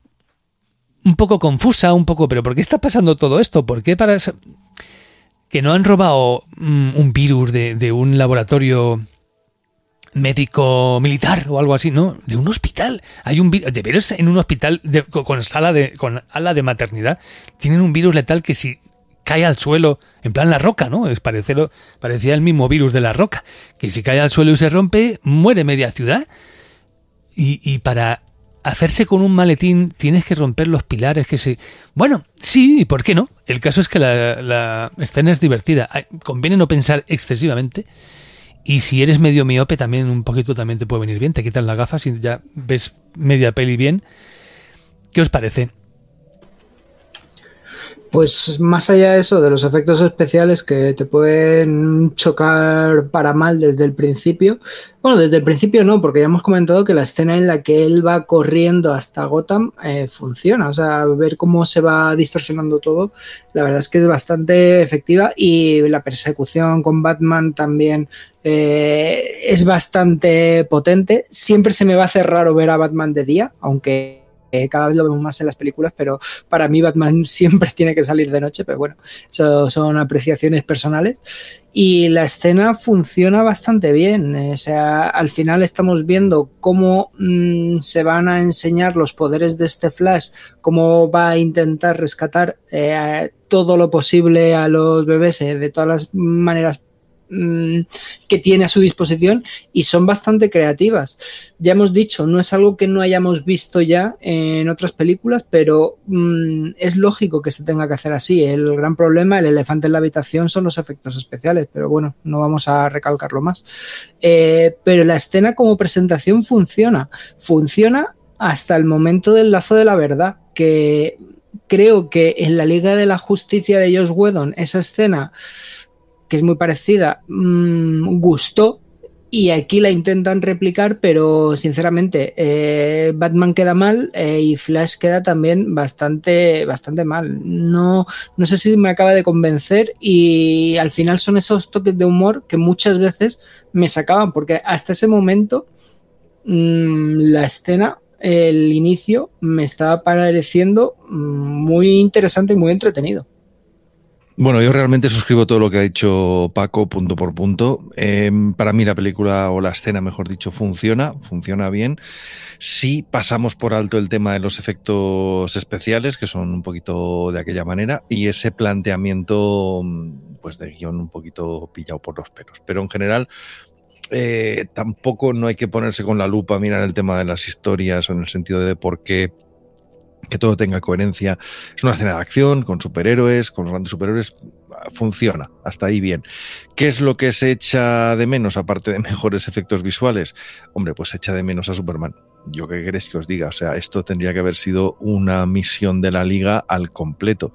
un poco confusa, un poco, pero ¿por qué está pasando todo esto? ¿Por qué para que no han robado mm, un virus de, de un laboratorio médico militar o algo así, no, de un hospital? Hay un virus, de veras, en un hospital de, con sala de, con ala de maternidad, tienen un virus letal que si cae al suelo, en plan La Roca, ¿no? Es parecerlo, parecía el mismo virus de La Roca, que si cae al suelo y se rompe, muere media ciudad. Y, y para hacerse con un maletín tienes que romper los pilares que se... Bueno, sí, ¿por qué no? El caso es que la, la escena es divertida. Conviene no pensar excesivamente. Y si eres medio miope, también un poquito también te puede venir bien. Te quitan las gafas y ya ves media peli bien. ¿Qué os parece? Pues más allá de eso, de los efectos especiales que te pueden chocar para mal desde el principio. Bueno, desde el principio no, porque ya hemos comentado que la escena en la que él va corriendo hasta Gotham eh, funciona. O sea, ver cómo se va distorsionando todo, la verdad es que es bastante efectiva. Y la persecución con Batman también eh, es bastante potente. Siempre se me va a hacer raro ver a Batman de día, aunque... Eh, cada vez lo vemos más en las películas, pero para mí Batman siempre tiene que salir de noche, pero bueno, eso son apreciaciones personales. Y la escena funciona bastante bien, eh, o sea, al final estamos viendo cómo mmm, se van a enseñar los poderes de este Flash, cómo va a intentar rescatar eh, todo lo posible a los bebés eh, de todas las maneras mmm, que tiene a su disposición y son bastante creativas. Ya hemos dicho, no es algo que no hayamos visto ya en otras películas, pero mmm, es lógico que se tenga que hacer así. El gran problema, el elefante en la habitación, son los efectos especiales, pero bueno, no vamos a recalcarlo más. Eh, pero la escena como presentación funciona, funciona hasta el momento del lazo de la verdad, que creo que en la Liga de la Justicia de Joss Whedon esa escena, que es muy parecida, mmm, gustó, y aquí la intentan replicar, pero sinceramente eh, Batman queda mal eh, y Flash queda también bastante, bastante mal. No, no sé si me acaba de convencer, y al final son esos toques de humor que muchas veces me sacaban, porque hasta ese momento mmm, la escena, el inicio, me estaba pareciendo muy interesante y muy entretenido. Bueno, yo realmente suscribo todo lo que ha dicho Paco, punto por punto. Eh, para mí la película, o la escena, mejor dicho, funciona, funciona bien. Sí pasamos por alto el tema de los efectos especiales, que son un poquito de aquella manera, y ese planteamiento, pues, de guión un poquito pillado por los pelos. Pero en general, eh, tampoco no hay que ponerse con la lupa a mirar el tema de las historias, o en el sentido de por qué, que todo tenga coherencia. Es una escena de acción con superhéroes, con los grandes superhéroes, funciona, hasta ahí bien. ¿Qué es lo que se echa de menos, aparte de mejores efectos visuales? Hombre, pues se echa de menos a Superman. ¿Yo qué queréis que os diga? O sea, esto tendría que haber sido una misión de la Liga al completo.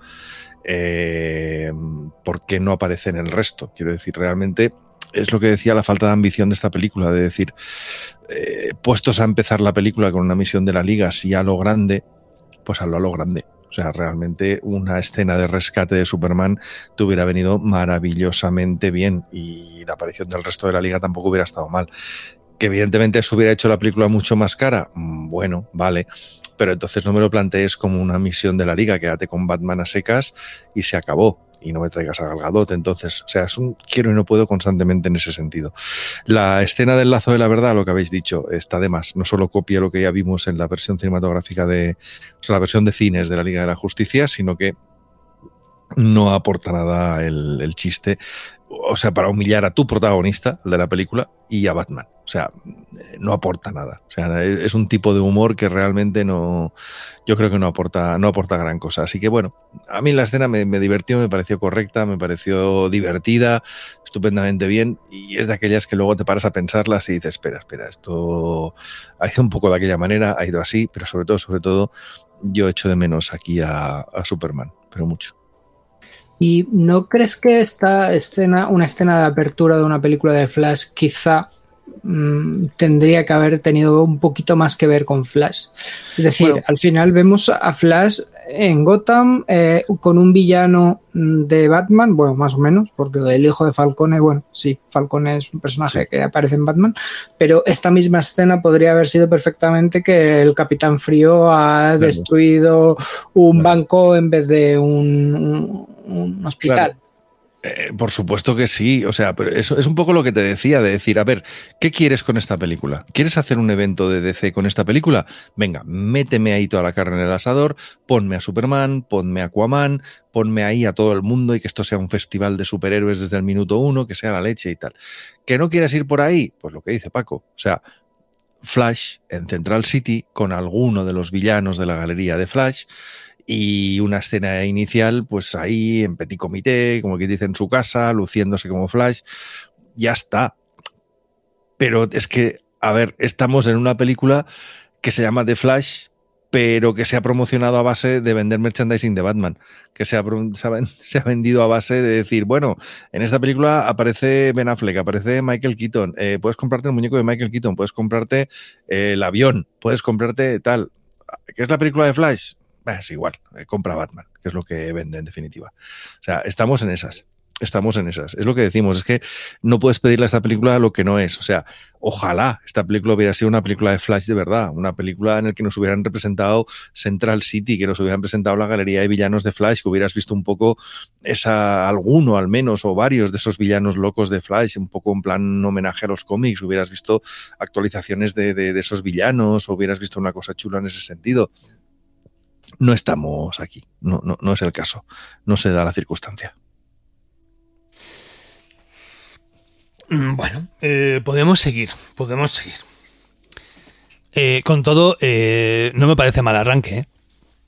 Eh, ¿por qué no aparece en el resto? Quiero decir, realmente es lo que decía, la falta de ambición de esta película, de decir, eh, puestos a empezar la película con una misión de la Liga, si a lo grande, pues hazlo a lo grande. O sea, realmente una escena de rescate de Superman te hubiera venido maravillosamente bien, y la aparición del resto de la Liga tampoco hubiera estado mal. Que evidentemente eso hubiera hecho la película mucho más cara, bueno, vale, pero entonces no me lo plantees como una misión de la Liga, quédate con Batman a secas y se acabó. Y no me traigas a Gal Gadot. Entonces, o sea, es un quiero y no puedo constantemente en ese sentido. La escena del lazo de la verdad, lo que habéis dicho, está de más. No solo copia lo que ya vimos en la versión cinematográfica de, o sea, la versión de cines de la Liga de la Justicia, sino que no aporta nada el, el chiste, o sea, para humillar a tu protagonista, el de la película, y a Batman. O sea, no aporta nada. O sea, es un tipo de humor que realmente no, yo creo que no aporta, no aporta gran cosa. Así que bueno, a mí la escena me, me divirtió, me pareció correcta, me pareció divertida, estupendamente bien, y es de aquellas que luego te paras a pensarlas y dices, espera, espera, esto ha ido un poco de aquella manera, ha ido así, pero sobre todo, sobre todo, yo echo de menos aquí a, a Superman, pero mucho. ¿Y no crees que esta escena, una escena de apertura de una película de Flash, quizá mmm, tendría que haber tenido un poquito más que ver con Flash? Es decir, bueno, al final vemos a Flash en Gotham eh, con un villano de Batman, bueno, más o menos, porque el hijo de Falcone, bueno, sí, Falcone es un personaje sí. que aparece en Batman, pero esta misma escena podría haber sido perfectamente que el Capitán Frío ha claro. destruido un claro. banco en vez de un, un un hospital. Claro. Eh, por supuesto que sí, o sea, pero eso es un poco lo que te decía, de decir, a ver, ¿qué quieres con esta película? ¿Quieres hacer un evento de D C con esta película? Venga, méteme ahí toda la carne en el asador, ponme a Superman, ponme a Aquaman, ponme ahí a todo el mundo, y que esto sea un festival de superhéroes desde el minuto uno, que sea la leche y tal. ¿Que no quieres ir por ahí? Pues lo que dice Paco, o sea, Flash en Central City con alguno de los villanos de la galería de Flash, y una escena inicial, pues ahí en petit comité, como que dice, en su casa, luciéndose como Flash, ya está. Pero es que, a ver, estamos en una película que se llama The Flash, pero que se ha promocionado a base de vender merchandising de Batman, que se ha, se ha vendido a base de decir, bueno, en esta película aparece Ben Affleck, aparece Michael Keaton, eh, puedes comprarte el muñeco de Michael Keaton, puedes comprarte eh, el avión, puedes comprarte tal. ¿Qué es la película de Flash? Es igual, eh, compra Batman, que es lo que vende en definitiva. O sea, estamos en esas, estamos en esas. Es lo que decimos, es que no puedes pedirle a esta película lo que no es. O sea, ojalá esta película hubiera sido una película de Flash de verdad, una película en la que nos hubieran representado Central City, que nos hubieran presentado la galería de villanos de Flash, que hubieras visto un poco esa, alguno al menos, o varios de esos villanos locos de Flash, un poco en plan homenaje a los cómics, hubieras visto actualizaciones de, de, de esos villanos, o hubieras visto una cosa chula en ese sentido. No estamos aquí, no, no, no es el caso, no se da la circunstancia. Bueno, eh, podemos seguir, podemos seguir. Eh, con todo, eh, no me parece mal arranque, ¿eh?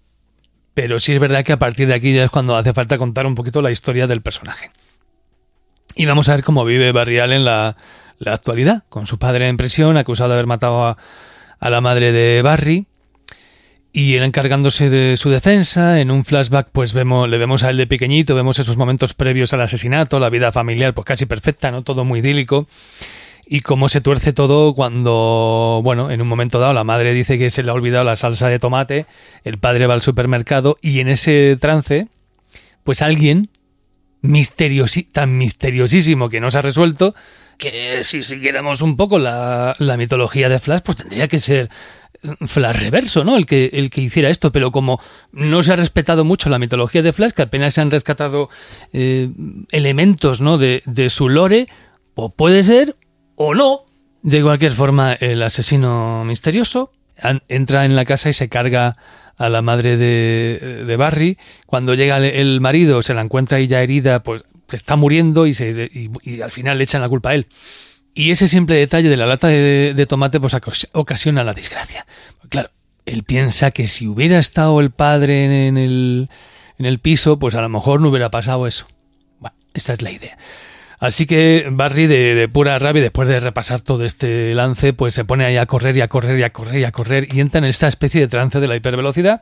Pero sí es verdad que a partir de aquí ya es cuando hace falta contar un poquito la historia del personaje. Y vamos a ver cómo vive Barry Allen la, la actualidad, con su padre en prisión, acusado de haber matado a, a la madre de Barry, y él encargándose de su defensa. En un flashback pues vemos, le vemos a él de pequeñito, vemos esos momentos previos al asesinato, la vida familiar pues casi perfecta, ¿no? Todo muy idílico. Y cómo se tuerce todo cuando, bueno, en un momento dado la madre dice que se le ha olvidado la salsa de tomate, el padre va al supermercado y en ese trance, pues alguien misteriosi- tan misteriosísimo que no se ha resuelto, que si siguiéramos un poco la, la mitología de Flash, pues tendría que ser Flash Reverso, ¿no? El que, el que hiciera esto, pero como no se ha respetado mucho la mitología de Flash, que apenas se han rescatado eh, elementos, ¿no? de, de su lore, pues puede ser o no. De cualquier forma, el asesino misterioso entra en la casa y se carga a la madre de, de Barry. Cuando llega el marido, se la encuentra ella herida, pues se está muriendo y, se, y, y al final le echan la culpa a él. Y ese simple detalle de la lata de, de tomate pues ocasiona la desgracia. Claro, él piensa que si hubiera estado el padre en el, en el piso, pues a lo mejor no hubiera pasado eso. Bueno, esta es la idea. Así que Barry, de, de pura rabia, después de repasar todo este lance, pues se pone ahí a correr y a correr y a correr y a correr y entra en esta especie de trance de la hipervelocidad,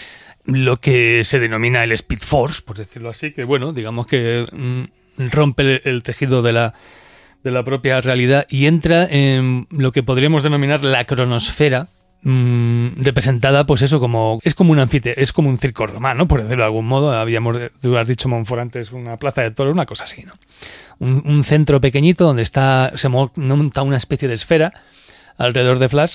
lo que se denomina el Speed Force, por decirlo así, que bueno, digamos que mm, rompe el, el tejido de la, de la propia realidad y entra en lo que podríamos denominar la cronosfera, mmm, representada pues eso como es como un anfiteatro, es como un circo romano, por decirlo de algún modo. Habíamos, tú has dicho Montfort antes, una plaza de toros, una cosa así, ¿no? Un, un centro pequeñito donde está se monta una especie de esfera alrededor de Flash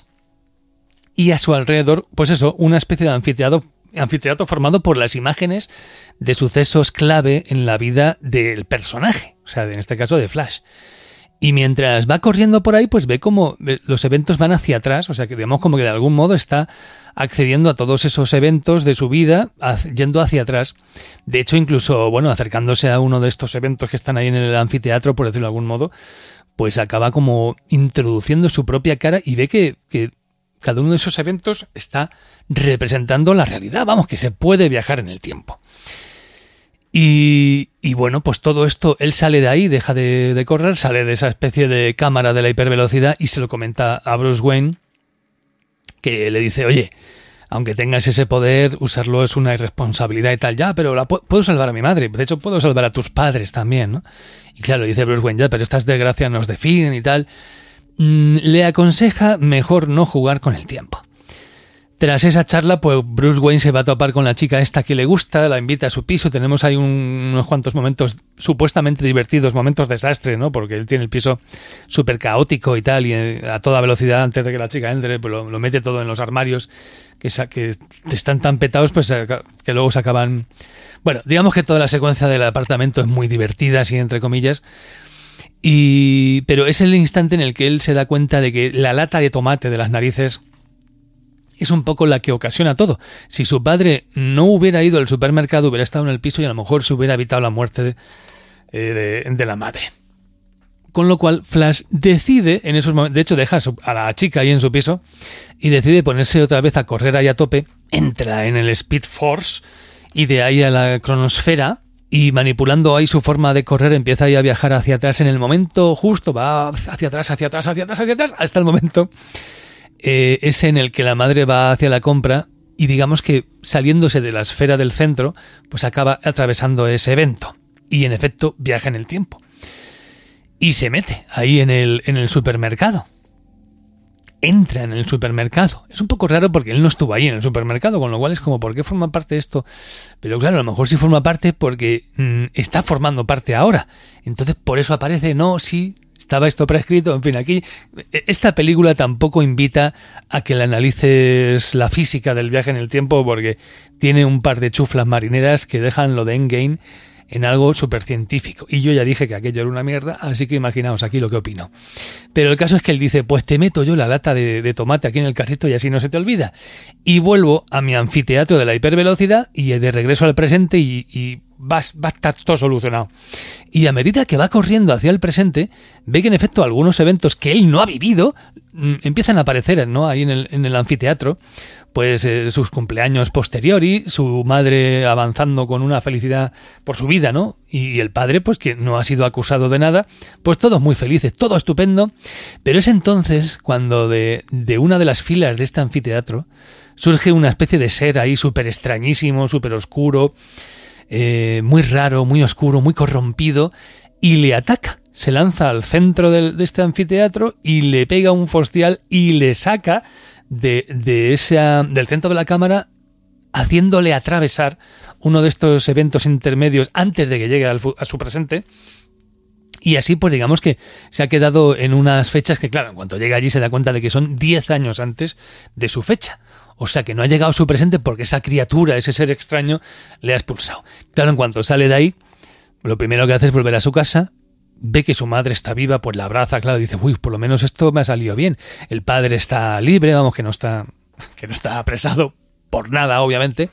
y a su alrededor, pues eso, una especie de anfiteatro, anfiteatro formado por las imágenes de sucesos clave en la vida del personaje, o sea, en este caso de Flash. Y mientras va corriendo por ahí, pues ve como los eventos van hacia atrás, o sea, que digamos como que de algún modo está accediendo a todos esos eventos de su vida, yendo hacia atrás. De hecho, incluso, bueno, acercándose a uno de estos eventos que están ahí en el anfiteatro, por decirlo de algún modo, pues acaba como introduciendo su propia cara y ve que, que cada uno de esos eventos está representando la realidad, vamos, que se puede viajar en el tiempo. Y, y bueno, pues todo esto, él sale de ahí, deja de, de correr, sale de esa especie de cámara de la hipervelocidad y se lo comenta a Bruce Wayne, que le dice, oye, aunque tengas ese poder, usarlo es una irresponsabilidad y tal, ya, pero la pu- puedo salvar a mi madre, de hecho puedo salvar a tus padres también, ¿no? Y claro, dice Bruce Wayne, ya, pero estas desgracias nos definen y tal. Mm, le aconseja mejor no jugar con el tiempo. Tras esa charla, pues Bruce Wayne se va a topar con la chica esta que le gusta, la invita a su piso, tenemos ahí un, unos cuantos momentos supuestamente divertidos, momentos desastre, ¿no? Porque él tiene el piso súper caótico y tal, y a toda velocidad antes de que la chica entre, pues lo, lo mete todo en los armarios, que, que están tan petados, pues que luego se acaban... Bueno, digamos que toda la secuencia del apartamento es muy divertida, así entre comillas, y pero es el instante en el que él se da cuenta de que la lata de tomate de las narices es un poco la que ocasiona todo. Si su padre no hubiera ido al supermercado, hubiera estado en el piso y a lo mejor se hubiera evitado la muerte de, eh, de, de la madre. Con lo cual, Flash decide, en esos momentos, de hecho deja a la chica ahí en su piso y decide ponerse otra vez a correr ahí a tope, entra en el Speed Force y de ahí a la cronosfera y manipulando ahí su forma de correr empieza ahí a viajar hacia atrás en el momento justo, va hacia atrás, hacia atrás, hacia atrás, hacia atrás, hasta el momento Eh, es en el que la madre va hacia la compra y digamos que saliéndose de la esfera del centro, pues acaba atravesando ese evento y en efecto viaja en el tiempo y se mete ahí en el, en el supermercado, entra en el supermercado. Es un poco raro porque él no estuvo ahí en el supermercado, con lo cual es como, ¿por qué forma parte de esto? Pero claro, a lo mejor sí forma parte porque mmm, está formando parte ahora, entonces por eso aparece, no, sí, estaba esto prescrito, en fin, aquí esta película tampoco invita a que le analices la física del viaje en el tiempo porque tiene un par de chuflas marineras que dejan lo de Endgame en algo súper científico. Y yo ya dije que aquello era una mierda, así que imaginaos aquí lo que opino. Pero el caso es que él dice, pues te meto yo la lata de, de tomate aquí en el carrito y así no se te olvida. Y vuelvo a mi anfiteatro de la hipervelocidad y de regreso al presente y, y va, va a estar todo solucionado. Y a medida que va corriendo hacia el presente, ve que en efecto algunos eventos que él no ha vivido empiezan a aparecer, ¿no? Ahí en el, en el anfiteatro, pues eh, sus cumpleaños posteriori, su madre avanzando con una felicidad por su vida, ¿no? Y el padre, pues que no ha sido acusado de nada, pues todos muy felices, todo estupendo. Pero es entonces cuando de, de una de las filas de este anfiteatro surge una especie de ser ahí súper extrañísimo, súper oscuro, eh, muy raro, muy oscuro, muy corrompido, y le ataca. Se lanza al centro de, de este anfiteatro y le pega un fostial y le saca de, de esa, del centro de la cámara, haciéndole atravesar uno de estos eventos intermedios antes de que llegue al, a su presente. Y así, pues digamos que se ha quedado en unas fechas que, claro, en cuanto llega allí se da cuenta de que son diez años antes de su fecha. O sea que no ha llegado a su presente porque esa criatura, ese ser extraño, le ha expulsado. Claro, en cuanto sale de ahí, lo primero que hace es volver a su casa, ve que su madre está viva, pues la abraza, claro, dice, uy, por lo menos esto me ha salido bien. El padre está libre, vamos, que no está, que no está apresado por nada, obviamente.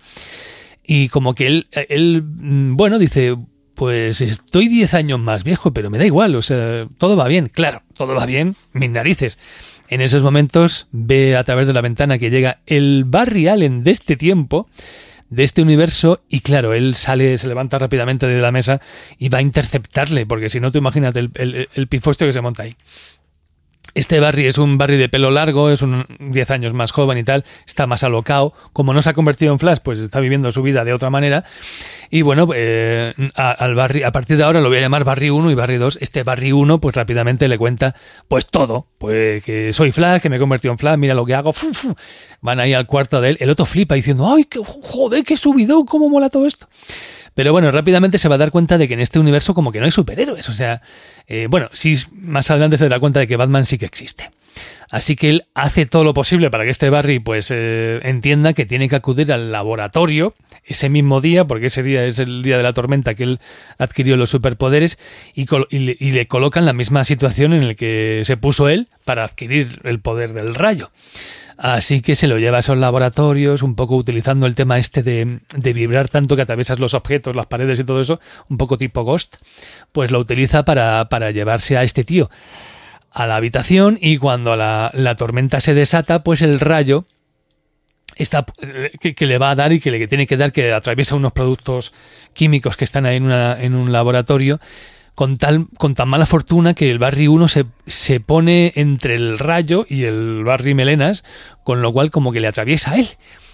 Y como que él, él, bueno, dice, pues estoy diez años más viejo, pero me da igual, o sea, todo va bien. Claro, todo va bien, mis narices. En esos momentos ve a través de la ventana que llega el Barry Allen de este tiempo, de este universo, y claro, él sale, se levanta rápidamente de la mesa y va a interceptarle, porque si no, tú imagínate el, el, el pifostio que se monta ahí. Este Barry es un Barry de pelo largo, es un diez años más joven y tal, está más alocado. Como no se ha convertido en Flash, pues está viviendo su vida de otra manera. Y bueno, eh, a, al Barry, a partir de ahora lo voy a llamar Barry uno y Barry dos. Este Barry uno, pues rápidamente le cuenta, pues todo. Pues que soy Flash, que me he convertido en Flash, mira lo que hago. Fuf, fuf. Van ahí al cuarto de él. El otro flipa diciendo, ¡ay, qué, joder, qué subidón! ¿Cómo mola todo esto? Pero bueno, rápidamente se va a dar cuenta de que en este universo como que no hay superhéroes. O sea, eh, bueno, sí, más adelante se dará cuenta de que Batman sí que existe. Así que él hace todo lo posible para que este Barry pues eh, entienda que tiene que acudir al laboratorio ese mismo día, porque ese día es el día de la tormenta que él adquirió los superpoderes, y, col- y, le, y le colocan la misma situación en la que se puso él para adquirir el poder del rayo. Así que se lo lleva a esos laboratorios, un poco utilizando el tema este de, de vibrar tanto que atraviesas los objetos, las paredes y todo eso, un poco tipo Ghost, pues lo utiliza para, para llevarse a este tío a la habitación, y cuando la, la tormenta se desata, pues el rayo está, que, que le va a dar y que le que tiene que dar, que atraviesa unos productos químicos que están ahí en, una, en un laboratorio, con tal con tan mala fortuna que el Barry uno se, se pone entre el rayo y el Barry Melenas, con lo cual como que le atraviesa a él.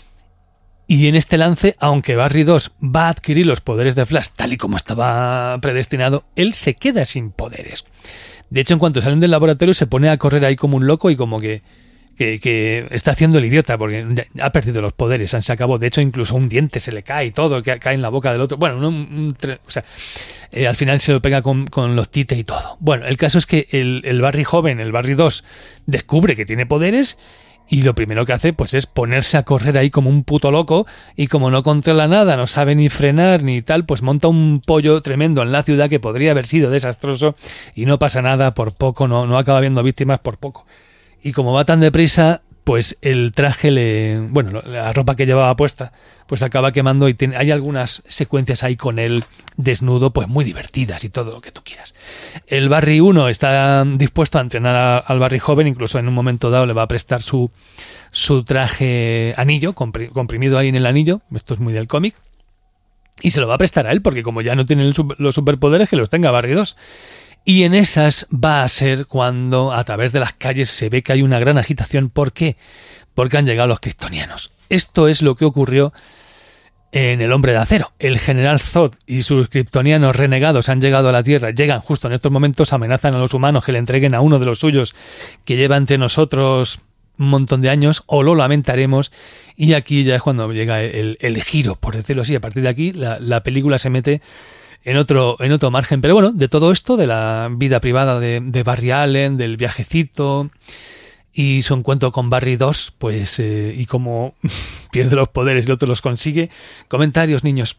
Y en este lance, aunque Barry dos va a adquirir los poderes de Flash tal y como estaba predestinado, él se queda sin poderes. De hecho, en cuanto salen del laboratorio se pone a correr ahí como un loco y como que Que, que está haciendo el idiota porque ya ha perdido los poderes, se acabó. De hecho, incluso un diente se le cae y todo, que cae en la boca del otro. Bueno, un, un, o sea, eh, al final se lo pega con, con los tites y todo. Bueno, el caso es que el, el Barry joven, el Barry dos, descubre que tiene poderes y lo primero que hace pues es ponerse a correr ahí como un puto loco, y como no controla nada, no sabe ni frenar ni tal, pues monta un pollo tremendo en la ciudad que podría haber sido desastroso, y no pasa nada por poco, no, no acaba viendo víctimas por poco. Y como va tan deprisa, pues el traje le... Bueno, la ropa que llevaba puesta, pues acaba quemando, y tiene, hay algunas secuencias ahí con él desnudo, pues muy divertidas y todo lo que tú quieras. El Barry uno está dispuesto a entrenar a, al Barry joven, incluso en un momento dado le va a prestar su, su traje anillo, comprimido ahí en el anillo, esto es muy del cómic, y se lo va a prestar a él, porque como ya no tiene el, los superpoderes, que los tenga Barry dos. Y en esas va a ser cuando a través de las calles se ve que hay una gran agitación. ¿Por qué? Porque han llegado los kryptonianos. Esto es lo que ocurrió en El Hombre de Acero. El general Zod y sus kryptonianos renegados han llegado a la Tierra, llegan justo en estos momentos, amenazan a los humanos que le entreguen a uno de los suyos que lleva entre nosotros un montón de años, o lo lamentaremos. Y aquí ya es cuando llega el, el giro, por decirlo así. A partir de aquí la, la película se mete en otro, en otro margen. Pero bueno, de todo esto, de la vida privada de, de Barry Allen, del viajecito y su encuentro con Barry dos, pues, eh, y cómo pierde los poderes y el otro los consigue. Comentarios, niños.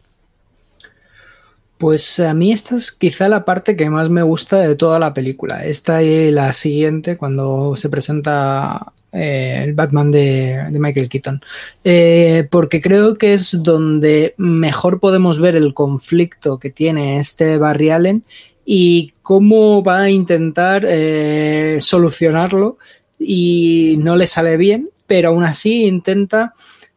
Pues a mí esta es quizá la parte que más me gusta de toda la película. Esta y la siguiente, cuando se presenta eh, el Batman de, de Michael Keaton, eh, porque creo que es donde mejor podemos ver el conflicto que tiene este Barry Allen y cómo va a intentar eh, solucionarlo y no le sale bien, pero aún así intenta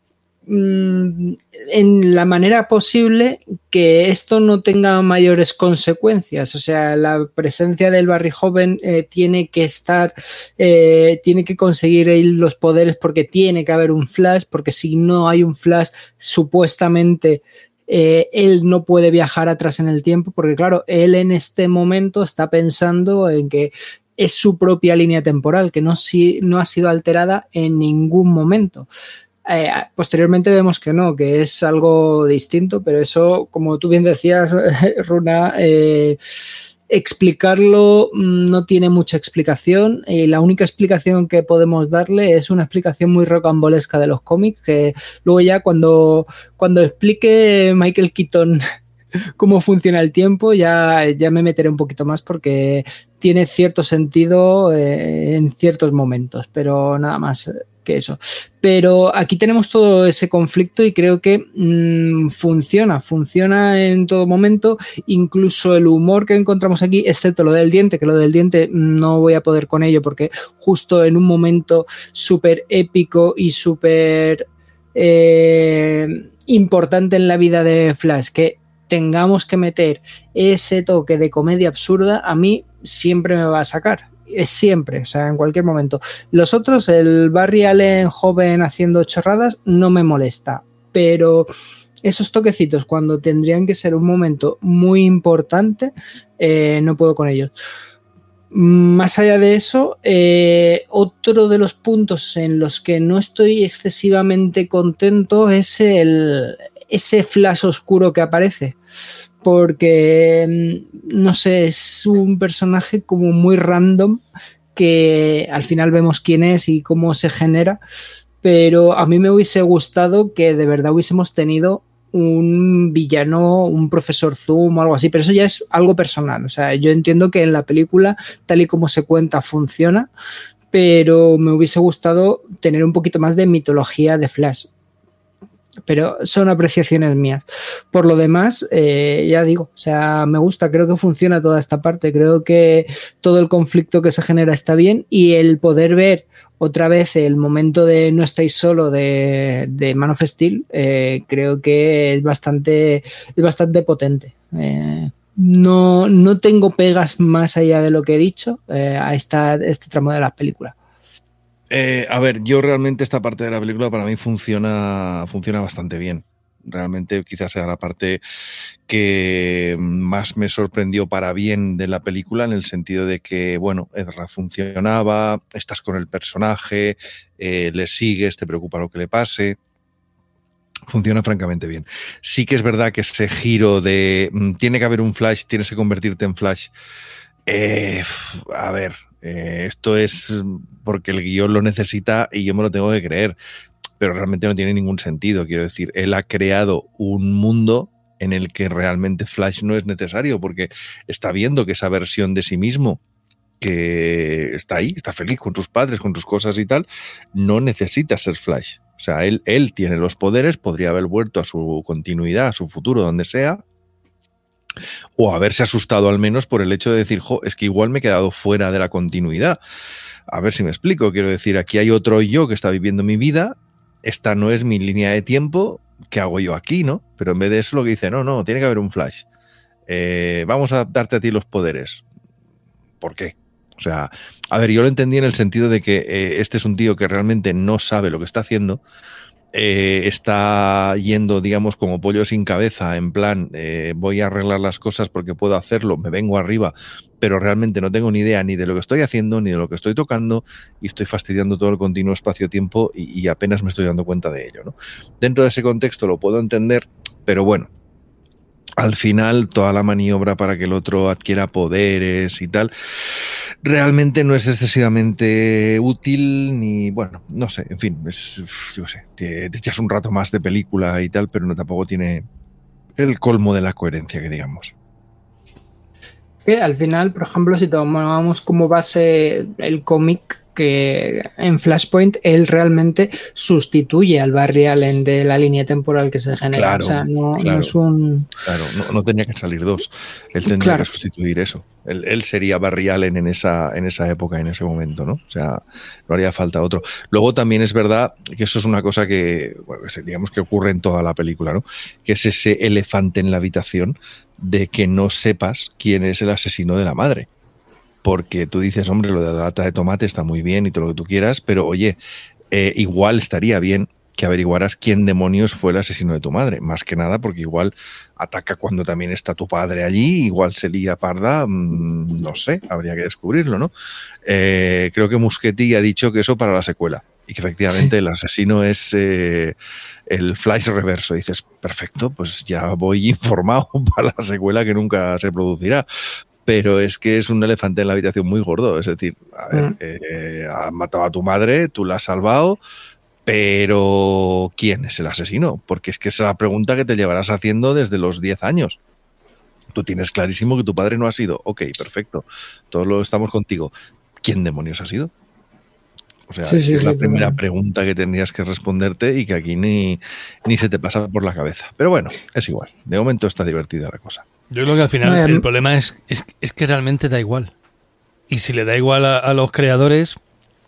en la manera posible que esto no tenga mayores consecuencias. O sea, la presencia del Barry joven eh, tiene que estar, eh, tiene que conseguir los poderes porque tiene que haber un Flash, porque si no hay un Flash, supuestamente eh, él no puede viajar atrás en el tiempo, porque claro, él en este momento está pensando en que es su propia línea temporal, que no, si, no ha sido alterada en ningún momento. Eh, posteriormente vemos que no, que es algo distinto, pero eso, como tú bien decías, Runa, eh, explicarlo no tiene mucha explicación y la única explicación que podemos darle es una explicación muy rocambolesca de los cómics, que luego ya cuando, cuando explique Michael Keaton cómo funciona el tiempo ya, ya me meteré un poquito más porque tiene cierto sentido eh, en ciertos momentos, pero nada más que eso. Pero aquí tenemos todo ese conflicto y creo que mmm, funciona, funciona en todo momento, incluso el humor que encontramos aquí, excepto lo del diente, que lo del diente no voy a poder con ello porque justo en un momento súper épico y súper eh, importante en la vida de Flash, que tengamos que meter ese toque de comedia absurda, a mí siempre me va a sacar. Es siempre, o sea, en cualquier momento. Los otros, el Barry Allen joven haciendo chorradas, no me molesta, pero esos toquecitos cuando tendrían que ser un momento muy importante, eh, no puedo con ellos. Más allá de eso, eh, otro de los puntos en los que no estoy excesivamente contento es el, ese Flash oscuro que aparece. Porque, no sé, es un personaje como muy random que al final vemos quién es y cómo se genera, pero a mí me hubiese gustado que de verdad hubiésemos tenido un villano, un profesor Zoom o algo así, pero eso ya es algo personal. O sea, yo entiendo que en la película, tal y como se cuenta, funciona, pero me hubiese gustado tener un poquito más de mitología de Flash. Pero son apreciaciones mías. Por lo demás, eh, ya digo, o sea, me gusta, creo que funciona toda esta parte, creo que todo el conflicto que se genera está bien y el poder ver otra vez el momento de no estáis solo de, de Man of Steel, eh, creo que es bastante, es bastante potente. Eh, no, no tengo pegas más allá de lo que he dicho eh, a esta, este tramo de las películas. Eh, a ver, yo realmente esta parte de la película para mí funciona, funciona bastante bien. Realmente quizás sea la parte que más me sorprendió para bien de la película, en el sentido de que, bueno, Ezra funcionaba, estás con el personaje, eh, le sigues, te preocupa lo que le pase. Funciona francamente bien. Sí que es verdad que ese giro de tiene que haber un Flash, tienes que convertirte en Flash. Eh, a ver, eh, esto es porque el guión lo necesita y yo me lo tengo que creer, pero realmente no tiene ningún sentido. Quiero decir, él ha creado un mundo en el que realmente Flash no es necesario, porque está viendo que esa versión de sí mismo que está ahí, está feliz con sus padres, con sus cosas y tal, no necesita ser Flash. O sea, él, él tiene los poderes, podría haber vuelto a su continuidad, a su futuro, donde sea, o haberse asustado al menos por el hecho de decir, jo, es que igual me he quedado fuera de la continuidad. A ver si me explico. Quiero decir, aquí hay otro yo que está viviendo mi vida, esta no es mi línea de tiempo, ¿qué hago yo aquí, no? Pero en vez de eso lo que dice, no, no, tiene que haber un Flash. Eh, vamos a darte a ti los poderes. ¿Por qué? O sea, a ver, yo lo entendí en el sentido de que eh, este es un tío que realmente no sabe lo que está haciendo, eh, está yendo, digamos, como pollo sin cabeza, en plan, eh, voy a arreglar las cosas porque puedo hacerlo, me vengo arriba, pero realmente no tengo ni idea ni de lo que estoy haciendo, ni de lo que estoy tocando, y estoy fastidiando todo el continuo espacio-tiempo y, y apenas me estoy dando cuenta de ello, ¿no? Dentro de ese contexto lo puedo entender, pero bueno, al final toda la maniobra para que el otro adquiera poderes y tal realmente no es excesivamente útil, ni, bueno, no sé, en fin, es, yo sé, te, te echas un rato más de película y tal, pero no tampoco tiene el colmo de la coherencia, que digamos. Sí, al final, por ejemplo, si tomamos como base el cómic, que en Flashpoint él realmente sustituye al Barry Allen de la línea temporal que se genera. Claro, o sea, no, claro, no es un... Claro, no, no tenía que salir dos. Él tendría Claro. que sustituir eso. Él, él sería Barry Allen en esa, en esa época, en ese momento, ¿no? O sea, no haría falta otro. Luego también es verdad que eso es una cosa que, bueno, que se- digamos que ocurre en toda la película, ¿no? Que es ese elefante en la habitación de que no sepas quién es el asesino de la madre. Porque tú dices, hombre, lo de la lata de tomate está muy bien y todo lo que tú quieras, pero oye, eh, igual estaría bien que averiguaras quién demonios fue el asesino de tu madre. Más que nada porque igual ataca cuando también está tu padre allí, igual se lía parda, mmm, no sé, habría que descubrirlo, ¿no? Eh, creo que Muschietti ha dicho que eso para la secuela y que efectivamente el asesino es eh, el Flash reverso. Y dices, perfecto, pues ya voy informado para la secuela que nunca se producirá. Pero es que es un elefante en la habitación muy gordo. Es decir, a ver, Mm. eh, has matado a tu madre, tú la has salvado, pero ¿quién es el asesino? Porque es que esa es la pregunta que te llevarás haciendo desde los diez años. Tú tienes clarísimo que tu padre no ha sido. Ok, perfecto. Todos lo estamos contigo. ¿Quién demonios ha sido? O sea, Sí, es, sí, es la sí, primera totalmente. pregunta que tendrías que responderte y que aquí ni, ni se te pasa por la cabeza. Pero bueno, es igual. De momento está divertida la cosa. Yo creo que al final No, em- el problema es, es, es que realmente da igual. Y si le da igual a, a los creadores,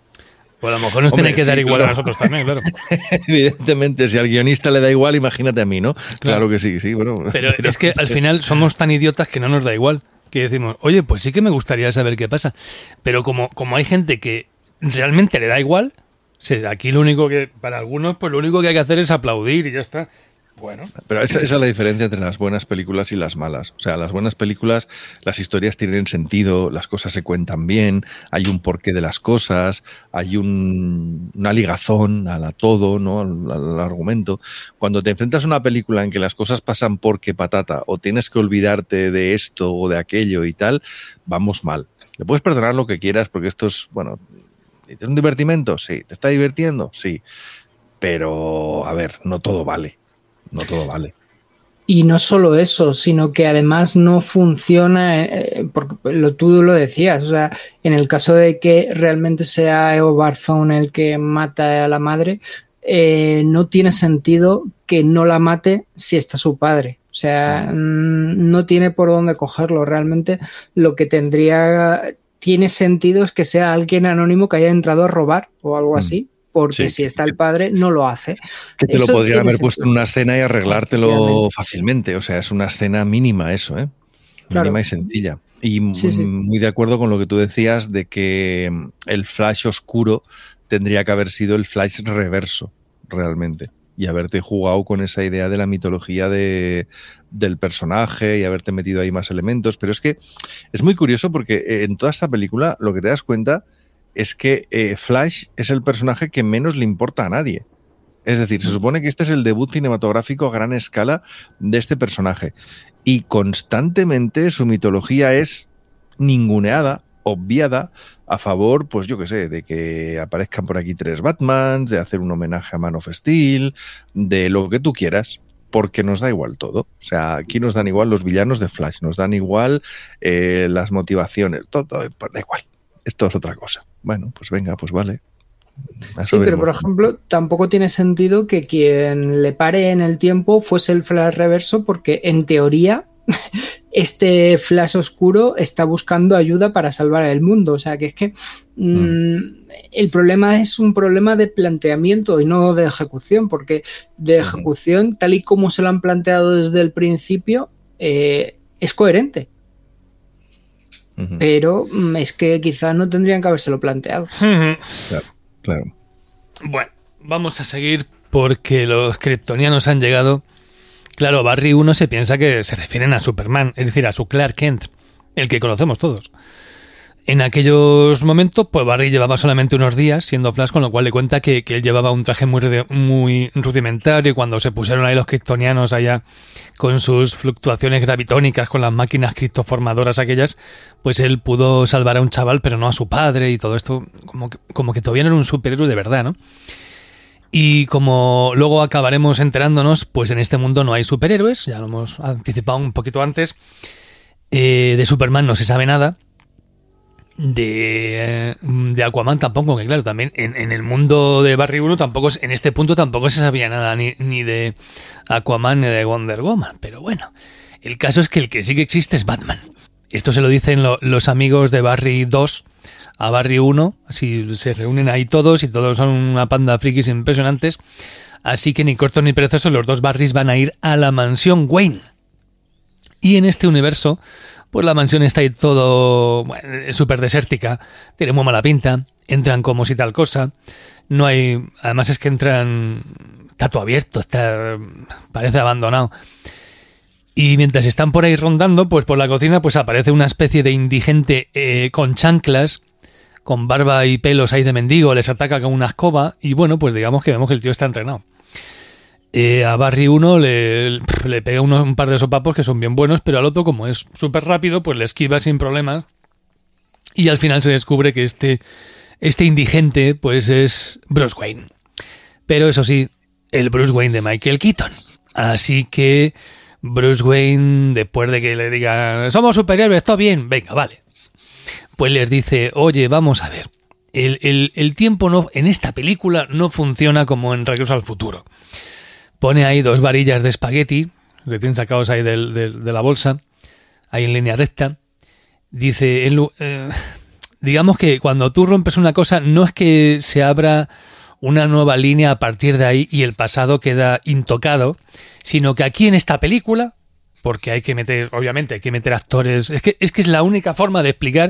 pues a lo mejor nos Hombre, tiene que sí, dar igual claro. a nosotros también, claro. Evidentemente, si al guionista le da igual, imagínate a mí, ¿no? Claro, que sí, sí. Bueno, Pero es que al final somos tan idiotas que no nos da igual. Que decimos, oye, pues sí que me gustaría saber qué pasa. Pero como, como hay gente que realmente le da igual, sí, aquí lo único que, para algunos, pues lo único que hay que hacer es aplaudir y ya está. Bueno, Pero esa, esa es la diferencia entre las buenas películas y las malas. O sea, las buenas películas, las historias tienen sentido, las cosas se cuentan bien, hay un porqué de las cosas, hay un, una ligazón a la todo, ¿no? Al, al argumento. Cuando te enfrentas a una película en que las cosas pasan porque patata, o tienes que olvidarte de esto o de aquello y tal, vamos mal. Le puedes perdonar lo que quieras porque esto es, bueno, ¿es un divertimento? Sí. ¿Te está divirtiendo? Sí. Pero, a ver, no todo vale. No todo vale. Y no solo eso, sino que además no funciona, eh, porque lo, tú lo decías, o sea, en el caso de que realmente sea Eo Barzón el que mata a la madre, eh, no tiene sentido que no la mate si está su padre. O sea, mm, no tiene por dónde cogerlo. Realmente lo que tendría, tiene sentido es que sea alguien anónimo que haya entrado a robar o algo Mm. así. Porque Sí, si que- está el padre, no lo hace. Que te Eso lo podrían tiene haber puesto en sentido. una escena y arreglártelo Efectivamente. fácilmente. O sea, es una escena mínima eso, ¿eh? Claro. Mínima y sencilla. Y Sí, sí. muy de acuerdo con lo que tú decías de que el Flash oscuro tendría que haber sido el Flash reverso, realmente. Y haberte jugado con esa idea de la mitología de, del personaje y haberte metido ahí más elementos. Pero es que es muy curioso porque eh, en toda esta película lo que te das cuenta es que eh, Flash es el personaje que menos le importa a nadie. Es decir, se supone que este es el debut cinematográfico a gran escala de este personaje. Y constantemente su mitología es ninguneada, obviada, a favor, pues yo qué sé, de que aparezcan por aquí tres Batmans, de hacer un homenaje a Man of Steel, de lo que tú quieras, porque nos da igual todo. O sea, aquí nos dan igual los villanos de Flash, nos dan igual eh, las motivaciones, todo, todo, pues da igual. Esto es otra cosa. Bueno, pues venga, pues vale. Eso Sí, pero veremos. por ejemplo, tampoco tiene sentido que quien le pare en el tiempo fuese el Flash reverso, porque en teoría este Flash oscuro está buscando ayuda para salvar el mundo. O sea, que es que mm, mm. el problema es un problema de planteamiento y no de ejecución, porque de ejecución, tal y como se lo han planteado desde el principio, eh, es coherente. Uh-huh. Pero es que quizás no tendrían que habérselo planteado. Claro, claro. Bueno, vamos a seguir porque los kryptonianos han llegado. Claro, Barry uno se piensa que se refieren a Superman, es decir, a su Clark Kent, el que conocemos todos. En aquellos momentos, pues Barry llevaba solamente unos días siendo Flash, con lo cual le cuenta que, que él llevaba un traje muy, muy rudimentario y cuando se pusieron ahí los kryptonianos allá con sus fluctuaciones gravitónicas, con las máquinas criptoformadoras aquellas, pues él pudo salvar a un chaval, pero no a su padre y todo esto, como que, como que todavía no era un superhéroe de verdad, ¿no? Y como luego acabaremos enterándonos, pues en este mundo no hay superhéroes, ya lo hemos anticipado un poquito antes, eh, de Superman no se sabe nada. de, de Aquaman tampoco, que claro, también en, en el mundo de Barry uno tampoco, en este punto tampoco se sabía nada ni, ni de Aquaman ni de Wonder Woman, pero bueno, el caso es que el que sí que existe es Batman. Esto se lo dicen lo, los amigos de Barry dos a Barry uno, así se reúnen ahí todos y todos son una panda de frikis impresionantes, así que ni cortos ni perezosos los dos Barrys van a ir a la mansión Wayne. Y en este universo, pues la mansión está ahí todo bueno, súper desértica, tiene muy mala pinta, entran como si tal cosa, no hay, además es que entran, está todo abierto, está, parece abandonado. Y mientras están por ahí rondando, pues por la cocina, pues aparece una especie de indigente eh, con chanclas, con barba y pelos ahí de mendigo, les ataca con una escoba, y bueno, pues digamos que vemos que el tío está entrenado. Eh, a Barry uno le, le pega uno, un par de sopapos que son bien buenos, pero al otro, como es súper rápido, pues le esquiva sin problemas. Y al final se descubre que este, este indigente pues es Bruce Wayne. Pero eso sí, el Bruce Wayne de Michael Keaton. Así que Bruce Wayne, después de que le digan somos superhéroes, todo bien, venga, vale. Pues les dice, oye, vamos a ver, el, el, el tiempo no en esta película no funciona como en Regreso al Futuro. Pone ahí dos varillas de espagueti, recién sacados ahí de, de, de la bolsa, ahí en línea recta. Dice, en, eh, digamos que cuando tú rompes una cosa, no es que se abra una nueva línea a partir de ahí y el pasado queda intocado, sino que aquí en esta película, porque hay que meter, obviamente, hay que meter actores, es que es, que es la única forma de explicar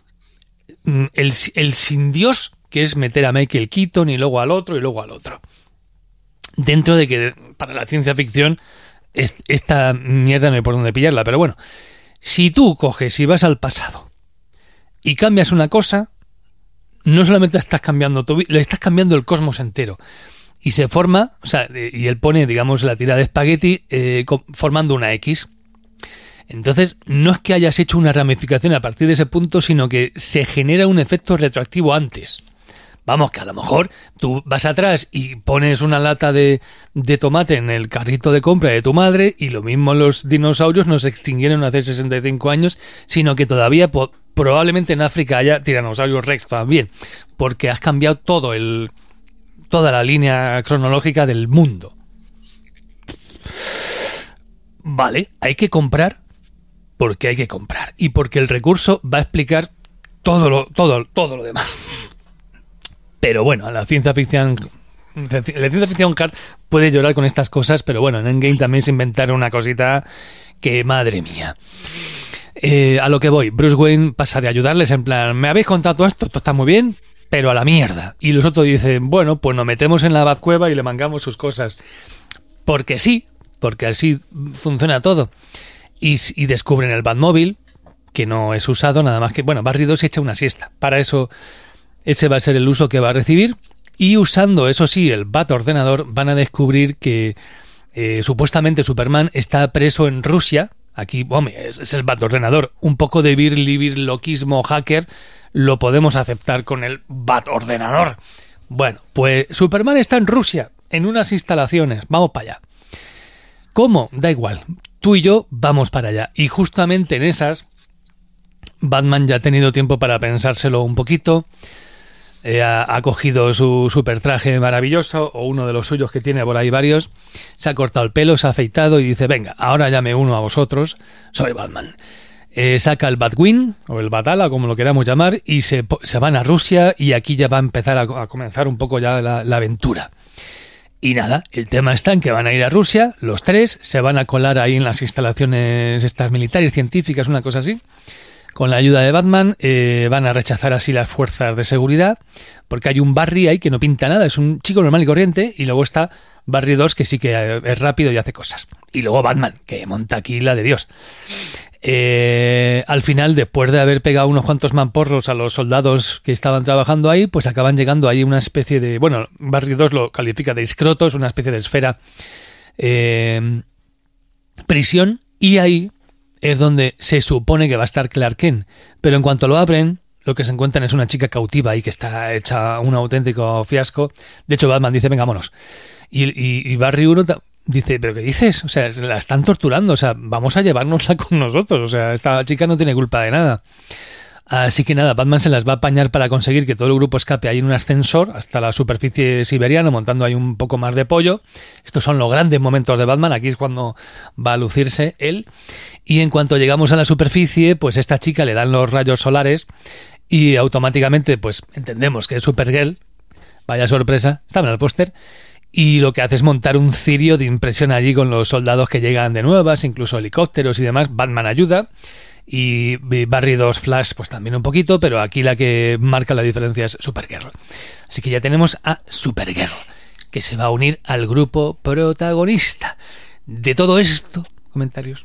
el, el sin Dios, que es meter a Michael Keaton y luego al otro y luego al otro. Dentro de que para la ciencia ficción esta mierda no hay por dónde pillarla, pero bueno, si tú coges y vas al pasado y cambias una cosa, no solamente estás cambiando tu vida, le estás cambiando el cosmos entero. Y se forma, o sea, y él pone, digamos, la tira de espagueti eh, formando una X. Entonces, no es que hayas hecho una ramificación a partir de ese punto, sino que se genera un efecto retroactivo antes. Vamos, que a lo mejor tú vas atrás y pones una lata de, de tomate en el carrito de compra de tu madre y lo mismo los dinosaurios no se extinguieron hace sesenta y cinco años, sino que todavía po- probablemente en África haya tiranosaurios rex también, porque has cambiado todo el toda la línea cronológica del mundo. Vale, hay que comprar porque hay que comprar y porque el recurso va a explicar todo lo, todo, todo lo demás. Pero bueno, la ciencia ficción la ciencia ficción hard puede llorar con estas cosas, pero bueno, en Endgame también se inventaron una cosita que, madre mía. Eh, a lo que voy, Bruce Wayne pasa de ayudarles en plan, me habéis contado todo esto, esto está muy bien, pero a la mierda. Y los otros dicen, bueno, pues nos metemos en la Batcueva y le mangamos sus cosas. Porque sí, porque así funciona todo. Y, y descubren el Batmóvil, que no es usado nada más que, bueno, Barry dos echa una siesta. Para eso ese va a ser el uso que va a recibir. Y usando, eso sí, el Bat ordenador, van a descubrir que eh, supuestamente Superman está preso en Rusia. Aquí, hombre, es, es el Bat ordenador. Un poco de birloquismo hacker lo podemos aceptar con el Bat ordenador. Bueno, pues Superman está en Rusia, en unas instalaciones. Vamos para allá. ¿Cómo? Da igual. Tú y yo vamos para allá. Y justamente en esas, Batman ya ha tenido tiempo para pensárselo un poquito. Eh, ha, ha cogido su super traje maravilloso, o uno de los suyos que tiene por ahí varios, se ha cortado el pelo, se ha afeitado y dice, venga, ahora ya me uno a vosotros, soy Batman. Eh, saca el Batwing, o el Batala, como lo queramos llamar, y se, se van a Rusia, y aquí ya va a empezar a, a comenzar un poco ya la, la aventura. Y nada, el tema está en que van a ir a Rusia, los tres, se van a colar ahí en las instalaciones estas militares, científicas, una cosa así. Con la ayuda de Batman eh, van a rechazar así las fuerzas de seguridad, porque hay un Barry ahí que no pinta nada, es un chico normal y corriente, y luego está Barry dos que sí que es rápido y hace cosas. Y luego Batman, que monta aquí la de Dios. Eh, al final, después de haber pegado unos cuantos mamporros a los soldados que estaban trabajando ahí, pues acaban llegando ahí una especie de... Bueno, Barry dos lo califica de escroto, es una especie de esfera eh, prisión, y ahí es donde se supone que va a estar Clark Kent, pero en cuanto lo abren, lo que se encuentran es una chica cautiva ahí que está hecha un auténtico fiasco. De hecho, Batman dice, venga, vámonos. Y, y, y Barry uno dice, ¿pero qué dices? O sea, la están torturando, o sea, vamos a llevárnosla con nosotros, o sea, esta chica no tiene culpa de nada. Así que nada, Batman se las va a apañar para conseguir que todo el grupo escape ahí en un ascensor hasta la superficie siberiana, montando ahí un poco más de pollo. Estos son los grandes momentos de Batman, aquí es cuando va a lucirse él. Y en cuanto llegamos a la superficie, pues esta chica le dan los rayos solares y automáticamente pues entendemos que es Supergirl. Vaya sorpresa, estaba en el póster. Y lo que hace es montar un cirio de impresión allí con los soldados que llegan de nuevas, incluso helicópteros y demás. Batman ayuda. Y Barry dos Flash pues también un poquito, pero aquí la que marca la diferencia es Supergirl. Así que ya tenemos a Supergirl, que se va a unir al grupo protagonista. De todo esto, comentarios.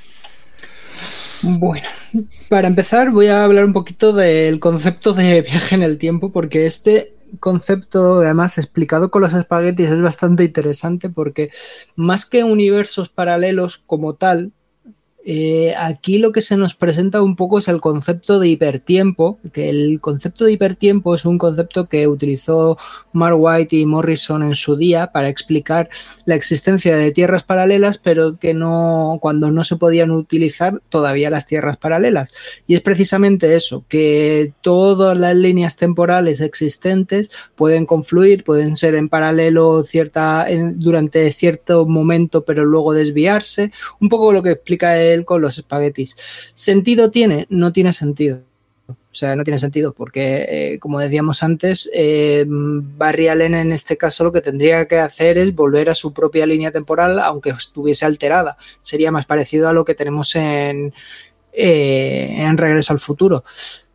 Bueno, para empezar voy a hablar un poquito del concepto de viaje en el tiempo, porque este concepto, además explicado con los espaguetis, es bastante interesante, porque más que universos paralelos como tal, Eh, aquí lo que se nos presenta un poco es el concepto de hipertiempo, que el concepto de hipertiempo es un concepto que utilizó Mark White y Morrison en su día para explicar la existencia de tierras paralelas, pero que no, cuando no se podían utilizar todavía las tierras paralelas. Y es precisamente eso, que todas las líneas temporales existentes pueden confluir, pueden ser en paralelo cierta, en, durante cierto momento, pero luego desviarse, un poco lo que explica el con los espaguetis. ¿Sentido tiene? No tiene sentido. O sea, no tiene sentido porque, eh, como decíamos antes, eh, Barry Allen en este caso lo que tendría que hacer es volver a su propia línea temporal, aunque estuviese alterada. Sería más parecido a lo que tenemos en, eh, en Regreso al Futuro.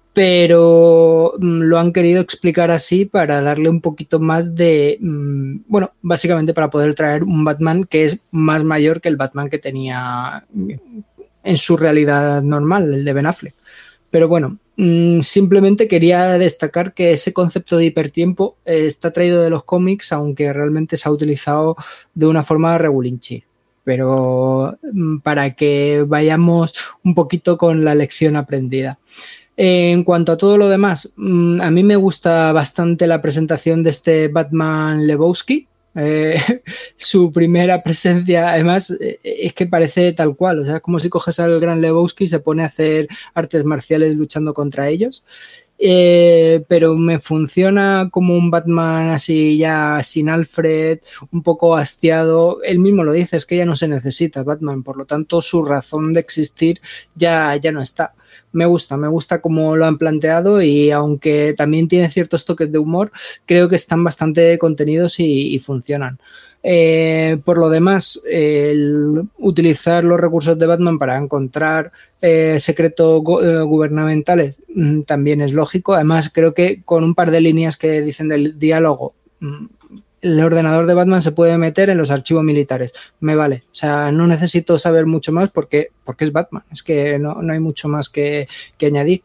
Pero mm, lo han querido explicar así para darle un poquito más de... Mm, bueno, básicamente para poder traer un Batman que es más mayor que el Batman que tenía en su realidad normal, el de Ben Affleck. Pero bueno, mmm, simplemente quería destacar que ese concepto de hipertiempo eh, está traído de los cómics, aunque realmente se ha utilizado de una forma regulinchi. Pero mmm, para que vayamos un poquito con la lección aprendida. En cuanto a todo lo demás, a mí me gusta bastante la presentación de este Batman Lebowski. Eh, su primera presencia, además, eh, es que parece tal cual. O sea, es como si coges al gran Lebowski y se pone a hacer artes marciales luchando contra ellos. Eh, pero me funciona como un Batman así ya sin Alfred, un poco hastiado. Él mismo lo dice, es que ya no se necesita Batman, por lo tanto su razón de existir ya, ya no está. Me gusta, me gusta cómo lo han planteado y aunque también tiene ciertos toques de humor, creo que están bastante contenidos y, y funcionan. Eh, por lo demás, eh, el utilizar los recursos de Batman para encontrar eh, secretos go- eh, gubernamentales mm, también es lógico. Además, creo que con un par de líneas que dicen del diálogo, mm, el ordenador de Batman se puede meter en los archivos militares. Me vale. O sea, no necesito saber mucho más porque, porque es Batman. Es que no, no hay mucho más que, que añadir.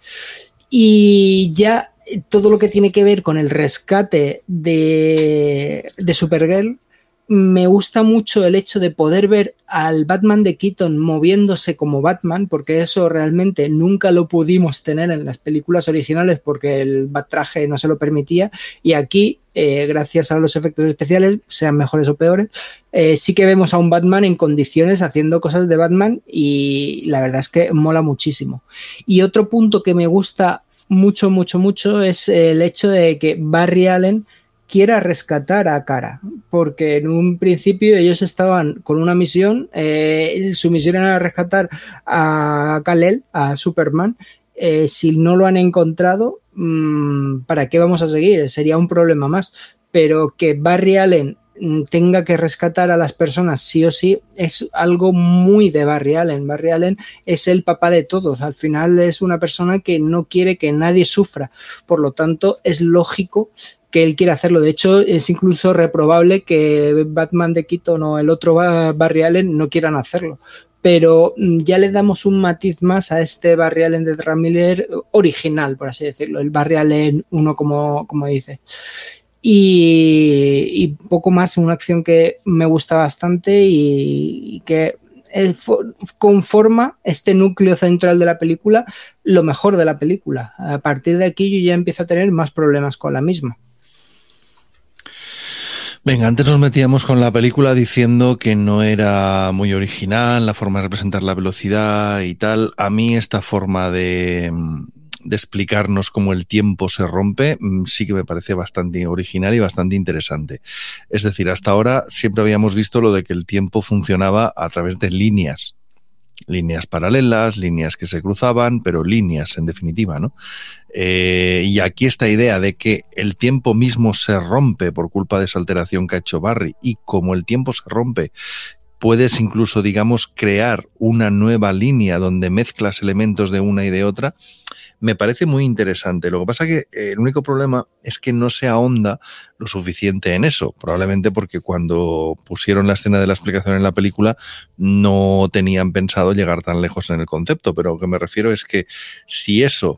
Y ya todo lo que tiene que ver con el rescate de, de Supergirl, me gusta mucho el hecho de poder ver al Batman de Keaton moviéndose como Batman, porque eso realmente nunca lo pudimos tener en las películas originales porque el Bat-traje no se lo permitía, y aquí, eh, gracias a los efectos especiales, sean mejores o peores, eh, sí que vemos a un Batman en condiciones haciendo cosas de Batman y la verdad es que mola muchísimo. Y otro punto que me gusta mucho, mucho, mucho es el hecho de que Barry Allen quiera rescatar a Kara, porque en un principio ellos estaban con una misión, eh, su misión era rescatar a Kal-El, a Superman. Eh, si no lo han encontrado, mmm, ¿para qué vamos a seguir? Sería un problema más, pero que Barry Allen tenga que rescatar a las personas sí o sí es algo muy de Barry Allen. Barry Allen es el papá de todos, al final es una persona que no quiere que nadie sufra, por lo tanto es lógico que él quiera hacerlo. De hecho, es incluso reprobable que Batman de Keaton o el otro Barry Allen no quieran hacerlo. Pero ya le damos un matiz más a este Barry Allen de Ezra Miller original, por así decirlo, el Barry Allen uno, como, como dice. Y, y poco más, una acción que me gusta bastante y, y que conforma este núcleo central de la película, lo mejor de la película. A partir de aquí yo ya empiezo a tener más problemas con la misma. Venga, antes nos metíamos con la película diciendo que no era muy original la forma de representar la velocidad y tal. A mí esta forma de, de explicarnos cómo el tiempo se rompe, sí que me parece bastante original y bastante interesante. Es decir, hasta ahora siempre habíamos visto lo de que el tiempo funcionaba a través de líneas. Líneas paralelas, líneas que se cruzaban, pero líneas en definitiva, ¿no? Eh, y aquí esta idea de que el tiempo mismo se rompe por culpa de esa alteración que ha hecho Barry, y como el tiempo se rompe, puedes incluso, digamos, crear una nueva línea donde mezclas elementos de una y de otra, me parece muy interesante. Lo que pasa que el único problema es que no se ahonda lo suficiente en eso, probablemente porque cuando pusieron la escena de la explicación en la película no tenían pensado llegar tan lejos en el concepto, pero lo que me refiero es que si eso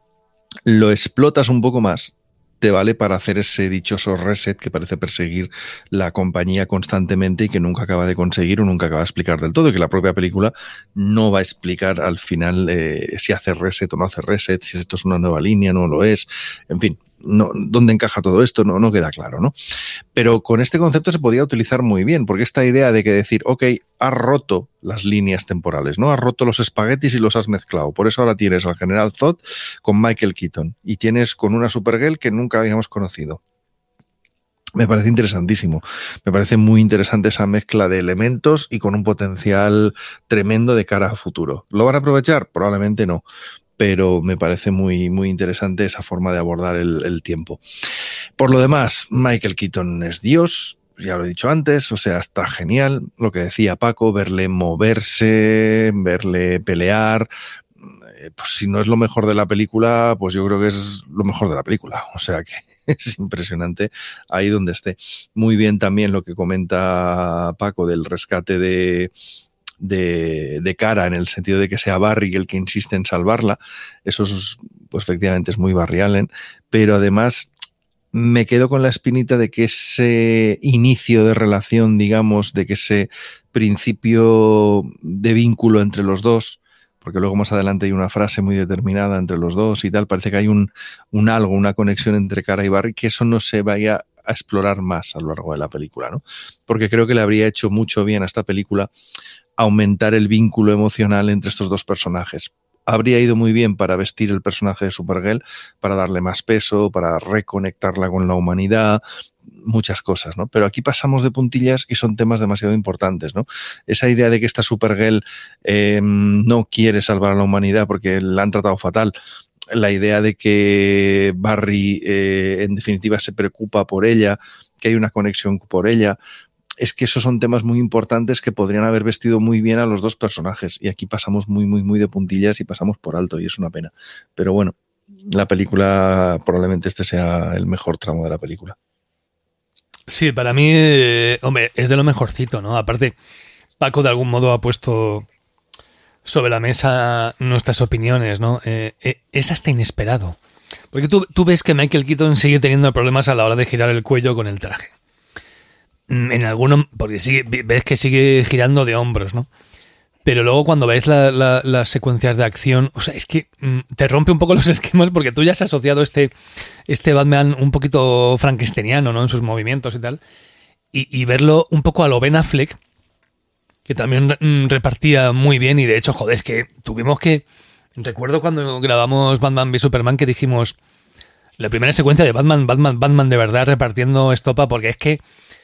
lo explotas un poco más, te vale para hacer ese dichoso reset que parece perseguir la compañía constantemente y que nunca acaba de conseguir o nunca acaba de explicar del todo, y que la propia película no va a explicar al final eh, si hace reset o no hace reset, si esto es una nueva línea, no lo es, en fin. No, ¿dónde encaja todo esto? No, no queda claro, ¿no? Pero con este concepto se podía utilizar muy bien, porque esta idea de que decir, ok, has roto las líneas temporales, ¿no? Has roto los espaguetis y los has mezclado. Por eso ahora tienes al General Zod con Michael Keaton y tienes con una Supergirl que nunca habíamos conocido. Me parece interesantísimo. Me parece muy interesante esa mezcla de elementos y con un potencial tremendo de cara a futuro. ¿Lo van a aprovechar? Probablemente no. Pero me parece muy, muy interesante esa forma de abordar el, el tiempo. Por lo demás, Michael Keaton es Dios, ya lo he dicho antes, o sea, está genial. Lo que decía Paco, verle moverse, verle pelear, eh, pues si no es lo mejor de la película, pues yo creo que es lo mejor de la película. O sea que es impresionante ahí donde esté. Muy bien también lo que comenta Paco del rescate de... De, de cara, en el sentido de que sea Barry el que insiste en salvarla. Eso es, pues efectivamente es muy Barry Allen, pero además me quedo con la espinita de que ese inicio de relación, digamos, de que ese principio de vínculo entre los dos, porque luego más adelante hay una frase muy determinada entre los dos y tal, parece que hay un, un algo, una conexión entre Cara y Barry, que eso no se vaya a explorar más a lo largo de la película, ¿no? Porque creo que le habría hecho mucho bien a esta película aumentar el vínculo emocional entre estos dos personajes. Habría ido muy bien para vestir el personaje de Supergirl, para darle más peso, para reconectarla con la humanidad, muchas cosas, ¿no? Pero aquí pasamos de puntillas y son temas demasiado importantes, ¿no? Esa idea de que esta Supergirl eh, no quiere salvar a la humanidad porque la han tratado fatal, la idea de que Barry eh, en definitiva se preocupa por ella, que hay una conexión por ella, es que esos son temas muy importantes que podrían haber vestido muy bien a los dos personajes, y aquí pasamos muy, muy, muy de puntillas y pasamos por alto, y es una pena. Pero bueno, la película, probablemente este sea el mejor tramo de la película. Sí, para mí, eh, hombre, es de lo mejorcito, ¿no? Aparte, Paco de algún modo ha puesto sobre la mesa nuestras opiniones, ¿no? Eh, eh, es hasta inesperado. Porque tú, tú ves que Michael Keaton sigue teniendo problemas a la hora de girar el cuello con el traje. En alguno, porque sigue, ves que sigue girando de hombros, ¿no? Pero luego cuando ves la, la, las secuencias de acción, o sea, es que mm, te rompe un poco los esquemas, porque tú ya has asociado este, este Batman un poquito frankensteiniano, ¿no? En sus movimientos y tal. Y, y verlo un poco a lo Ben Affleck, que también mm, repartía muy bien, y de hecho, joder, es que tuvimos que... Recuerdo cuando grabamos Batman v Superman que dijimos la primera secuencia de Batman, Batman, Batman de verdad repartiendo estopa, porque es que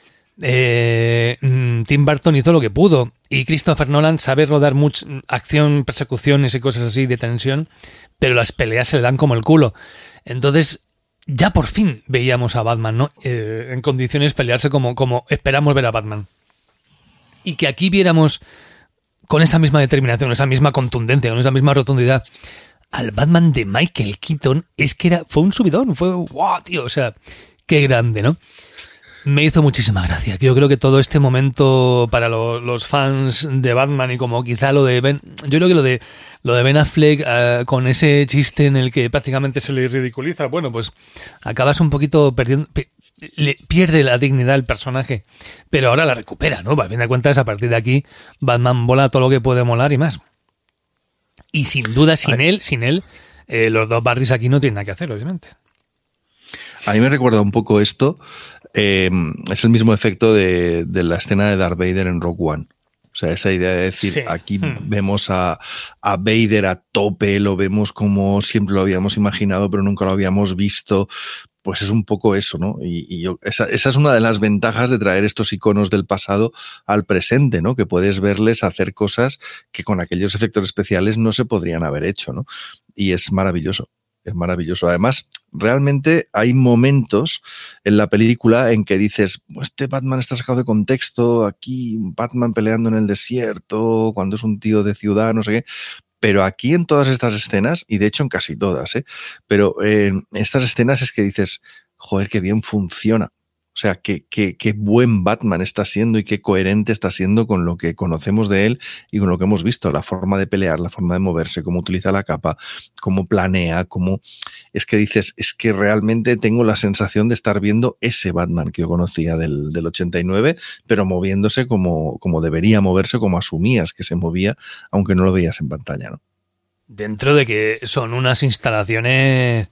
Eh, Tim Burton hizo lo que pudo y Christopher Nolan sabe rodar mucha acción, persecuciones y cosas así de tensión, pero las peleas se le dan como el culo. Entonces ya por fin veíamos a Batman, ¿no? Eh, en condiciones pelearse como, como esperamos ver a Batman, y que aquí viéramos con esa misma determinación, esa misma contundencia, con esa misma rotundidad al Batman de Michael Keaton, es que era, fue un subidón, fue wow, tío, o sea, qué grande, ¿no? Me hizo muchísima gracia. Yo creo que todo este momento para lo, los fans de Batman, y como quizá lo de Ben, yo creo que lo de lo de Ben Affleck uh, con ese chiste en el que prácticamente se le ridiculiza, bueno, pues acabas un poquito perdiendo, le pierde la dignidad el personaje, pero ahora la recupera, ¿no? A fin de cuentas, a partir de aquí, Batman vola todo lo que puede molar y más. Y sin duda, sin Ay. él, sin él, eh, los dos Barrys aquí no tienen nada que hacer, obviamente. A mí me recuerda un poco esto. Eh, es el mismo efecto de, de la escena de Darth Vader en Rogue One. O sea, esa idea de decir, sí. aquí hmm. vemos a, a Vader a tope, lo vemos como siempre lo habíamos imaginado, pero nunca lo habíamos visto, pues es un poco eso, ¿no? Y, y yo, esa, esa es una de las ventajas de traer estos iconos del pasado al presente, ¿no? Que puedes verles hacer cosas que con aquellos efectos especiales no se podrían haber hecho, ¿no? Y es maravilloso. Es maravilloso. Además, realmente hay momentos en la película en que dices, este Batman está sacado de contexto, aquí Batman peleando en el desierto, cuando es un tío de ciudad, no sé qué. Pero aquí en todas estas escenas, y de hecho en casi todas, ¿eh? pero en estas escenas es que dices, joder, qué bien funciona. O sea, qué, qué, qué buen Batman está siendo y qué coherente está siendo con lo que conocemos de él y con lo que hemos visto. La forma de pelear, la forma de moverse, cómo utiliza la capa, cómo planea, cómo... Es que dices, es que realmente tengo la sensación de estar viendo ese Batman que yo conocía del, del ochenta y nueve, pero moviéndose como, como debería moverse, como asumías que se movía, aunque no lo veías en pantalla, ¿no? Dentro de que son unas instalaciones...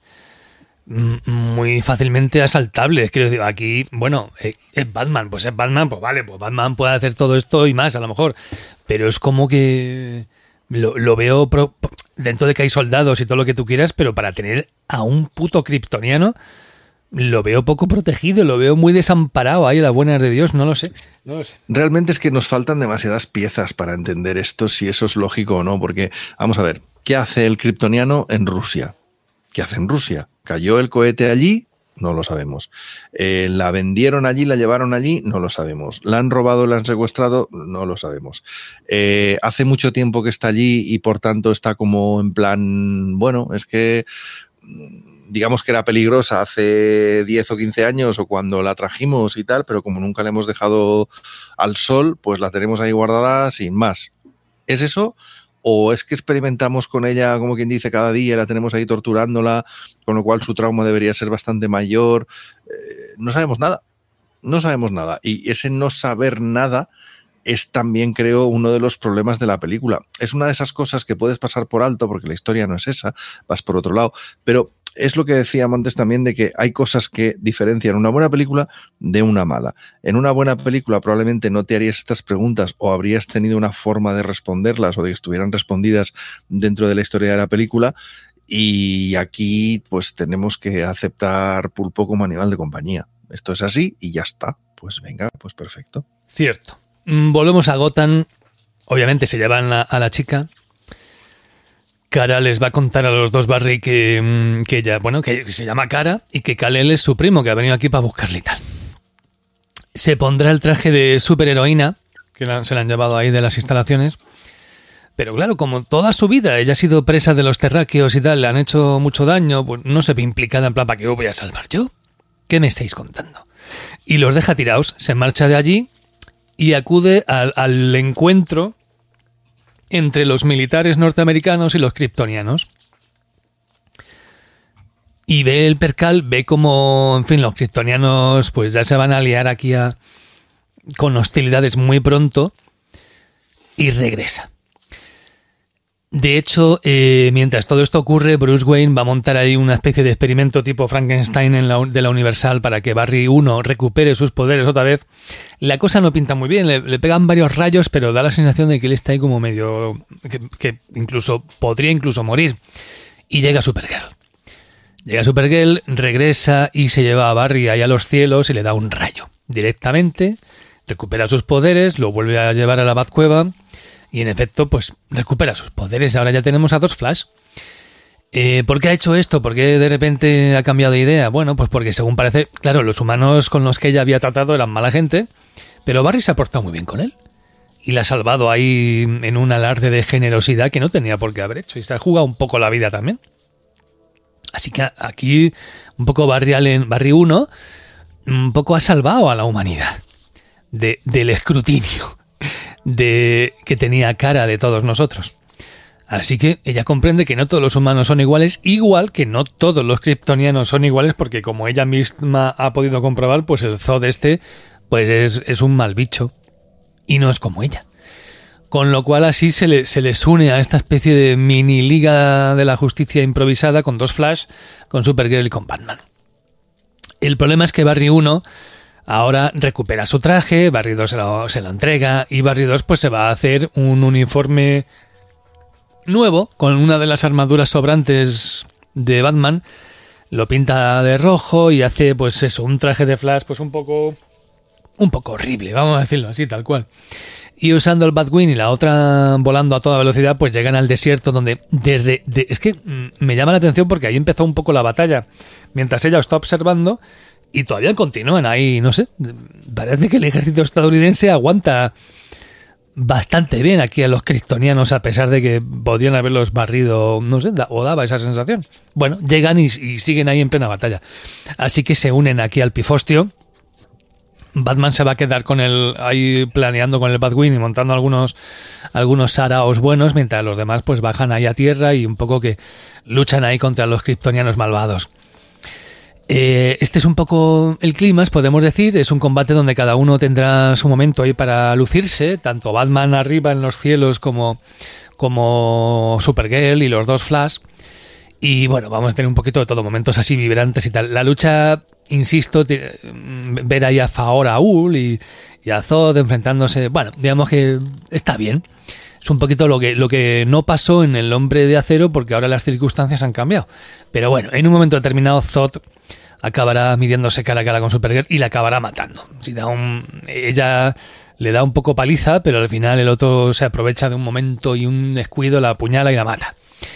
muy fácilmente asaltables. Quiero decir, aquí, bueno, es Batman, pues es Batman, pues vale, pues Batman puede hacer todo esto y más a lo mejor, pero es como que lo, lo veo pro, dentro de que hay soldados y todo lo que tú quieras, pero para tener a un puto kryptoniano lo veo poco protegido, lo veo muy desamparado ahí, la buena de Dios, no lo sé. No lo sé. Realmente es que nos faltan demasiadas piezas para entender esto, si eso es lógico o no, porque vamos a ver, ¿qué hace el kryptoniano en Rusia? ¿Qué hace en Rusia? ¿Cayó el cohete allí? No lo sabemos. Eh, ¿La vendieron allí? ¿La llevaron allí? No lo sabemos. ¿La han robado? ¿La han secuestrado? No lo sabemos. Eh, hace mucho tiempo que está allí y por tanto está como en plan, bueno, es que digamos que era peligrosa hace diez o quince años o cuando la trajimos y tal, pero como nunca la hemos dejado al sol, pues la tenemos ahí guardada sin más. ¿Es eso? ¿O es que experimentamos con ella, como quien dice, cada día, la tenemos ahí torturándola, con lo cual su trauma debería ser bastante mayor? Eh, no sabemos nada, no sabemos nada. Y ese no saber nada es también, creo, uno de los problemas de la película. Es una de esas cosas que puedes pasar por alto, porque la historia no es esa, vas por otro lado, pero... Es lo que decíamos antes también de que hay cosas que diferencian una buena película de una mala. En una buena película probablemente no te harías estas preguntas o habrías tenido una forma de responderlas o de que estuvieran respondidas dentro de la historia de la película, y aquí pues tenemos que aceptar pulpo como animal de compañía. Esto es así y ya está. Pues venga, pues perfecto. Cierto. Volvemos a Gotham. Obviamente se llevan a, a la chica. Kara les va a contar a los dos Barry que, que ella, bueno, que se llama Kara y que Kal-El es su primo, que ha venido aquí para buscarle y tal. Se pondrá el traje de superheroína, que la, se la han llevado ahí de las instalaciones, pero claro, como toda su vida ella ha sido presa de los terráqueos y tal, le han hecho mucho daño, pues no se ve implicada en plan, ¿para qué os voy a salvar yo? ¿Qué me estáis contando? Y los deja tirados, se marcha de allí y acude al, al encuentro entre los militares norteamericanos y los kryptonianos. Y ve el percal, ve como, en fin, los kryptonianos pues ya se van a liar aquí a, con hostilidades muy pronto, y regresa. De hecho, eh, mientras todo esto ocurre, Bruce Wayne va a montar ahí una especie de experimento tipo Frankenstein en la, de la Universal para que Barry uno recupere sus poderes otra vez. La cosa no pinta muy bien, le, le pegan varios rayos, pero da la sensación de que él está ahí como medio... que, que incluso podría incluso morir. Y llega Supergirl. Llega Supergirl, regresa y se lleva a Barry ahí a los cielos y le da un rayo. Directamente, recupera sus poderes, lo vuelve a llevar a la Batcueva. Y en efecto, pues recupera sus poderes. Ahora ya tenemos a dos Flash. Eh, ¿Por qué ha hecho esto? ¿Por qué de repente ha cambiado de idea? Bueno, pues porque según parece, claro, los humanos con los que ella había tratado eran mala gente, pero Barry se ha portado muy bien con él. Y la ha salvado ahí en un alarde de generosidad que no tenía por qué haber hecho. Y se ha jugado un poco la vida también. Así que aquí un poco Barry Allen, Barry uno, un poco ha salvado a la humanidad de, del escrutinio de que tenía Kara de todos nosotros. Así que ella comprende que no todos los humanos son iguales, igual que no todos los kryptonianos son iguales, porque como ella misma ha podido comprobar, pues el Zod este pues es, es un mal bicho y no es como ella. Con lo cual así se, le, se les une a esta especie de mini liga de la justicia improvisada con dos Flash, con Supergirl y con Batman. El problema es que Barry uno Ahora recupera su traje, Barry dos se lo, se lo entrega y Barry dos pues se va a hacer un uniforme nuevo con una de las armaduras sobrantes de Batman, lo pinta de rojo y hace pues eso, un traje de Flash pues un poco un poco horrible, vamos a decirlo así, tal cual. Y usando el Batwing y la otra volando a toda velocidad, pues llegan al desierto donde desde... De, es que me llama la atención porque ahí empezó un poco la batalla, mientras ella está observando y todavía continúan ahí, no sé, parece que el ejército estadounidense aguanta bastante bien aquí a los kryptonianos a pesar de que podrían haberlos barrido, no sé, o daba esa sensación. Bueno, llegan y, y siguen ahí en plena batalla. Así que se unen aquí al pifostio. Batman se va a quedar con el ahí planeando con el Batwing y montando algunos algunos saraos buenos, mientras los demás pues bajan ahí a tierra y un poco que luchan ahí contra los kryptonianos malvados. Eh, este es un poco el clímax, podemos decir. Es un combate donde cada uno tendrá su momento ahí para lucirse, tanto Batman arriba en los cielos como, como Supergirl y los dos Flash. Y bueno, vamos a tener un poquito de todo, momentos así vibrantes y tal. La lucha, insisto, te, ver ahí a Faora Ul y, y a Zod enfrentándose, bueno, digamos que está bien. Es un poquito lo que, lo que no pasó en El Hombre de Acero, porque ahora las circunstancias han cambiado. Pero bueno, en un momento determinado Zod acabará midiéndose cara a cara con Supergirl y la acabará matando. Si da un, ella le da un poco paliza, pero al final el otro se aprovecha de un momento y un descuido, la apuñala y la mata.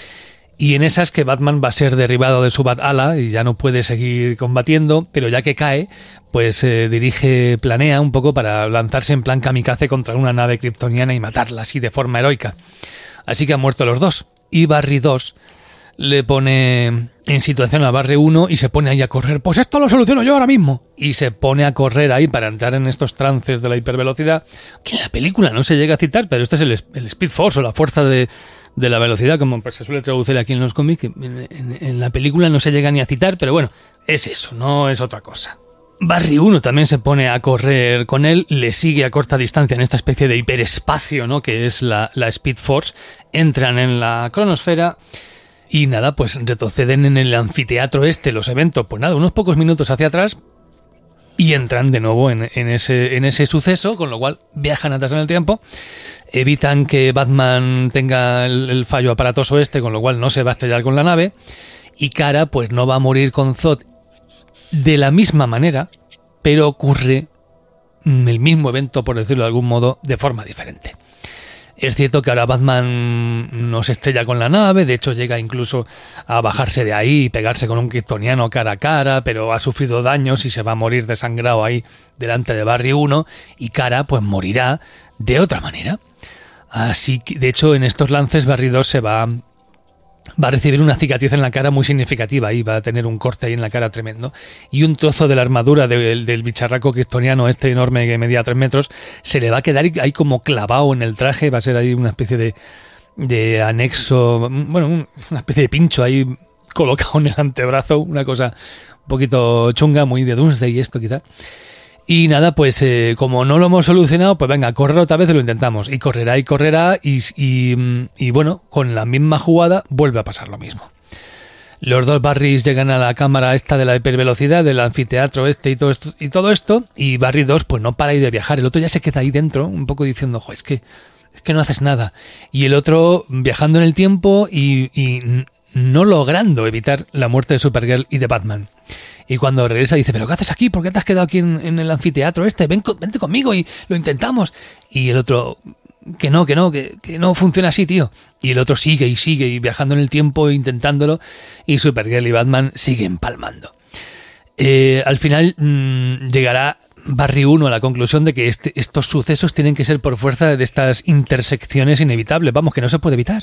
Y en esas que Batman va a ser derribado de su Bat-Ala y ya no puede seguir combatiendo, pero ya que cae, pues eh, dirige, planea un poco para lanzarse en plan kamikaze contra una nave kryptoniana y matarla así de forma heroica. Así que han muerto los dos. Y Barry dos le pone en situación a Barry uno y se pone ahí a correr. Pues esto lo soluciono yo ahora mismo. Y se pone a correr ahí para entrar en estos trances de la hipervelocidad, que en la película no se llega a citar, pero este es el, el Speed Force o la fuerza de... de la velocidad, como se suele traducir aquí en los cómics, que en, en, en la película no se llega ni a citar, pero bueno, es eso, no es otra cosa. Barry uno también se pone a correr con él, le sigue a corta distancia en esta especie de hiperespacio, ¿no?, que es la, la Speed Force, entran en la cronosfera y nada, pues retroceden en el anfiteatro este, los eventos, pues nada, unos pocos minutos hacia atrás y entran de nuevo en, en, ese, en ese suceso, con lo cual viajan atrás en el tiempo. Evitan que Batman tenga el, el fallo aparatoso este, con lo cual no se va a estrellar con la nave. Y Kara pues no va a morir con Zod de la misma manera, pero ocurre el mismo evento, por decirlo de algún modo, de forma diferente. Es cierto que ahora Batman no se estrella con la nave, de hecho llega incluso a bajarse de ahí y pegarse con un kryptoniano cara a cara, pero ha sufrido daños y se va a morir desangrado ahí delante de Barry uno, y Kara pues morirá de otra manera. Así que, de hecho, en estos lances Barry dos se va, va a recibir una cicatriz en la cara muy significativa y va a tener un corte ahí en la cara tremendo. Y un trozo de la armadura del, del bicharraco kryptoniano este enorme que medía tres metros se le va a quedar ahí como clavado en el traje. Va a ser ahí una especie de, de anexo, bueno, una especie de pincho ahí colocado en el antebrazo. Una cosa un poquito chunga, muy de Doomsday y esto quizá. Y nada, pues eh, como no lo hemos solucionado, pues venga, correr otra vez y lo intentamos. Y correrá y correrá y, y, y bueno, con la misma jugada vuelve a pasar lo mismo. Los dos Barrys llegan a la cámara esta de la hipervelocidad, del anfiteatro este y todo esto, y todo esto, y Barry dos pues no para ahí de viajar. El otro ya se queda ahí dentro, un poco diciendo, jo, es que, es que no haces nada. Y el otro viajando en el tiempo y, y no logrando evitar la muerte de Supergirl y de Batman. Y cuando regresa dice, ¿pero qué haces aquí? ¿Por qué te has quedado aquí en, en el anfiteatro este? Ven, vente conmigo y lo intentamos. Y el otro, que no, que no, que, que no funciona así, tío. Y el otro sigue y sigue y viajando en el tiempo intentándolo, y Supergirl y Batman siguen palmando. Eh, al final mmm, llegará Barry uno a la conclusión de que este, estos sucesos tienen que ser por fuerza de estas intersecciones inevitables. Vamos, que no se puede evitar.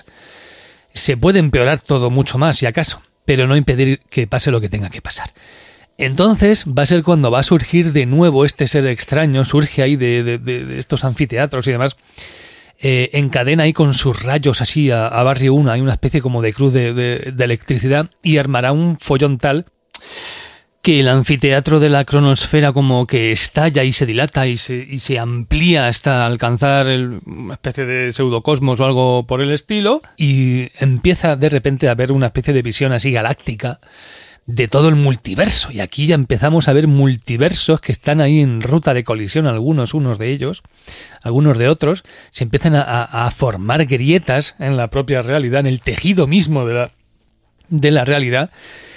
Se puede empeorar todo mucho más, si acaso, pero no impedir que pase lo que tenga que pasar. Entonces va a ser cuando va a surgir de nuevo este ser extraño, surge ahí de, de, de estos anfiteatros y demás, eh, encadena ahí con sus rayos así a, a Barry uno, hay una especie como de cruz de, de, de electricidad, y armará un follón tal que el anfiteatro de la cronosfera como que estalla y se dilata y se, y se amplía hasta alcanzar el, una especie de pseudocosmos o algo por el estilo, y empieza de repente a haber una especie de visión así galáctica de todo el multiverso. Y aquí ya empezamos a ver multiversos que están ahí en ruta de colisión, algunos unos de ellos, algunos de otros. Se empiezan a, a, a formar grietas en la propia realidad, en el tejido mismo de la, de la realidad.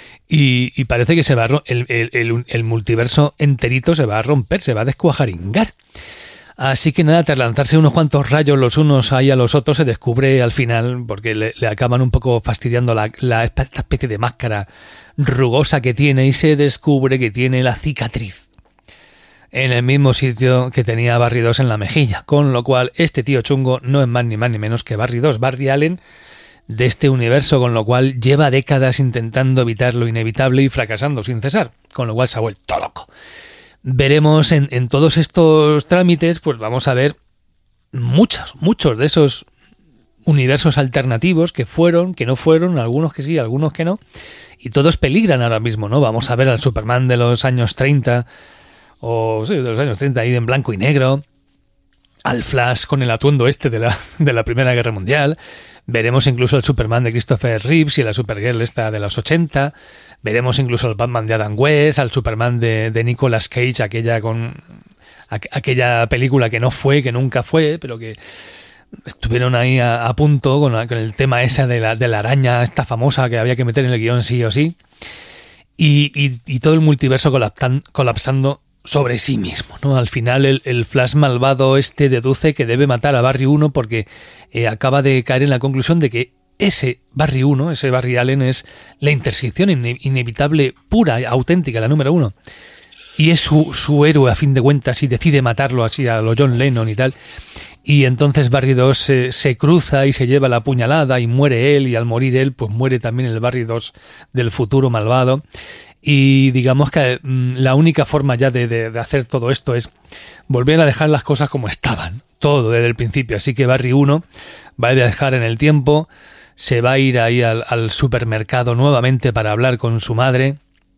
Y, y parece que se va a, el, el, el, el multiverso enterito se va a romper, se va a descuajaringar. Así que nada, tras lanzarse unos cuantos rayos los unos ahí a los otros, se descubre al final, porque le, le acaban un poco fastidiando la, la, esta especie de máscara rugosa que tiene, y se descubre que tiene la cicatriz en el mismo sitio que tenía Barry dos en la mejilla, con lo cual este tío chungo no es más ni más ni menos que Barry dos, Barry Allen de este universo, con lo cual lleva décadas intentando evitar lo inevitable y fracasando sin cesar, con lo cual se ha vuelto loco. Veremos en, en todos estos trámites, pues vamos a ver muchos, muchos de esos universos alternativos que fueron, que no fueron, algunos que sí, algunos que no, y todos peligran ahora mismo, ¿no? Vamos a ver al Superman de los años treinta, o sí, de los años treinta, ahí en blanco y negro, al Flash con el atuendo este de la, de la Primera Guerra Mundial. Veremos incluso el Superman de Christopher Reeves y la Supergirl esta de los ochenta. Veremos incluso al Batman de Adam West, al Superman de, de Nicolas Cage, aquella con aqu aquella película que no fue, que nunca fue, pero que estuvieron ahí a, a punto con, la, con el tema ese de la, de la araña esta famosa que había que meter en el guión sí o sí. Y, y, y todo el multiverso colapsan, colapsando sobre sí mismo, ¿no? Al final el, el Flash malvado este deduce que debe matar a Barry uno porque eh, acaba de caer en la conclusión de que ese Barry uno, ese Barry Allen, es la intersección ine inevitable, pura, auténtica, la número uno. Y es su, su héroe a fin de cuentas y decide matarlo así a lo John Lennon y tal. Y entonces Barry dos se, se cruza y se lleva la puñalada y muere él, y al morir él pues muere también el Barry dos del futuro malvado. Y digamos que mmm, la única forma ya de, de, de hacer todo esto es volver a dejar las cosas como estaban, todo desde el principio. Así que Barry uno va a viajar en el tiempo, se va a ir ahí al, al supermercado nuevamente para hablar con su madre.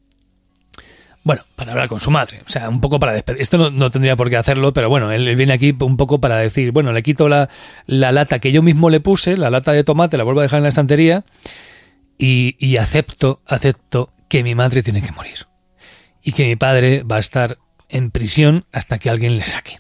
Bueno, para hablar con su madre, o sea, un poco para despedir. Esto no, no tendría por qué hacerlo, pero bueno, él, él viene aquí un poco para decir, bueno, le quito la, la lata que yo mismo le puse, la lata de tomate, la vuelvo a dejar en la estantería y, y acepto, acepto que mi madre tiene que morir y que mi padre va a estar en prisión hasta que alguien le saque.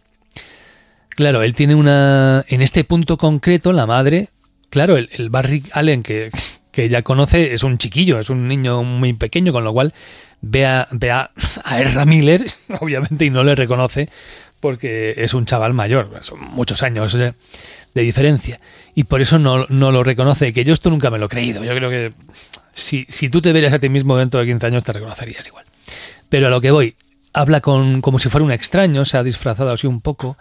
Claro, él tiene una... En este punto concreto, la madre... Claro, el, el Barry Allen que, que ya conoce es un chiquillo, es un niño muy pequeño, con lo cual ve a, ve a, a Ezra Miller, obviamente, y no le reconoce porque es un chaval mayor, son muchos años de, de diferencia, y por eso no, no lo reconoce, que yo esto nunca me lo he creído. Yo creo que si, si tú te verías a ti mismo dentro de quince años te reconocerías igual. Pero a lo que voy, habla con como si fuera un extraño, se ha disfrazado así un poco,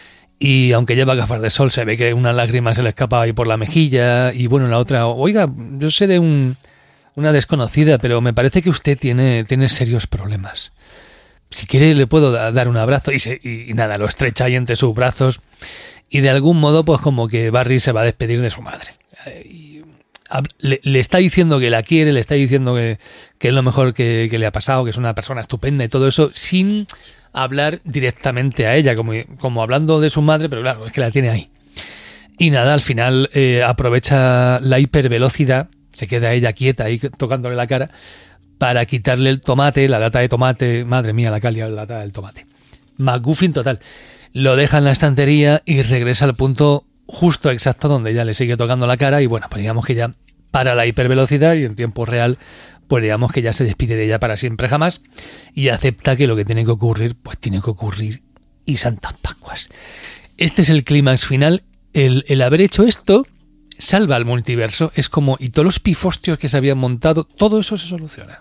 y aunque lleva gafas de sol se ve que una lágrima se le escapa ahí por la mejilla, y bueno, la otra, oiga, yo seré un, una desconocida, pero me parece que usted tiene, tiene serios problemas. Si quiere le puedo dar un abrazo, y, se, y, y nada, lo estrecha ahí entre sus brazos, y de algún modo pues como que Barry se va a despedir de su madre. Y le, le está diciendo que la quiere, le está diciendo que, que es lo mejor que, que le ha pasado, que es una persona estupenda y todo eso, sin hablar directamente a ella, como, como hablando de su madre, pero claro, es que la tiene ahí. Y nada, al final eh, aprovecha la hipervelocidad, se queda ella quieta ahí tocándole la cara, para quitarle el tomate, la lata de tomate, madre mía, la calia, la lata del tomate. McGuffin total. Lo deja en la estantería y regresa al punto justo exacto donde ella le sigue tocando la cara, y bueno, pues digamos que ya para la hipervelocidad y en tiempo real, pues digamos que ya se despide de ella para siempre jamás y acepta que lo que tiene que ocurrir, pues tiene que ocurrir, y santas pascuas. Este es el clímax final. El, el haber hecho esto salva al multiverso. Es como, y todos los pifostios que se habían montado, todo eso se soluciona.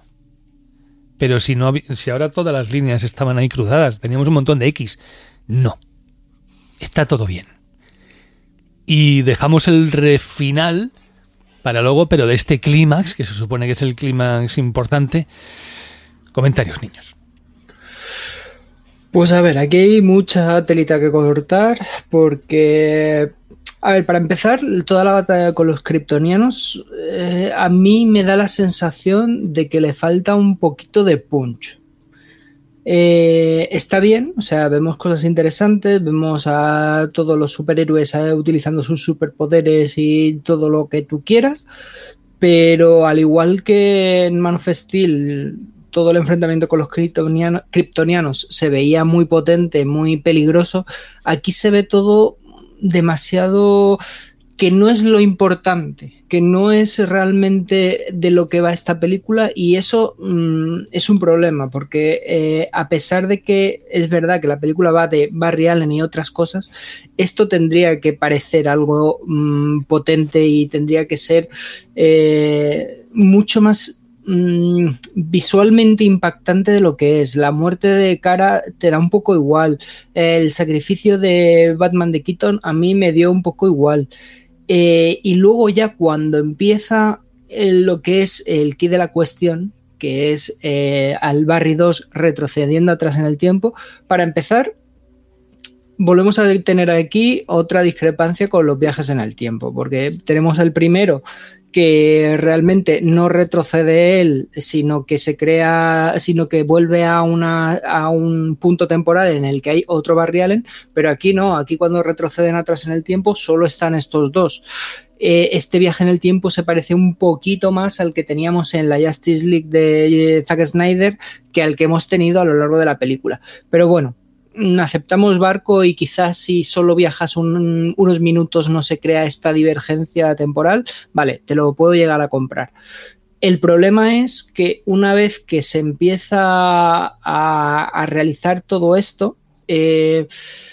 Pero si no, si ahora todas las líneas estaban ahí cruzadas, teníamos un montón de X. No. Está todo bien. Y dejamos el refinal para luego, pero de este clímax, que se supone que es el clímax importante. Comentarios, niños. Pues a ver, aquí hay mucha telita que cortar, porque, a ver, para empezar, toda la batalla con los kryptonianos, eh, a mí me da la sensación de que le falta un poquito de punch. Eh, está bien, o sea, vemos cosas interesantes, vemos a todos los superhéroes eh, utilizando sus superpoderes y todo lo que tú quieras, pero al igual que en Man of Steel, todo el enfrentamiento con los kryptonianos se veía muy potente, muy peligroso, aquí se ve todo demasiado... que no es lo importante, que no es realmente de lo que va esta película, y eso mmm, es un problema, porque eh, a pesar de que es verdad que la película va de Barry Allen y otras cosas, esto tendría que parecer algo mmm, potente y tendría que ser eh, mucho más mmm, visualmente impactante de lo que es. La muerte de Kara te da un poco igual, el sacrificio de Batman de Keaton a mí me dio un poco igual. Eh, y luego ya cuando empieza el, lo que es el quid de la cuestión, que es eh, al Barry dos retrocediendo atrás en el tiempo, para empezar volvemos a tener aquí otra discrepancia con los viajes en el tiempo, porque tenemos el primero que realmente no retrocede él, sino que se crea, sino que vuelve a, una, a un punto temporal en el que hay otro Barry Allen, pero aquí no, aquí cuando retroceden atrás en el tiempo solo están estos dos. Eh, este viaje en el tiempo se parece un poquito más al que teníamos en la Justice League de Zack Snyder que al que hemos tenido a lo largo de la película. Pero bueno, aceptamos barco y quizás si solo viajas un, unos minutos no se crea esta divergencia temporal, vale, te lo puedo llegar a comprar. El problema es que una vez que se empieza a, a realizar todo esto, eh,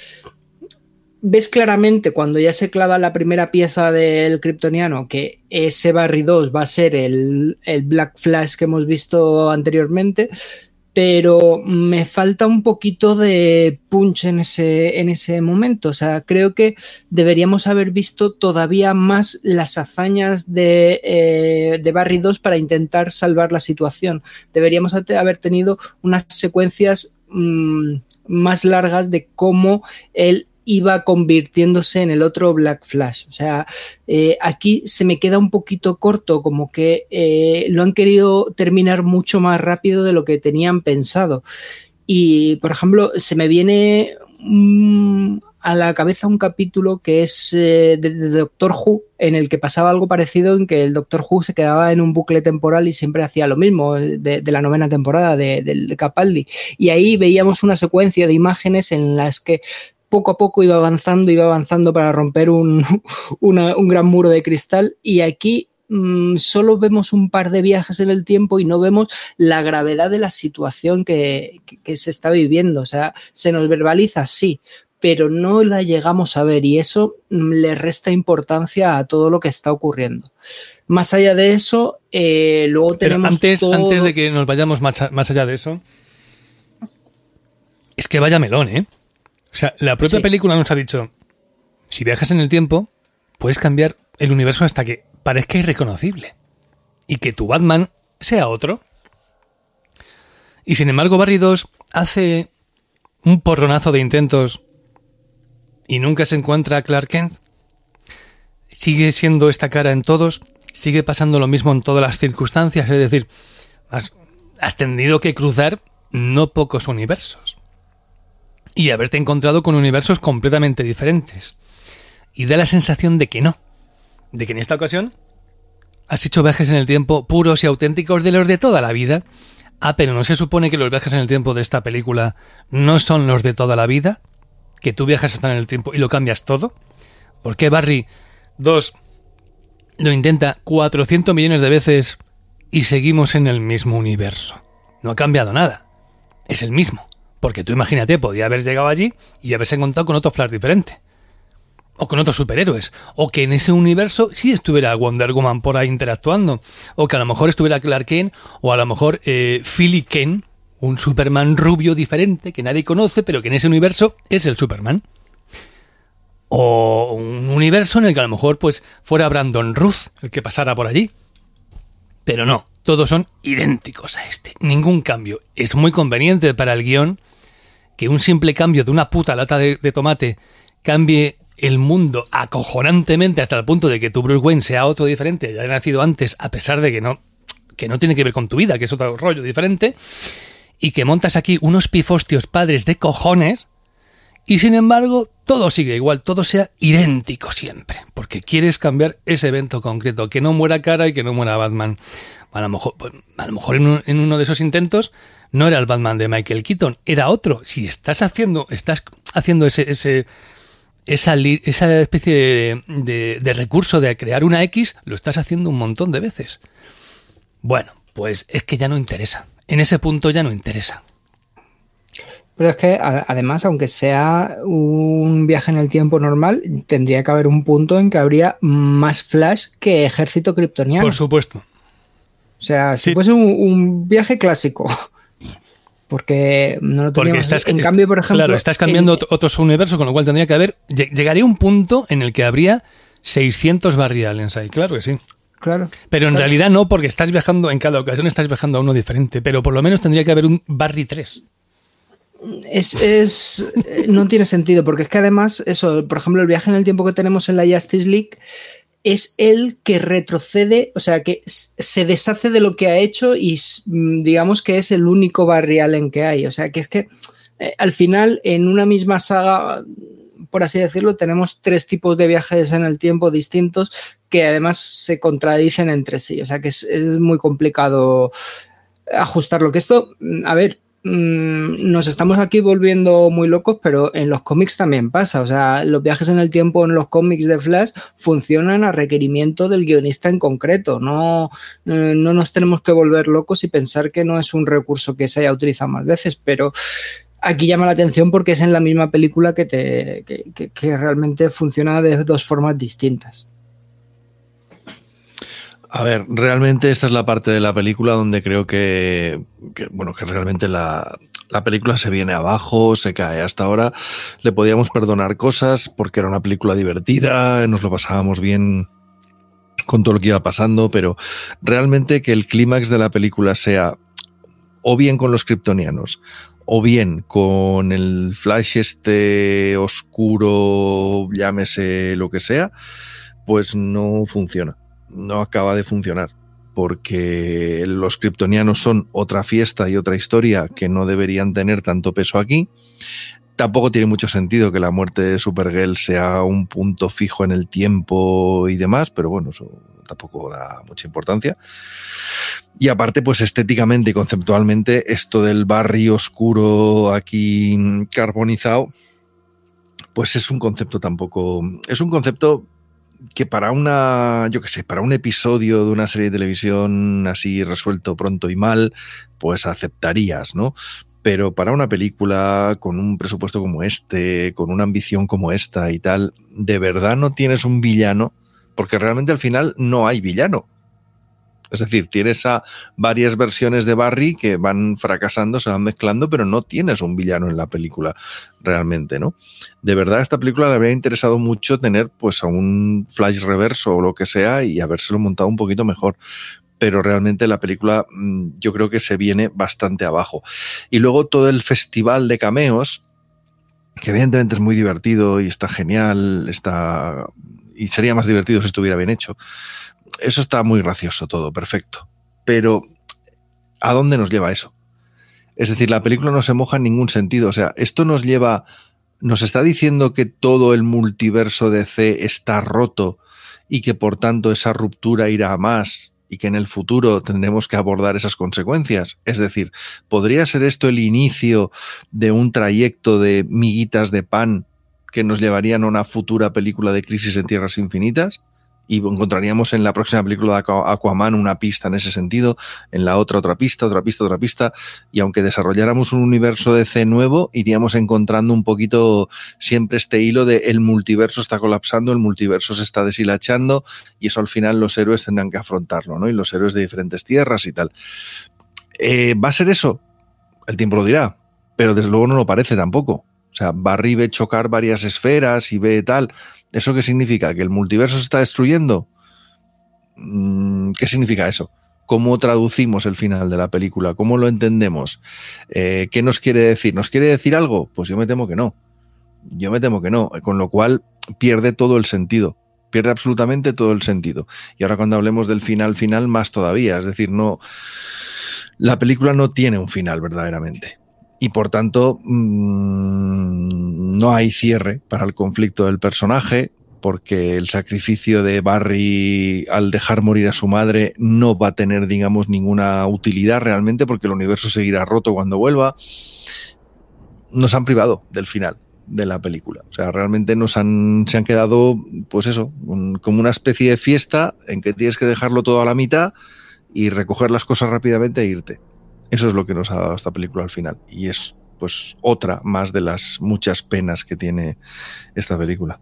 ves claramente cuando ya se clava la primera pieza del kryptoniano que ese Barry dos va a ser el, el Black Flash que hemos visto anteriormente, pero me falta un poquito de punch en ese, en ese momento. O sea, creo que deberíamos haber visto todavía más las hazañas de, eh, de Barry dos para intentar salvar la situación. Deberíamos haber tenido unas secuencias mmm, más largas de cómo él iba convirtiéndose en el otro Black Flash. O sea, eh, aquí se me queda un poquito corto, como que eh, lo han querido terminar mucho más rápido de lo que tenían pensado. Y, por ejemplo, se me viene mmm, a la cabeza un capítulo que es eh, de, de Doctor Who, en el que pasaba algo parecido, en que el Doctor Who se quedaba en un bucle temporal y siempre hacía lo mismo, de, de la novena temporada de, de, de Capaldi. Y ahí veíamos una secuencia de imágenes en las que poco a poco iba avanzando, iba avanzando para romper un, una, un gran muro de cristal, y aquí mmm, solo vemos un par de viajes en el tiempo y no vemos la gravedad de la situación que, que, que se está viviendo. O sea, se nos verbaliza, sí, pero no la llegamos a ver y eso mmm, le resta importancia a todo lo que está ocurriendo. Más allá de eso, eh, luego tenemos pero antes, todo... antes de que nos vayamos más, más allá de eso, es que vaya melón, ¿eh? O sea, la propia sí. película nos ha dicho, si viajas en el tiempo, puedes cambiar el universo hasta que parezca irreconocible y que tu Batman sea otro. Y sin embargo, Barry dos hace un porronazo de intentos y nunca se encuentra a Clark Kent. Sigue siendo esta cara en todos, sigue pasando lo mismo en todas las circunstancias, es decir, has, has tenido que cruzar no pocos universos. Y haberte encontrado con universos completamente diferentes. Y da la sensación de que no. De que en esta ocasión has hecho viajes en el tiempo puros y auténticos de los de toda la vida. Ah, pero ¿no se supone que los viajes en el tiempo de esta película no son los de toda la vida? ¿Que tú viajas hasta en el tiempo y lo cambias todo? ¿Por qué Barry dos lo intenta cuatrocientos millones de veces y seguimos en el mismo universo? No ha cambiado nada. Es el mismo. Porque tú imagínate, podía haber llegado allí y haberse encontrado con otro Flash diferente. O con otros superhéroes. O que en ese universo sí estuviera Wonder Woman por ahí interactuando. O que a lo mejor estuviera Clark Kent. O a lo mejor eh, Philly Kent, un Superman rubio diferente que nadie conoce, pero que en ese universo es el Superman. O un universo en el que a lo mejor pues fuera Brandon Ruth el que pasara por allí. Pero no, todos son idénticos a este. Ningún cambio. Es muy conveniente para el guión que un simple cambio de una puta lata de, de tomate cambie el mundo acojonantemente hasta el punto de que tu Bruce Wayne sea otro diferente, ya haya nacido antes, a pesar de que no, que no tiene que ver con tu vida, que es otro rollo diferente, y que montas aquí unos pifostios padres de cojones Y sin embargo, todo sigue igual, todo sea idéntico siempre, porque quieres cambiar ese evento concreto, que no muera Kara y que no muera Batman. A lo mejor, a lo mejor en, un, en uno de esos intentos no era el Batman de Michael Keaton, era otro. Si estás haciendo, estás haciendo ese, ese, esa, esa especie de, de, de recurso de crear una X, lo estás haciendo un montón de veces. Bueno, pues es que ya no interesa. En ese punto ya no interesa. Pero es que además, aunque sea un viaje en el tiempo normal, tendría que haber un punto en que habría más Flash que ejército kryptoniano. Por supuesto. O sea, si sí. fuese un, un viaje clásico. Porque no lo teníamos. Porque estás, en cambio, por ejemplo... Claro, estás cambiando en, otros universos, con lo cual tendría que haber... Llegaría un punto en el que habría seiscientos Barry Allens ahí, claro que sí. Claro. Pero en claro. realidad no, porque estás viajando, en cada ocasión estás viajando a uno diferente, pero por lo menos tendría que haber un Barry tres. Es, es, no tiene sentido, porque es que además, eso, por ejemplo, el viaje en el tiempo que tenemos en la Justice League es el que retrocede, o sea, que se deshace de lo que ha hecho y digamos que es el único Barry Allen que hay. O sea, que es que eh, al final, en una misma saga, por así decirlo, tenemos tres tipos de viajes en el tiempo distintos que además se contradicen entre sí. O sea, que es, es muy complicado ajustarlo. Que esto, a ver, nos estamos aquí volviendo muy locos, pero en los cómics también pasa. O sea, los viajes en el tiempo en los cómics de Flash funcionan a requerimiento del guionista en concreto. No, no nos tenemos que volver locos y pensar que no es un recurso que se haya utilizado más veces, pero aquí llama la atención porque es en la misma película que, te, que, que, que realmente funciona de dos formas distintas. A ver, realmente esta es la parte de la película donde creo que, que bueno, que realmente la, la película se viene abajo, se cae. Hasta ahora le podíamos perdonar cosas porque era una película divertida, nos lo pasábamos bien con todo lo que iba pasando, pero realmente que el clímax de la película sea o bien con los kryptonianos o bien con el Flash este oscuro, llámese lo que sea, pues no funciona. No acaba de funcionar, porque los kryptonianos son otra fiesta y otra historia que no deberían tener tanto peso aquí. Tampoco tiene mucho sentido que la muerte de Supergirl sea un punto fijo en el tiempo y demás, pero bueno, eso tampoco da mucha importancia. Y aparte, pues estéticamente y conceptualmente, esto del barrio oscuro aquí carbonizado, pues es un concepto tampoco... Es un concepto... que para una, yo qué sé, para un episodio de una serie de televisión así resuelto pronto y mal, pues aceptarías, ¿no? Pero para una película con un presupuesto como este, con una ambición como esta y tal, de verdad no tienes un villano, porque realmente al final no hay villano. Es decir, tienes a varias versiones de Barry que van fracasando, se van mezclando, pero no tienes un villano en la película realmente, ¿no? De verdad, a esta película le habría interesado mucho tener pues a un Flash reverso o lo que sea y habérselo montado un poquito mejor. Pero realmente la película yo creo que se viene bastante abajo. Y luego todo el festival de cameos, que evidentemente es muy divertido y está genial, está y sería más divertido si estuviera bien hecho. Eso está muy gracioso todo, perfecto. Pero, ¿a dónde nos lleva eso? Es decir, la película no se moja en ningún sentido. O sea, esto nos lleva... Nos está diciendo que todo el multiverso de D C está roto y que por tanto esa ruptura irá a más y que en el futuro tendremos que abordar esas consecuencias. Es decir, ¿podría ser esto el inicio de un trayecto de miguitas de pan que nos llevarían a una futura película de Crisis en Tierras Infinitas? Y encontraríamos en la próxima película de Aquaman una pista en ese sentido, en la otra otra pista, otra pista, otra pista, y aunque desarrolláramos un universo de D C nuevo, iríamos encontrando un poquito siempre este hilo de el multiverso está colapsando, el multiverso se está deshilachando, y eso al final los héroes tendrán que afrontarlo, ¿no? Y los héroes de diferentes tierras y tal. Eh, ¿Va a ser eso? El tiempo lo dirá, pero desde luego no lo parece tampoco. O sea, Barry ve chocar varias esferas y ve tal. ¿Eso qué significa? ¿Que el multiverso se está destruyendo? ¿Qué significa eso? ¿Cómo traducimos el final de la película? ¿Cómo lo entendemos? Eh, ¿Qué nos quiere decir? ¿Nos quiere decir algo? Pues yo me temo que no. Yo me temo que no. Con lo cual pierde todo el sentido. Pierde absolutamente todo el sentido. Y ahora cuando hablemos del final final, más todavía. Es decir, no... La película no tiene un final verdaderamente. y por tanto mmm, no hay cierre para el conflicto del personaje, porque el sacrificio de Barry al dejar morir a su madre no va a tener, digamos, ninguna utilidad realmente, porque el universo seguirá roto cuando vuelva. Nos han privado del final de la película. O sea, realmente nos han, se han quedado, pues eso, un, como una especie de fiesta en que tienes que dejarlo todo a la mitad y recoger las cosas rápidamente e irte. Eso es lo que nos ha dado esta película al final. Y es, pues, otra más de las muchas penas que tiene esta película.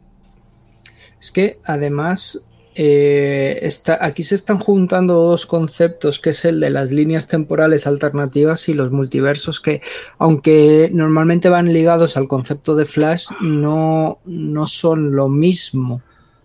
Es que además eh, está, aquí se están juntando dos conceptos, que es el de las líneas temporales alternativas y los multiversos, que aunque normalmente van ligados al concepto de Flash, no, no son lo mismo.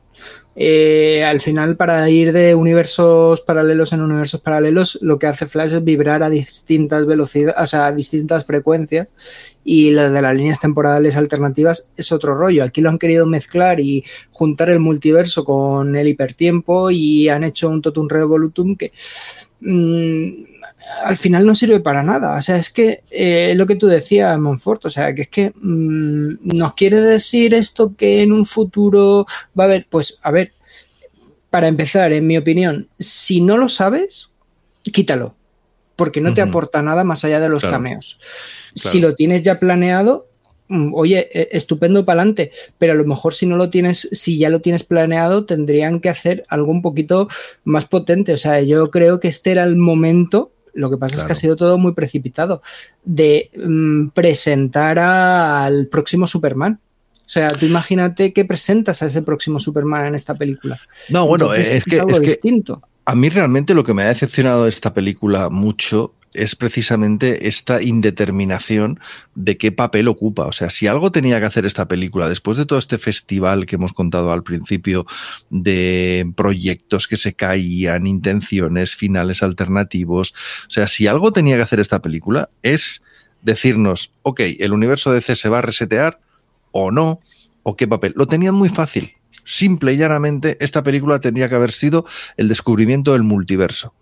Eh, al final, para ir de universos paralelos en universos paralelos, lo que hace Flash es vibrar a distintas velocidades, o sea, a distintas frecuencias, y lo de las líneas temporales alternativas es otro rollo. Aquí lo han querido mezclar y juntar el multiverso con el hipertiempo y han hecho un totum revolutum que mmm, al final no sirve para nada. O sea, es que eh, lo que tú decías, Monfort, o sea, que es que mmm, nos quiere decir esto que en un futuro va a haber, pues a ver, para empezar, en mi opinión, si no lo sabes, quítalo, porque no uh-huh. te aporta nada más allá de los claro. cameos. Claro. Si lo tienes ya planeado, oye, estupendo para adelante, pero a lo mejor si no lo tienes, si ya lo tienes planeado, tendrían que hacer algo un poquito más potente. O sea, yo creo que este era el momento, lo que pasa claro. es que ha sido todo muy precipitado, de um, presentar a, al próximo Superman. O sea, tú imagínate que presentas a ese próximo Superman en esta película. No, bueno, Entonces, es, es que, algo es distinto. Que a mí realmente lo que me ha decepcionado de esta película mucho es precisamente esta indeterminación de qué papel ocupa. O sea, si algo tenía que hacer esta película, después de todo este festival que hemos contado al principio, de proyectos que se caían, intenciones, finales alternativos, o sea, si algo tenía que hacer esta película es decirnos, ok, el universo D C se va a resetear o no, o qué papel. Lo tenían muy fácil. Simple y llanamente, esta película tendría que haber sido el descubrimiento del multiverso.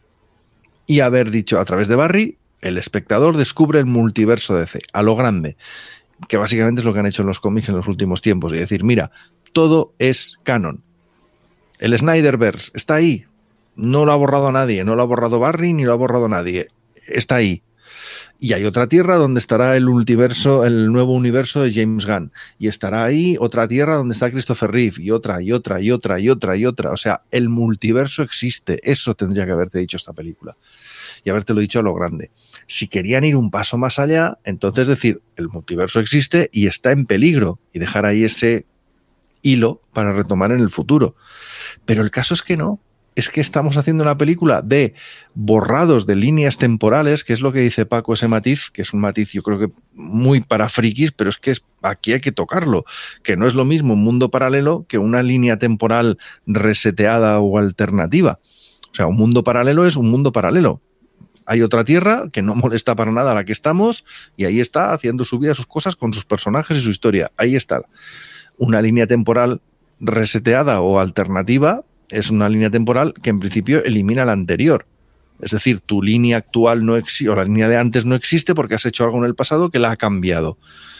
Y haber dicho, a través de Barry, el espectador descubre el multiverso D C, a lo grande, que básicamente es lo que han hecho en los cómics en los últimos tiempos, y decir, mira, todo es canon. El Snyderverse está ahí, no lo ha borrado nadie, no lo ha borrado Barry ni lo ha borrado nadie, está ahí. Y hay otra tierra donde estará el multiverso, el nuevo universo de James Gunn, y estará ahí otra tierra donde está Christopher Reeve, y otra, y otra, y otra, y otra, y otra. O sea, el multiverso existe. Eso tendría que haberte dicho esta película y habértelo dicho a lo grande. Si querían ir un paso más allá, entonces decir, el multiverso existe y está en peligro, y dejar ahí ese hilo para retomar en el futuro. Pero el caso es que no. Es que estamos haciendo una película de borrados de líneas temporales, que es lo que dice Paco, ese matiz, que es un matiz yo creo que muy para frikis, pero es que es, aquí hay que tocarlo, que no es lo mismo un mundo paralelo que una línea temporal reseteada o alternativa. O sea, un mundo paralelo es un mundo paralelo. Hay otra tierra que no molesta para nada a la que estamos y ahí está haciendo su vida, sus cosas con sus personajes y su historia. Ahí está. Una línea temporal reseteada o alternativa es una línea temporal que en principio elimina la anterior. Es decir, tu línea actual no existe, o la línea de antes no existe porque has hecho algo en el pasado que la ha cambiado.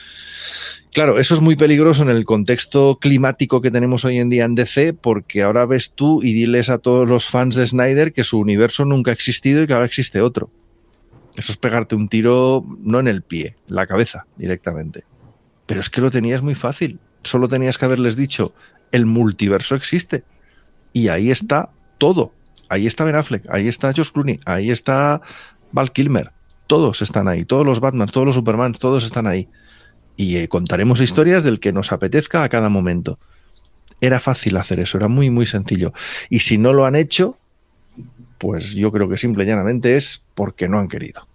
Claro, eso es muy peligroso en el contexto climático que tenemos hoy en día en D C, porque ahora ves tú y diles a todos los fans de Snyder que su universo nunca ha existido y que ahora existe otro. Eso es pegarte un tiro, no en el pie, en la cabeza directamente. Pero es que lo tenías muy fácil. Solo tenías que haberles dicho, el multiverso existe. Y ahí está todo. Ahí está Ben Affleck, ahí está Josh Clooney, ahí está Val Kilmer. Todos están ahí, todos los Batman, todos los Superman, todos están ahí. Y eh, contaremos historias del que nos apetezca a cada momento. Era fácil hacer eso, era muy, muy sencillo. Y si no lo han hecho, pues yo creo que simple y llanamente es porque no han querido.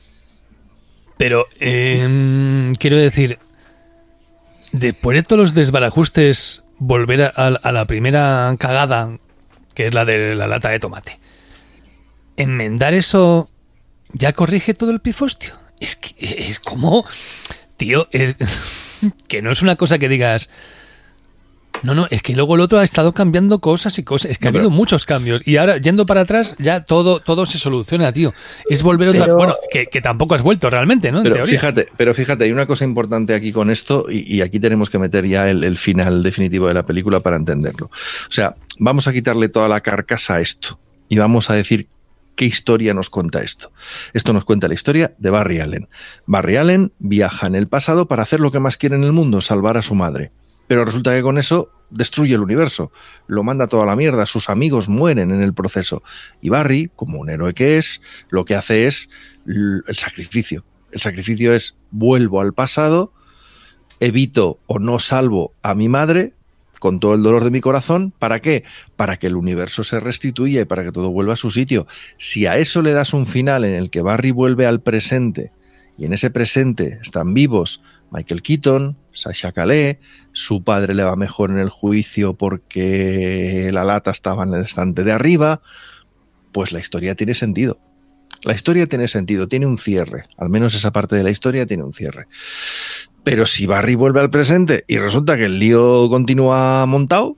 Pero, eh, quiero decir, después de todos los desbarajustes, volver a, a la primera cagada, que es la de la lata de tomate. Enmendar eso ya corrige todo el pifostio. Es que es como, tío, es que no es una cosa que digas, No, no, es que luego el otro ha estado cambiando cosas y cosas. Es que no, ha habido pero... muchos cambios. Y ahora, yendo para atrás, ya todo, todo se soluciona, tío. Es volver otra pero... Bueno, que, que tampoco has vuelto realmente, ¿no? En pero teoría. fíjate, pero fíjate, hay una cosa importante aquí con esto, y, y aquí tenemos que meter ya el, el final definitivo de la película para entenderlo. O sea, vamos a quitarle toda la carcasa a esto y vamos a decir qué historia nos cuenta esto. Esto nos cuenta la historia de Barry Allen. Barry Allen viaja en el pasado para hacer lo que más quiere en el mundo, salvar a su madre. Pero resulta que con eso destruye el universo, lo manda toda la mierda, sus amigos mueren en el proceso. Y Barry, como un héroe que es, lo que hace es el sacrificio. El sacrificio es: vuelvo al pasado, evito o no salvo a mi madre con todo el dolor de mi corazón. ¿Para qué? Para que el universo se restituya y para que todo vuelva a su sitio. Si a eso le das un final en el que Barry vuelve al presente, y en ese presente están vivos Michael Keaton, Sasha Calais, su padre le va mejor en el juicio porque la lata estaba en el estante de arriba, pues la historia tiene sentido. La historia tiene sentido, tiene un cierre. Al menos esa parte de la historia tiene un cierre. Pero si Barry vuelve al presente y resulta que el lío continúa montado,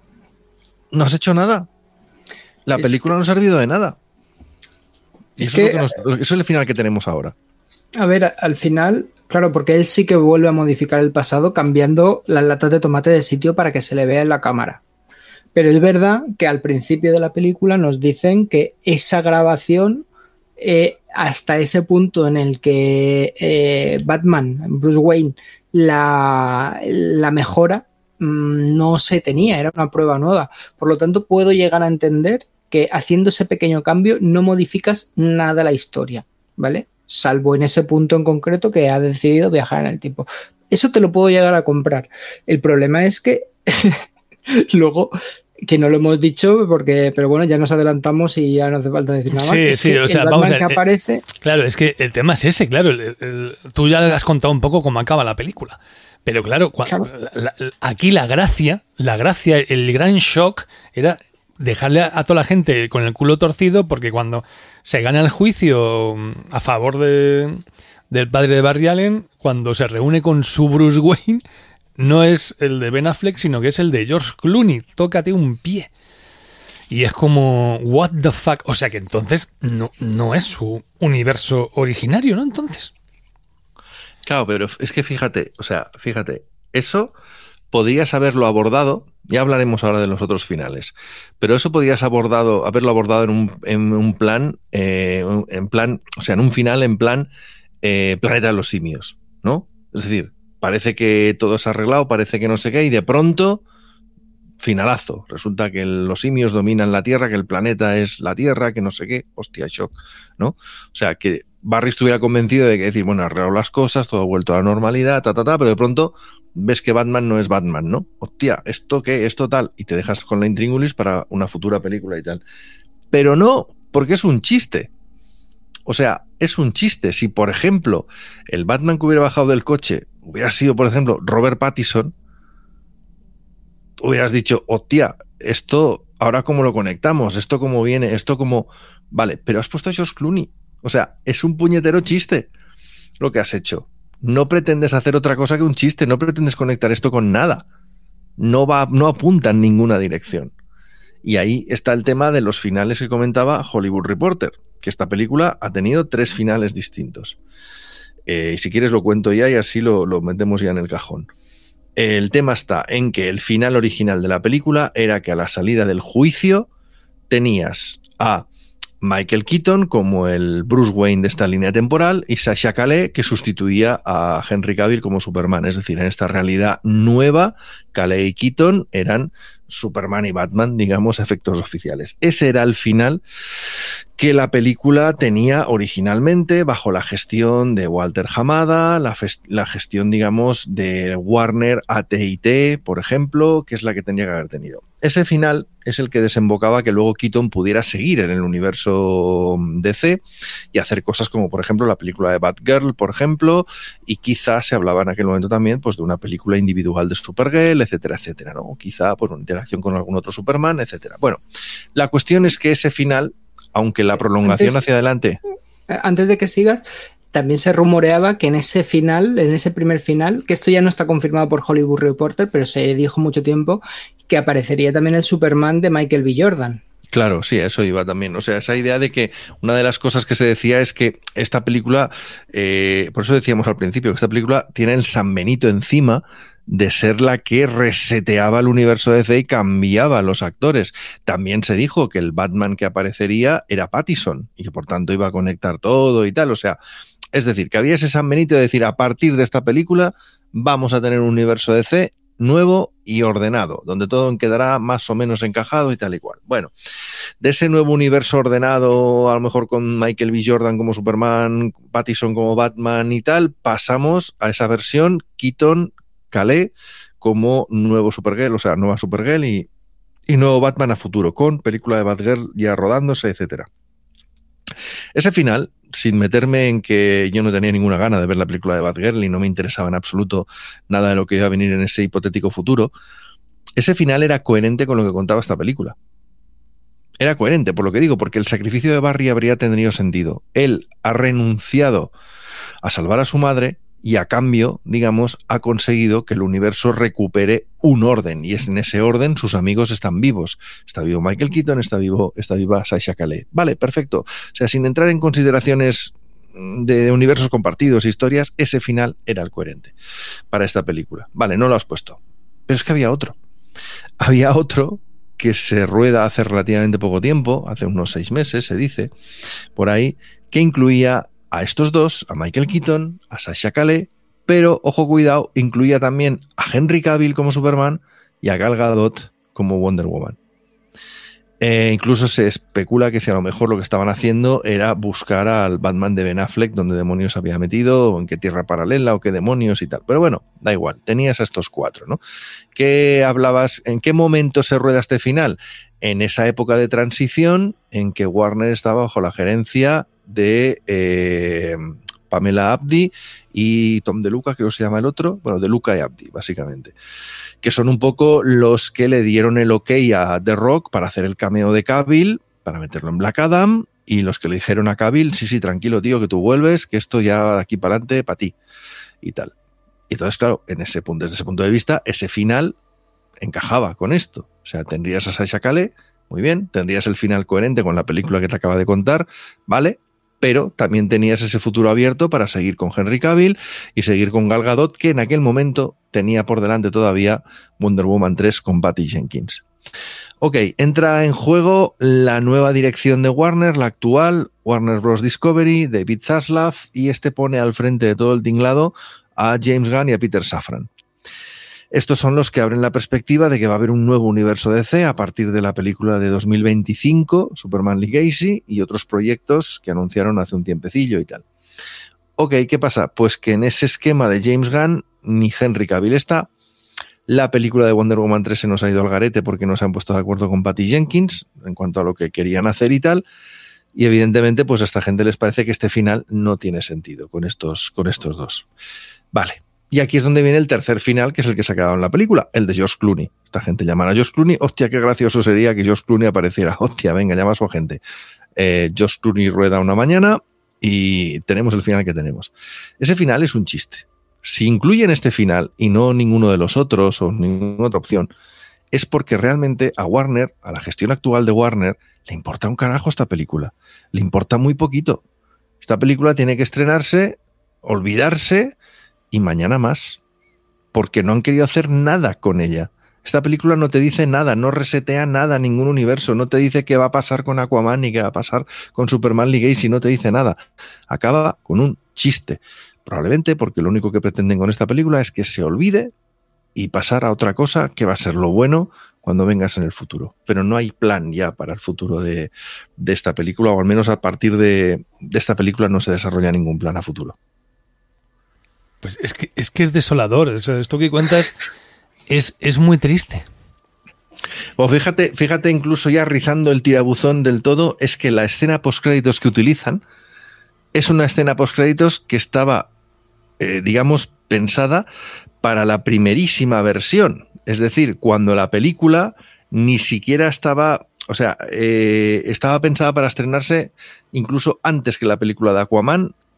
no has hecho nada. La es película que... no ha servido de nada. Y es eso, que... es lo que nos... eso es el final que tenemos ahora. A ver, al final, claro, porque él sí que vuelve a modificar el pasado cambiando las latas de tomate de sitio para que se le vea en la cámara. Pero es verdad que al principio de la película nos dicen que esa grabación, eh, hasta ese punto en el que eh, Batman, Bruce Wayne, la, la mejora, mmm, no se tenía, era una prueba nueva. Por lo tanto, puedo llegar a entender que haciendo ese pequeño cambio no modificas nada la historia, ¿vale? Salvo en ese punto en concreto que ha decidido viajar en el tiempo. Eso te lo puedo llegar a comprar. El problema es que luego, que no lo hemos dicho, porque, pero bueno, ya nos adelantamos y ya no hace falta decir nada más. Sí, sí, o sea, vamos a ver. Que aparece... Eh, claro, es que el tema es ese, claro. El, el, tú ya has contado un poco cómo acaba la película. Pero claro, cuando, claro. La, la, aquí la gracia, la gracia, el gran shock era dejarle a, a toda la gente con el culo torcido, porque cuando se gana el juicio a favor de, del padre de Barry Allen, cuando se reúne con su Bruce Wayne, no es el de Ben Affleck, sino que es el de George Clooney. Tócate un pie. Y es como, what the fuck. O sea que entonces no, no es su universo originario, ¿no? Entonces. Claro, pero es que fíjate, o sea, fíjate, eso podrías haberlo abordado. Ya hablaremos ahora de los otros finales, pero eso podías abordado, haberlo abordado en un, en un plan, eh, en plan, o sea, en un final en plan eh, Planeta de los Simios, ¿no? Es decir, parece que todo es arreglado, parece que no sé qué, y de pronto, finalazo. Resulta que los simios dominan la Tierra, que el planeta es la Tierra, que no sé qué, hostia, shock, ¿no? O sea, que Barry estuviera convencido de que decir, bueno, arreglado las cosas, todo ha vuelto a la normalidad, ta, ta, ta, pero de pronto ves que Batman no es Batman, ¿no? Hostia, ¿esto qué? ¿Esto tal? Y te dejas con la intríngulis para una futura película y tal. Pero no, porque es un chiste. O sea, es un chiste. Si, por ejemplo, el Batman que hubiera bajado del coche hubiera sido, por ejemplo, Robert Pattinson, hubieras dicho, hostia, esto, ahora cómo lo conectamos, esto cómo viene, esto cómo... Vale, pero has puesto a George Clooney. O sea, es un puñetero chiste lo que has hecho. No pretendes hacer otra cosa que un chiste, no pretendes conectar esto con nada. No va, no apunta en ninguna dirección. Y ahí está el tema de los finales que comentaba Hollywood Reporter, que esta película ha tenido tres finales distintos. Eh, si quieres lo cuento ya y así lo, lo metemos ya en el cajón. El tema está en que el final original de la película era que a la salida del juicio tenías a Michael Keaton como el Bruce Wayne de esta línea temporal y Sasha Calais que sustituía a Henry Cavill como Superman. Es decir, en esta realidad nueva, Calais y Keaton eran Superman y Batman, digamos, efectos oficiales. Ese era el final que la película tenía originalmente bajo la gestión de Walter Hamada, la, la gestión, digamos, de Warner A T y T, por ejemplo, que es la que tenía que haber tenido. Ese final es el que desembocaba que luego Keaton pudiera seguir en el universo D C y hacer cosas como, por ejemplo, la película de Batgirl, por ejemplo, y quizá se hablaba en aquel momento también pues, de una película individual de Supergirl, etcétera, etcétera, ¿no? O quizá por una interacción con algún otro Superman, etcétera. Bueno, la cuestión es que ese final, aunque la prolongación antes, hacia adelante... Antes de que sigas, también se rumoreaba que en ese final, en ese primer final, que esto ya no está confirmado por Hollywood Reporter, pero se dijo mucho tiempo, que aparecería también el Superman de Michael B. Jordan. Claro, sí, a eso iba también. O sea, esa idea de que una de las cosas que se decía es que esta película, eh, por eso decíamos al principio, que esta película tiene el San Benito encima de ser la que reseteaba el universo D C y cambiaba a los actores. También se dijo que el Batman que aparecería era Pattinson y que por tanto iba a conectar todo y tal. O sea, es decir, que había ese San Benito de decir, a partir de esta película vamos a tener un universo D C nuevo y ordenado, donde todo quedará más o menos encajado y tal y cual. Bueno, de ese nuevo universo ordenado, a lo mejor con Michael B. Jordan como Superman, Pattinson como Batman y tal, pasamos a esa versión Keaton, Calais como nuevo Supergirl, o sea, nueva Supergirl y, y nuevo Batman a futuro, con película de Batgirl ya rodándose, etcétera. Ese final, sin meterme en que yo no tenía ninguna gana de ver la película de Batgirl y no me interesaba en absoluto nada de lo que iba a venir en ese hipotético futuro, ese final era coherente con lo que contaba esta película. Era coherente, por lo que digo, porque el sacrificio de Barry habría tenido sentido. Él ha renunciado a salvar a su madre y a cambio, digamos, ha conseguido que el universo recupere un orden, y es en ese orden sus amigos están vivos. Está vivo Michael Keaton, está vivo, está viva Sasha Calais. Vale, perfecto. O sea, sin entrar en consideraciones de universos compartidos, historias, ese final era el coherente para esta película. Vale, no lo has puesto. Pero es que había otro. Había otro que se rueda hace relativamente poco tiempo, hace unos seis meses, se dice, por ahí, que incluía a estos dos, a Michael Keaton, a Sasha Calais, pero, ojo, cuidado, incluía también a Henry Cavill como Superman y a Gal Gadot como Wonder Woman. Eh, incluso se especula que si a lo mejor lo que estaban haciendo era buscar al Batman de Ben Affleck, donde demonios había metido, o en qué tierra paralela, o qué demonios y tal. Pero bueno, da igual, tenías a estos cuatro, ¿no? ¿Qué hablabas? ¿En qué momento se rueda este final? En esa época de transición en que Warner estaba bajo la gerencia de eh, Pamela Abdi y Tom DeLuca, creo que se llama el otro, bueno, DeLuca y Abdi, básicamente, que son un poco los que le dieron el ok a The Rock para hacer el cameo de Cavill, para meterlo en Black Adam, y los que le dijeron a Cavill, sí, sí, tranquilo, tío, que tú vuelves, que esto ya de aquí para adelante, para ti, y tal. Y entonces, claro, en ese punto, desde ese punto de vista, ese final encajaba con esto. O sea, tendrías a Sasha Calais, muy bien, tendrías el final coherente con la película que te acaba de contar, ¿vale? Pero también tenías ese futuro abierto para seguir con Henry Cavill y seguir con Gal Gadot, que en aquel momento tenía por delante todavía Wonder Woman tres con Patty Jenkins. Ok, entra en juego la nueva dirección de Warner, la actual, Warner Bros. Discovery, David Zaslav, y este pone al frente de todo el tinglado a James Gunn y a Peter Safran. Estos son los que abren la perspectiva de que va a haber un nuevo universo D C a partir de la película de dos mil veinticinco, Superman Legacy, y otros proyectos que anunciaron hace un tiempecillo y tal. Ok, ¿qué pasa? Pues que en ese esquema de James Gunn ni Henry Cavill está. La película de Wonder Woman tres se nos ha ido al garete porque no se han puesto de acuerdo con Patty Jenkins en cuanto a lo que querían hacer y tal. Y evidentemente pues a esta gente les parece que este final no tiene sentido con estos, con estos dos. Vale. Y aquí es donde viene el tercer final, que es el que se ha quedado en la película, el de George Clooney. Esta gente llaman a George Clooney. Hostia, qué gracioso sería que George Clooney apareciera. Hostia, venga, llama a su agente. Eh, George Clooney rueda una mañana y tenemos el final que tenemos. Ese final es un chiste. Si incluyen este final y no ninguno de los otros o ninguna otra opción, es porque realmente a Warner, a la gestión actual de Warner, le importa un carajo esta película. Le importa muy poquito. Esta película tiene que estrenarse, olvidarse y mañana más, porque no han querido hacer nada con ella. Esta película no te dice nada, no resetea nada, ningún universo, no te dice qué va a pasar con Aquaman ni qué va a pasar con Superman Legacy, no te dice nada. Acaba con un chiste, probablemente porque lo único que pretenden con esta película es que se olvide y pasar a otra cosa que va a ser lo bueno cuando vengas en el futuro. Pero no hay plan ya para el futuro de, de esta película, o al menos a partir de, de esta película no se desarrolla ningún plan a futuro. Pues es que es, que es desolador. O sea, esto que cuentas es, es muy triste. O fíjate, fíjate, incluso ya rizando el tirabuzón del todo, es que la escena postcréditos que utilizan es una escena postcréditos que estaba, eh, digamos, pensada para la primerísima versión. Es decir, cuando la película ni siquiera estaba... O sea, eh, estaba pensada para estrenarse incluso antes que la película de Aquaman,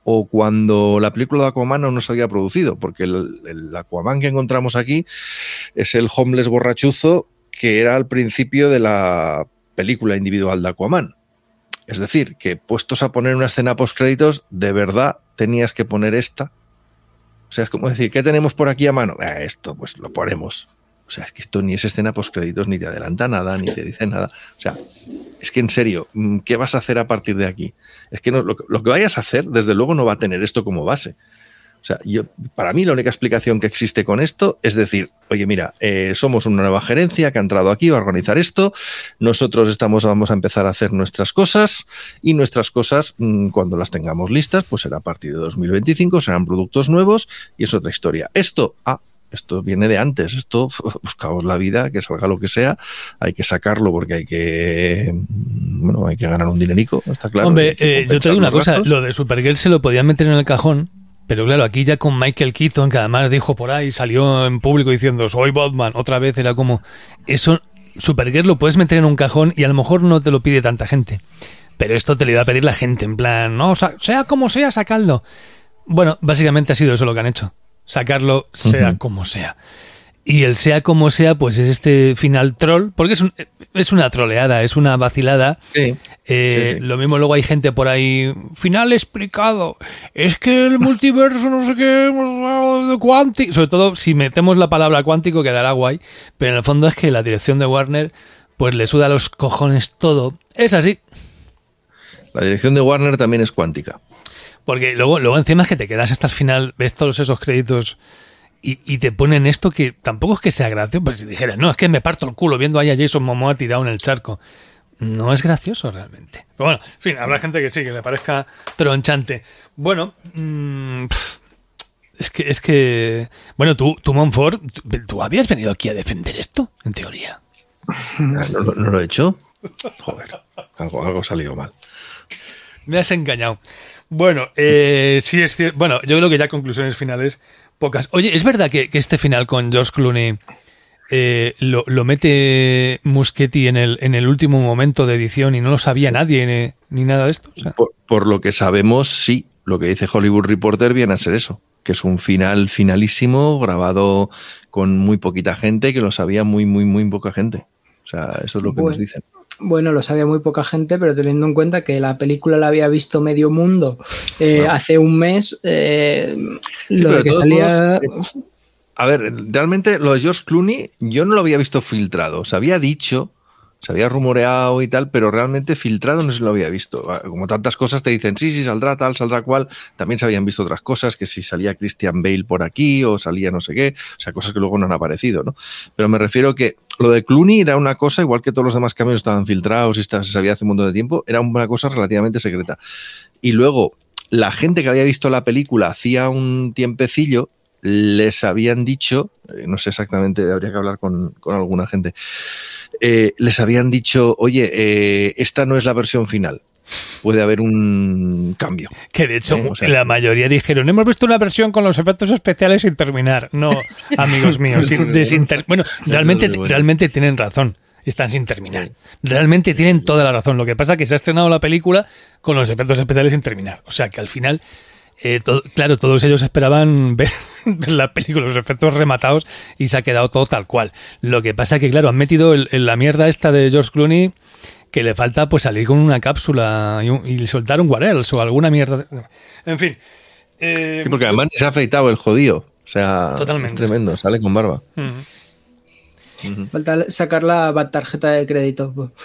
o cuando la película de Aquaman aún no se había producido, porque el, el Aquaman que encontramos aquí es el homeless borrachuzo que era al principio de la película individual de Aquaman. Es decir, que puestos a poner una escena post-créditos, de verdad tenías que poner esta. O sea, es como decir, ¿qué tenemos por aquí a mano? Eh, esto, pues lo ponemos. O sea, es que esto ni es escena post-créditos, ni te adelanta nada, ni te dice nada. O sea, es que en serio, ¿qué vas a hacer a partir de aquí? Es que no, lo, lo que vayas a hacer, desde luego, no va a tener esto como base. O sea, yo, para mí la única explicación que existe con esto es decir, oye, mira, eh, somos una nueva gerencia que ha entrado aquí, va a organizar esto, nosotros estamos, vamos a empezar a hacer nuestras cosas y nuestras cosas, mmm, cuando las tengamos listas, pues será a partir de dos mil veinticinco, serán productos nuevos y es otra historia. Esto, ah, esto viene de antes, esto, buscaos la vida, que salga lo que sea, hay que sacarlo porque hay que, bueno, hay que ganar un dinerico, está claro. Hombre, eh, yo te digo una cosa, lo de Supergirl se lo podían meter en el cajón. Pero claro, aquí ya con Michael Keaton, que además dijo por ahí, salió en público diciendo soy Batman, otra vez era como, eso, Supergirl lo puedes meter en un cajón y a lo mejor no te lo pide tanta gente, pero esto te lo iba a pedir la gente, en plan, no, sea como sea, sacadlo. Bueno, básicamente ha sido eso lo que han hecho, sacarlo sea uh-huh. como sea. Y el sea como sea, pues es este final troll, porque es, un, es una troleada, es una vacilada. Sí, eh, sí, sí. Lo mismo luego hay gente por ahí, final explicado, es que el multiverso no sé qué, cuántico, sobre todo si metemos la palabra cuántico quedará guay, pero en el fondo es que la dirección de Warner pues le suda los cojones todo, es así. La dirección de Warner también es cuántica. Porque luego, luego encima es que te quedas hasta el final, ves todos esos créditos... Y, y te ponen esto que tampoco es que sea gracioso, pues si dijeras, no, es que me parto el culo viendo ahí a Jason Momoa tirado en el charco. No es gracioso realmente. Pero bueno, en fin, habrá gente que sí, que le parezca tronchante. Bueno, mmm, es que, es que, bueno, tú, tú Montfort, tú, tú habías venido aquí a defender esto, en teoría. ¿No, no, no lo he hecho? Joder, algo, algo ha salido mal. Me has engañado. Bueno, eh, sí es cierto. Bueno, yo creo que ya conclusiones finales pocas. Oye, ¿es verdad que, que este final con George Clooney eh, lo, lo mete Muschietti en el, en el último momento de edición y no lo sabía nadie ni, ni nada de esto? O sea, por, por lo que sabemos, sí. Lo que dice Hollywood Reporter viene a ser eso, que es un final finalísimo grabado con muy poquita gente, que lo sabía muy, muy, muy poca gente. O sea, eso es lo que bueno, nos dicen. Bueno, lo sabía muy poca gente, pero teniendo en cuenta que la película la había visto medio mundo eh, bueno. hace un mes, eh, sí, lo de que salía... Modos, a ver, realmente lo de George Clooney yo no lo había visto filtrado. Se había dicho, se había rumoreado y tal, pero realmente filtrado no se lo había visto. Como tantas cosas te dicen, sí, sí, saldrá tal, saldrá cual. También se habían visto otras cosas, que si salía Christian Bale por aquí o salía no sé qué. O sea, cosas que luego no han aparecido, ¿no? Pero me refiero que lo de Clooney era una cosa, igual que todos los demás cambios estaban filtrados y se sabía hace un montón de tiempo, era una cosa relativamente secreta. Y luego, la gente que había visto la película hacía un tiempecillo, les habían dicho, no sé exactamente, habría que hablar con, con alguna gente, eh, les habían dicho, oye, eh, esta no es la versión final, puede haber un cambio. Que de hecho, ¿eh? O sea, la mayoría dijeron, hemos visto una versión con los efectos especiales sin terminar. No, amigos míos, sin, desinter... bueno, realmente, realmente tienen razón. Están sin terminar. Realmente tienen toda la razón. Lo que pasa es que se ha estrenado la película con los efectos especiales sin terminar. O sea que al final... Eh, todo, claro, todos ellos esperaban ver, ver la película, los efectos rematados y se ha quedado todo tal cual. Lo que pasa es que, claro, han metido el, el, la mierda esta de George Clooney que le falta pues salir con una cápsula y, un, y soltar un Warels o alguna mierda. En fin. Eh, sí, porque además se ha afeitado el jodido. O sea, totalmente. Es tremendo, sale con barba. Uh-huh. Uh-huh. Falta sacar la tarjeta de crédito.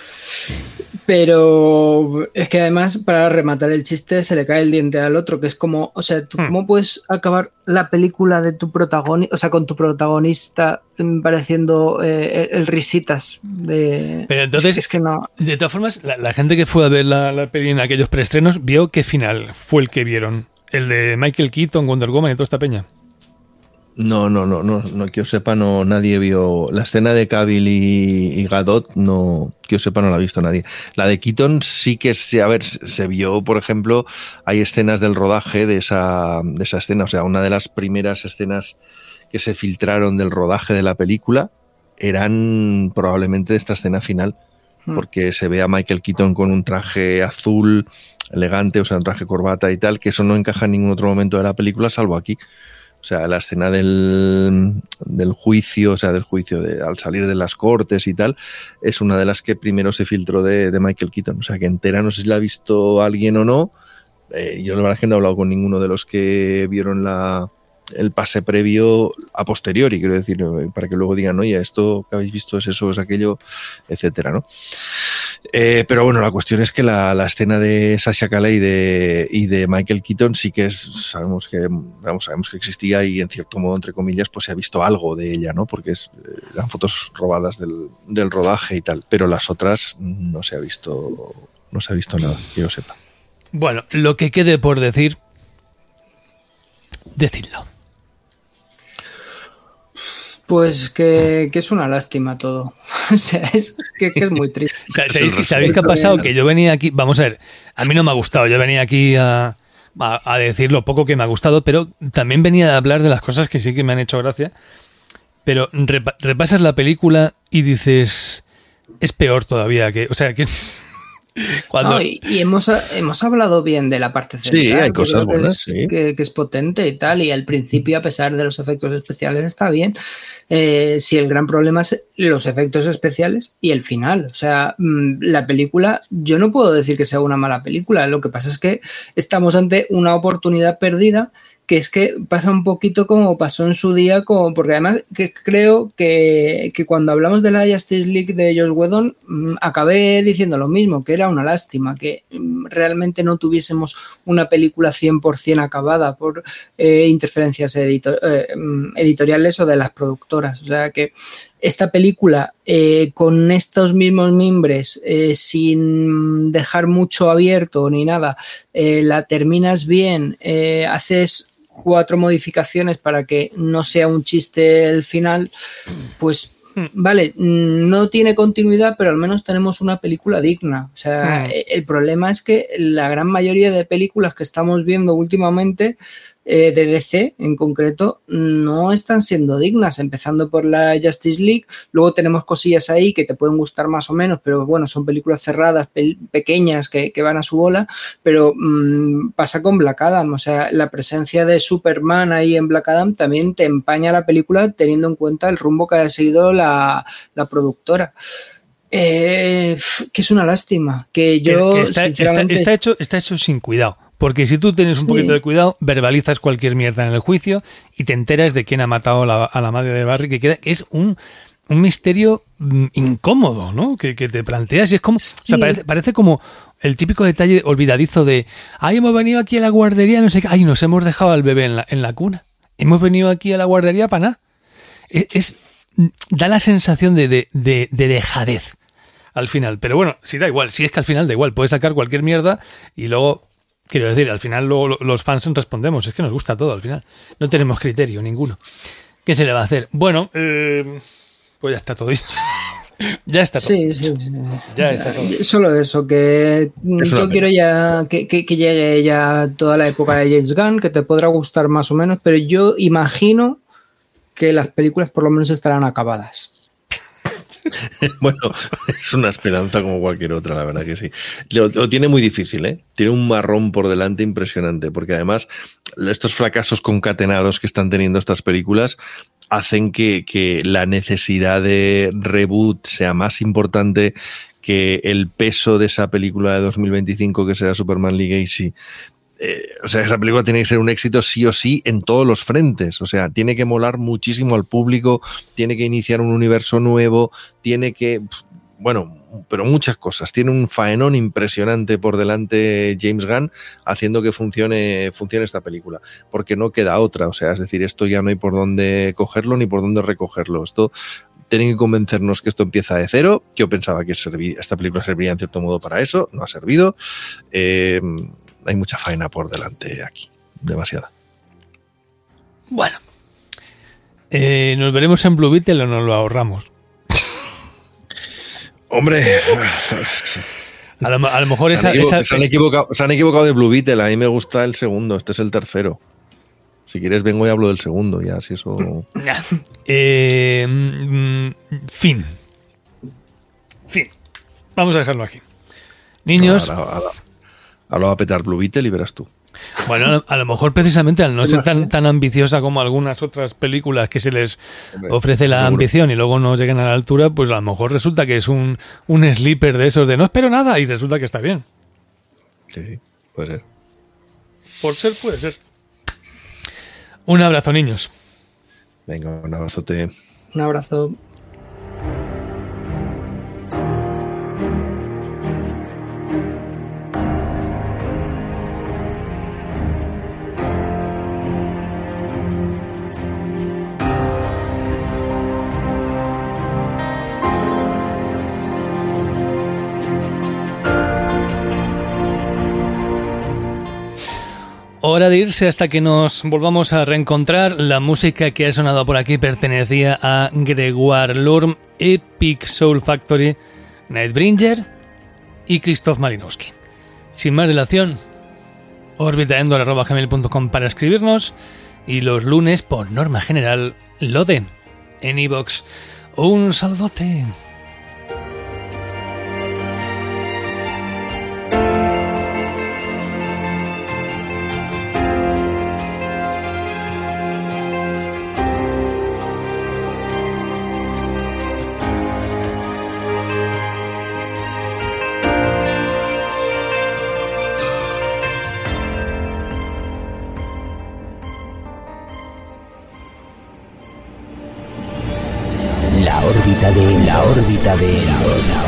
Pero es que además, para rematar el chiste, se le cae el diente al otro, que es como, o sea, ¿tú hmm. cómo puedes acabar la película de tu protagonista, o sea, con tu protagonista pareciendo eh, el risitas de... Pero entonces, es que no... De todas formas, la, la gente que fue a ver la, la peli en aquellos preestrenos vio qué final fue el que vieron. El de Michael Keaton, Wonder Woman y toda esta peña. No, no, no, no, no, que yo sepa, no, nadie vio la escena de Cavill y, y Gadot, no, que yo sepa, no la ha visto nadie. La de Keaton sí que se, a ver, se vio, por ejemplo, hay escenas del rodaje de esa, de esa escena, o sea, una de las primeras escenas que se filtraron del rodaje de la película eran probablemente de esta escena final. porque se ve a Michael Keaton con un traje azul elegante, o sea, un traje corbata y tal, que eso no encaja en ningún otro momento de la película salvo aquí. O sea, la escena del, del juicio, o sea, del juicio de, al salir de las cortes y tal, es una de las que primero se filtró de, de Michael Keaton. O sea, que entera, no sé si la ha visto alguien o no. Eh, yo la verdad es que no he hablado con ninguno de los que vieron la, el pase previo a posteriori, quiero decir, para que luego digan, oye, esto que habéis visto es eso, es aquello, etcétera, ¿no? Eh, pero bueno, la cuestión es que la, la escena de Sasha Calle y de, y de Michael Keaton sí que es, sabemos que vamos, sabemos que existía y en cierto modo, entre comillas, pues se ha visto algo de ella, ¿no? Porque es, eran fotos robadas del, del rodaje y tal, pero las otras no se ha visto, no se ha visto nada, que yo sepa. Bueno, lo que quede por decir, decidlo. Pues que, que es una lástima todo. O sea, es que, que es muy triste. O sea, ¿sabéis, ¿Sabéis qué ha pasado? Que yo venía aquí, vamos a ver, a mí no me ha gustado, yo venía aquí a, a, a decir lo poco que me ha gustado, pero también venía a hablar de las cosas que sí que me han hecho gracia. Pero repa, repasas la película y dices, es peor todavía, que, o sea, que... Cuando... No, y, y hemos, hemos hablado bien de la parte central. Sí, hay cosas que buenas. Es, sí. que, que es potente y tal, y al principio, a pesar de los efectos especiales, está bien. Eh, si el gran problema es los efectos especiales y el final. O sea, la película, yo no puedo decir que sea una mala película. Lo que pasa es que estamos ante una oportunidad perdida, que es que pasa un poquito como pasó en su día, como, porque además que creo que, que cuando hablamos de la Justice League de Joss Whedon, mmm, acabé diciendo lo mismo, que era una lástima, que mmm, realmente no tuviésemos una película cien por ciento acabada por eh, interferencias editor, eh, editoriales o de las productoras. O sea que esta película eh, con estos mismos mimbres, eh, sin dejar mucho abierto ni nada, eh, la terminas bien, eh, haces cuatro modificaciones para que no sea un chiste el final, pues vale, no tiene continuidad, pero al menos tenemos una película digna. O sea, mm. el problema es que la gran mayoría de películas que estamos viendo últimamente, eh, de D C en concreto, no están siendo dignas, empezando por la Justice League. Luego tenemos cosillas ahí que te pueden gustar más o menos, pero bueno, son películas cerradas, pe- pequeñas que, que van a su bola, pero mmm, pasa con Black Adam. O sea, la presencia de Superman ahí en Black Adam también te empaña la película, teniendo en cuenta el rumbo que ha seguido la, la productora. Eh, que es una lástima, que yo que, que está, sinceramente... está, está, hecho, está hecho sin cuidado. Porque si tú tienes un sí. poquito de cuidado, verbalizas cualquier mierda en el juicio y te enteras de quién ha matado a la, a la madre de Barry, que queda, es un, un misterio incómodo, ¿no? Que, que te planteas y es como... Sí. O sea, parece, parece como el típico detalle olvidadizo de ay, hemos venido aquí a la guardería, no sé qué, ay, nos hemos dejado al bebé en la, en la cuna. Hemos venido aquí a la guardería para nada. Es, es, da la sensación de, de, de, de dejadez al final. Pero bueno, si da igual, si es que al final da igual, puedes sacar cualquier mierda y luego... Quiero decir, al final luego los fans respondemos, es que nos gusta todo al final. No tenemos criterio ninguno. ¿Qué se le va a hacer? Bueno, eh, pues ya está todo. Ya está todo. Sí, sí, sí. Ya está todo. Solo eso, que eso yo quiero ya que, que, que llegue ya toda la época de James Gunn, que te podrá gustar más o menos, pero yo imagino que las películas por lo menos estarán acabadas. Bueno, es una esperanza como cualquier otra, la verdad que sí. Lo, lo tiene muy difícil, ¿eh? Tiene un marrón por delante impresionante, porque además estos fracasos concatenados que están teniendo estas películas hacen que, que la necesidad de reboot sea más importante que el peso de esa película de dos mil veinticinco que será Superman Legacy. Eh, o sea, esa película tiene que ser un éxito sí o sí en todos los frentes. O sea, tiene que molar muchísimo al público, tiene que iniciar un universo nuevo, tiene que... Bueno, pero muchas cosas. Tiene un faenón impresionante por delante James Gunn haciendo que funcione, funcione esta película. Porque no queda otra. O sea, es decir, esto ya no hay por dónde cogerlo ni por dónde recogerlo. Esto... Tienen que convencernos que esto empieza de cero. Yo pensaba que serví, esta película serviría en cierto modo para eso. No ha servido. Eh... Hay mucha faena por delante aquí, demasiada. Bueno, eh, ¿nos veremos en Blue Beetle o nos lo ahorramos? Hombre, a lo, a lo mejor esa, se, han esa... se, han equivocado, se han equivocado de Blue Beetle. A mí me gusta el segundo, este es el tercero. Si quieres vengo y hablo del segundo, ya, si eso... eh, fin. Fin. vamos a dejarlo aquí. Niños... Ahora, ahora, ahora va a petar Blue Beetle y verás tú. Bueno, a lo mejor precisamente al no ser tan, tan ambiciosa como algunas otras películas que se les ofrece la ambición y luego no llegan a la altura, pues a lo mejor resulta que es un, un sleeper de esos de no espero nada y resulta que está bien. Sí, puede ser. Por ser, puede ser. Un abrazo, niños. Venga, un abrazote. Un abrazo. Hora de irse hasta que nos volvamos a reencontrar. La música que ha sonado por aquí pertenecía a Gregoire Lorme, Epic Soul Factory, Nightbringer y Krzysztof Malinowski. Sin más dilación, orbitaendor arroba gmail punto com para escribirnos y los lunes, por norma general, Lode en iVoox. Un saludote. La órbita de la órbita de la órbita.